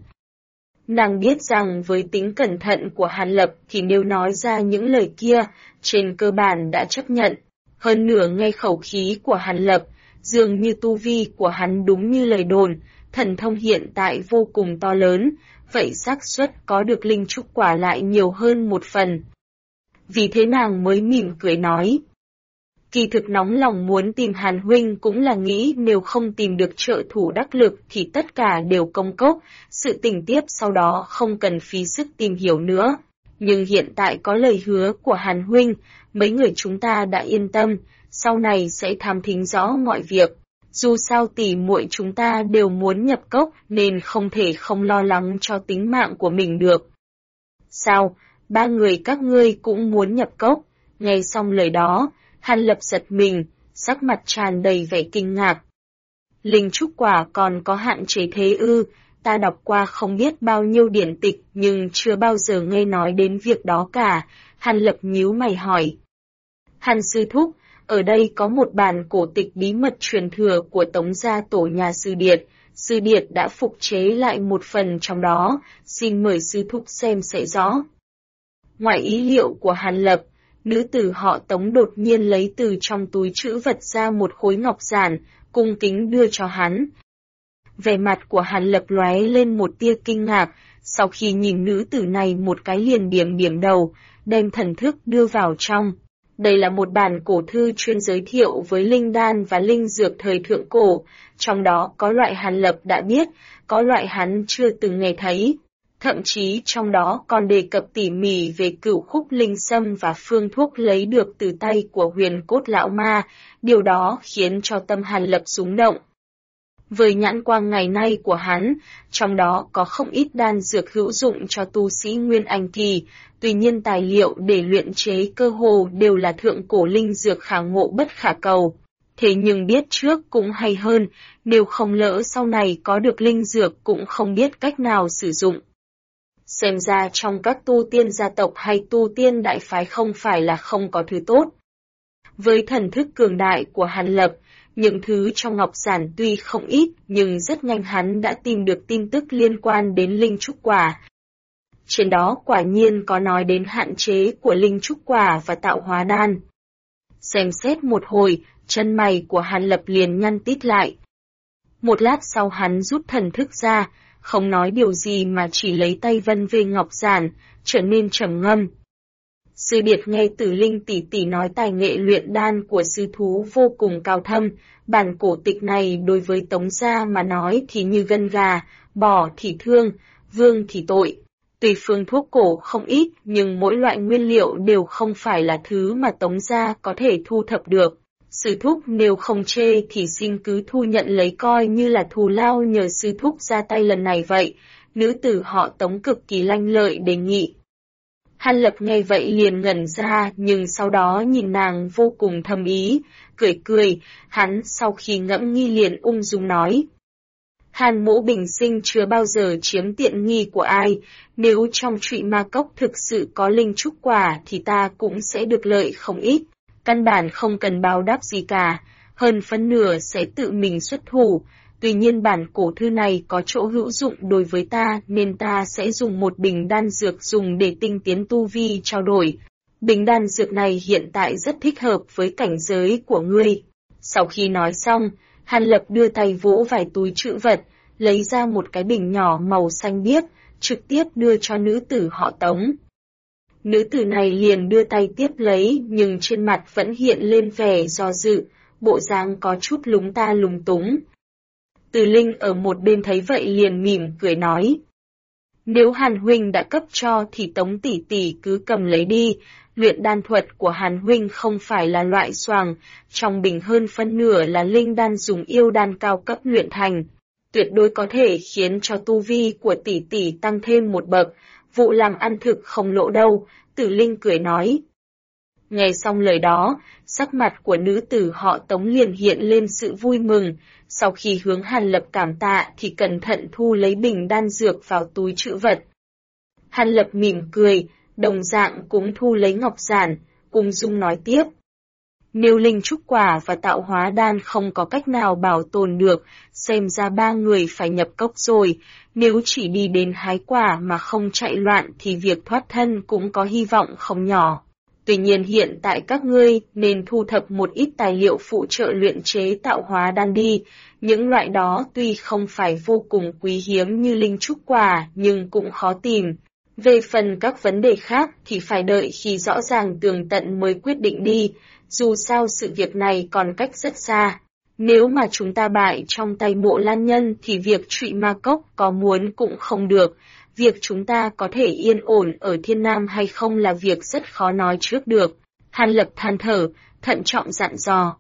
Nàng biết rằng với tính cẩn thận của Hàn Lập thì nếu nói ra những lời kia, trên cơ bản đã chấp nhận. Hơn nữa nghe khẩu khí của Hàn Lập, dường như tu vi của hắn đúng như lời đồn, thần thông hiện tại vô cùng to lớn, vậy xác suất có được linh trúc quả lại nhiều hơn một phần. Vì thế nàng mới mỉm cười nói. Kỳ thực nóng lòng muốn tìm Hàn huynh cũng là nghĩ nếu không tìm được trợ thủ đắc lực thì tất cả đều công cốc, sự tình tiếp sau đó không cần phí sức tìm hiểu nữa. Nhưng hiện tại có lời hứa của Hàn huynh, mấy người chúng ta đã yên tâm, sau này sẽ thám thính rõ mọi việc. Dù sao tỷ muội chúng ta đều muốn nhập cốc nên không thể không lo lắng cho tính mạng của mình được. Sao, ba người các ngươi cũng muốn nhập cốc? Nghe xong lời đó, Hàn Lập giật mình, sắc mặt tràn đầy vẻ kinh ngạc. Linh trúc quả còn có hạn chế thế ư? Ta đọc qua không biết bao nhiêu điển tịch nhưng chưa bao giờ nghe nói đến việc đó cả. Hàn Lập nhíu mày hỏi. Hàn sư thúc, ở đây có một bản cổ tịch bí mật truyền thừa của Tống gia tổ nhà Sư Điệt. Sư Điệt đã phục chế lại một phần trong đó, xin mời sư thúc xem sẽ rõ. Ngoài ý liệu của Hàn Lập, nữ tử họ Tống đột nhiên lấy từ trong túi trữ vật ra một khối ngọc giản, cung kính đưa cho hắn. Vẻ mặt của Hàn Lập lóe lên một tia kinh ngạc, sau khi nhìn nữ tử này một cái liền điểm đầu, đem thần thức đưa vào trong. Đây là một bản cổ thư chuyên giới thiệu với linh đan và linh dược thời thượng cổ, trong đó có loại Hàn Lập đã biết, có loại hắn chưa từng nghe thấy. Thậm chí trong đó còn đề cập tỉ mỉ về cửu khúc linh sâm và phương thuốc lấy được từ tay của Huyền Cốt Lão Ma, điều đó khiến cho tâm Hàn Lập rung động. Với nhãn quang ngày nay của hắn, trong đó có không ít đan dược hữu dụng cho tu sĩ Nguyên Anh kỳ, tuy nhiên tài liệu để luyện chế cơ hồ đều là thượng cổ linh dược khả ngộ bất khả cầu. Thế nhưng biết trước cũng hay hơn, nếu không lỡ sau này có được linh dược cũng không biết cách nào sử dụng. Xem ra trong các tu tiên gia tộc hay tu tiên đại phái không phải là không có thứ tốt. Với thần thức cường đại của Hàn Lập, những thứ trong ngọc giản tuy không ít nhưng rất nhanh hắn đã tìm được tin tức liên quan đến linh trúc quả. Trên đó quả nhiên có nói đến hạn chế của linh trúc quả và tạo hóa đan. Xem xét một hồi, chân mày của Hàn Lập liền nhăn tít lại. Một lát sau hắn rút thần thức ra, không nói điều gì mà chỉ lấy tay vân về ngọc giản, trở nên trầm ngâm. Sư Điệt nghe Tử Linh tỷ tỷ nói tài nghệ luyện đan của sư thú vô cùng cao thâm, bản cổ tịch này đối với Tống gia mà nói thì như gân gà, bò thì thương, vương thì tội. Tuy phương thuốc cổ không ít nhưng mỗi loại nguyên liệu đều không phải là thứ mà Tống gia có thể thu thập được. Sư thúc nếu không chê thì xin cứ thu nhận lấy coi như là thù lao nhờ sư thúc ra tay lần này vậy, nữ tử họ Tống cực kỳ lanh lợi đề nghị. Hàn Lập nghe vậy liền ngẩn ra nhưng sau đó nhìn nàng vô cùng thâm ý, cười, hắn sau khi ngẫm nghi liền ung dung nói. Hàn mỗ bình sinh chưa bao giờ chiếm tiện nghi của ai, nếu trong Trụy Ma Cốc thực sự có linh trúc quả thì ta cũng sẽ được lợi không ít, căn bản không cần báo đáp gì cả, hơn phân nửa sẽ tự mình xuất thủ, Tuy nhiên bản cổ thư này có chỗ hữu dụng đối với ta nên ta sẽ dùng một bình đan dược dùng để tinh tiến tu vi trao đổi. Bình đan dược này hiện tại rất thích hợp với cảnh giới của ngươi. Sau khi nói xong, Hàn Lập đưa tay vỗ vài túi trữ vật, lấy ra một cái bình nhỏ màu xanh biếc, trực tiếp đưa cho nữ tử họ Tống. Nữ tử này liền đưa tay tiếp lấy nhưng trên mặt vẫn hiện lên vẻ do dự, bộ dáng có chút lúng ta lúng túng. Từ Linh ở một bên thấy vậy liền mỉm cười nói. Nếu Hàn huynh đã cấp cho thì Tống tỷ tỷ cứ cầm lấy đi, luyện đan thuật của Hàn huynh không phải là loại xoàng, trong bình hơn phân nửa là linh đan dùng yêu đan cao cấp luyện thành. Tuyệt đối có thể khiến cho tu vi của tỷ tỷ tăng thêm một bậc, vụ làm ăn thực không lỗ đâu, Tử Linh cười nói. Nghe xong lời đó, sắc mặt của nữ tử họ Tống liền hiện lên sự vui mừng, sau khi hướng Hàn Lập cảm tạ thì cẩn thận thu lấy bình đan dược vào túi trữ vật. Hàn Lập mỉm cười, đồng dạng cũng thu lấy ngọc giản, ung dung nói tiếp. Nếu linh trúc quả và tạo hóa đan không có cách nào bảo tồn được, xem ra ba người phải nhập cốc rồi, nếu chỉ đi đến hái quả mà không chạy loạn thì việc thoát thân cũng có hy vọng không nhỏ. Tuy nhiên hiện tại các ngươi nên thu thập một ít tài liệu phụ trợ luyện chế tạo hóa đan đi, những loại đó tuy không phải vô cùng quý hiếm như linh trúc quả nhưng cũng khó tìm. Về phần các vấn đề khác thì phải đợi khi rõ ràng tường tận mới quyết định đi, dù sao sự việc này còn cách rất xa. Nếu mà chúng ta bại trong tay Mộ Lan Nhân thì việc Trụy Ma Cốc có muốn cũng không được, việc chúng ta có thể yên ổn ở Thiên Nam hay không là việc rất khó nói trước được. Hàn Lập than thở, thận trọng dặn dò.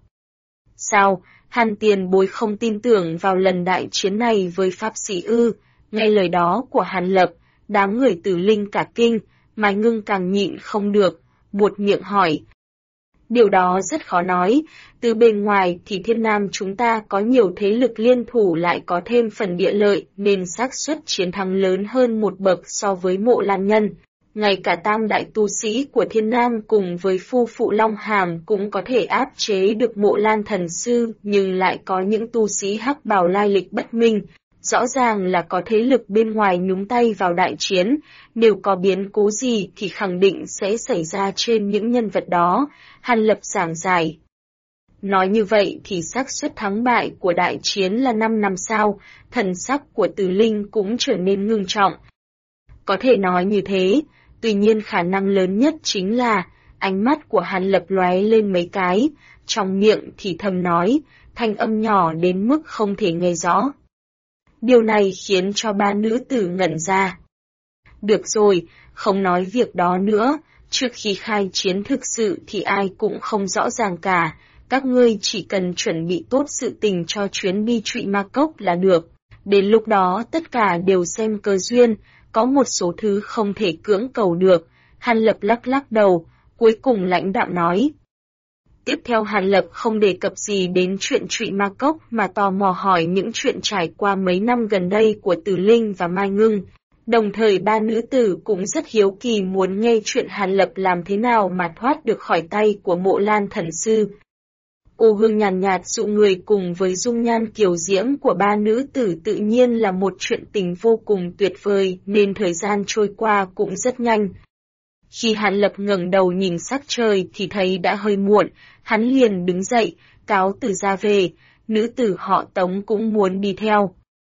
Sao, Hàn tiền bối không tin tưởng vào lần đại chiến này với Pháp Sĩ ư? Nghe lời đó của Hàn Lập, đám người Tử Linh cả kinh, Mai Ngưng càng nhịn không được, buột miệng hỏi. Điều đó rất khó nói, từ bên ngoài thì Thiên Nam chúng ta có nhiều thế lực liên thủ lại có thêm phần địa lợi nên xác suất chiến thắng lớn hơn một bậc so với Mộ Lan Nhân. Ngay cả tam đại tu sĩ của Thiên Nam cùng với phu phụ Long Hàm cũng có thể áp chế được Mộ Lan Thần Sư nhưng lại có những tu sĩ hắc bào lai lịch bất minh. Rõ ràng là có thế lực bên ngoài nhúng tay vào đại chiến, nếu có biến cố gì thì khẳng định sẽ xảy ra trên những nhân vật đó, Hàn Lập giảng giải. Nói như vậy thì xác suất thắng bại của đại chiến là 5 năm sao, thần sắc của Từ Linh cũng trở nên ngưng trọng. Có thể nói như thế, tuy nhiên khả năng lớn nhất chính là, ánh mắt của Hàn Lập lóe lên mấy cái, trong miệng thì thầm nói, thanh âm nhỏ đến mức không thể nghe rõ. Điều này khiến cho ba nữ tử ngẩn ra. Được rồi, không nói việc đó nữa, trước khi khai chiến thực sự thì ai cũng không rõ ràng cả, các ngươi chỉ cần chuẩn bị tốt sự tình cho chuyến đi Trụy Ma Cốc là được. Đến lúc đó tất cả đều xem cơ duyên, có một số thứ không thể cưỡng cầu được, Hàn Lập lắc lắc đầu, cuối cùng lãnh đạm nói. Tiếp theo Hàn Lập không đề cập gì đến chuyện Trụy Ma Cốc mà tò mò hỏi những chuyện trải qua mấy năm gần đây của Tử Linh và Mai Ngưng. Đồng thời ba nữ tử cũng rất hiếu kỳ muốn nghe chuyện Hàn Lập làm thế nào mà thoát được khỏi tay của Mộ Lan Thần Sư. Ô hương nhàn nhạt dụ người cùng với dung nhan kiều diễm của ba nữ tử tự nhiên là một chuyện tình vô cùng tuyệt vời nên thời gian trôi qua cũng rất nhanh. Khi Hàn Lập ngẩng đầu nhìn sắc trời thì thấy đã hơi muộn, hắn liền đứng dậy, cáo từ ra về, nữ tử họ Tống cũng muốn đi theo.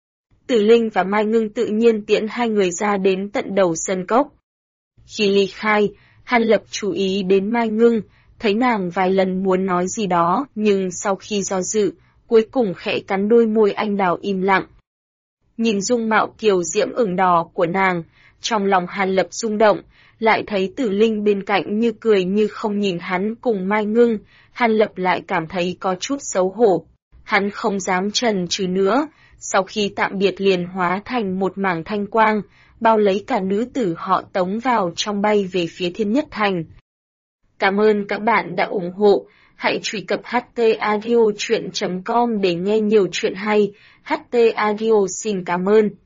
Tử Linh và Mai Ngưng tự nhiên tiễn hai người ra đến tận đầu sân cốc. Khi ly khai, Hàn Lập chú ý đến Mai Ngưng, thấy nàng vài lần muốn nói gì đó nhưng sau khi do dự, cuối cùng khẽ cắn đôi môi anh đào im lặng. Nhìn dung mạo kiều diễm ửng đỏ của nàng, trong lòng Hàn Lập rung động, lại thấy Tử Linh bên cạnh như cười như không nhìn hắn cùng Mai Ngưng, Hàn Lập lại cảm thấy có chút xấu hổ. Hắn không dám chần chừ nữa, sau khi tạm biệt liền hóa thành một mảng thanh quang, bao lấy cả nữ tử họ Tống vào trong bay về phía Thiên Nhất Thành. Cảm ơn các bạn đã ủng hộ, hãy truy cập htaudio.com để nghe nhiều chuyện hay, HT Audio xin cảm ơn.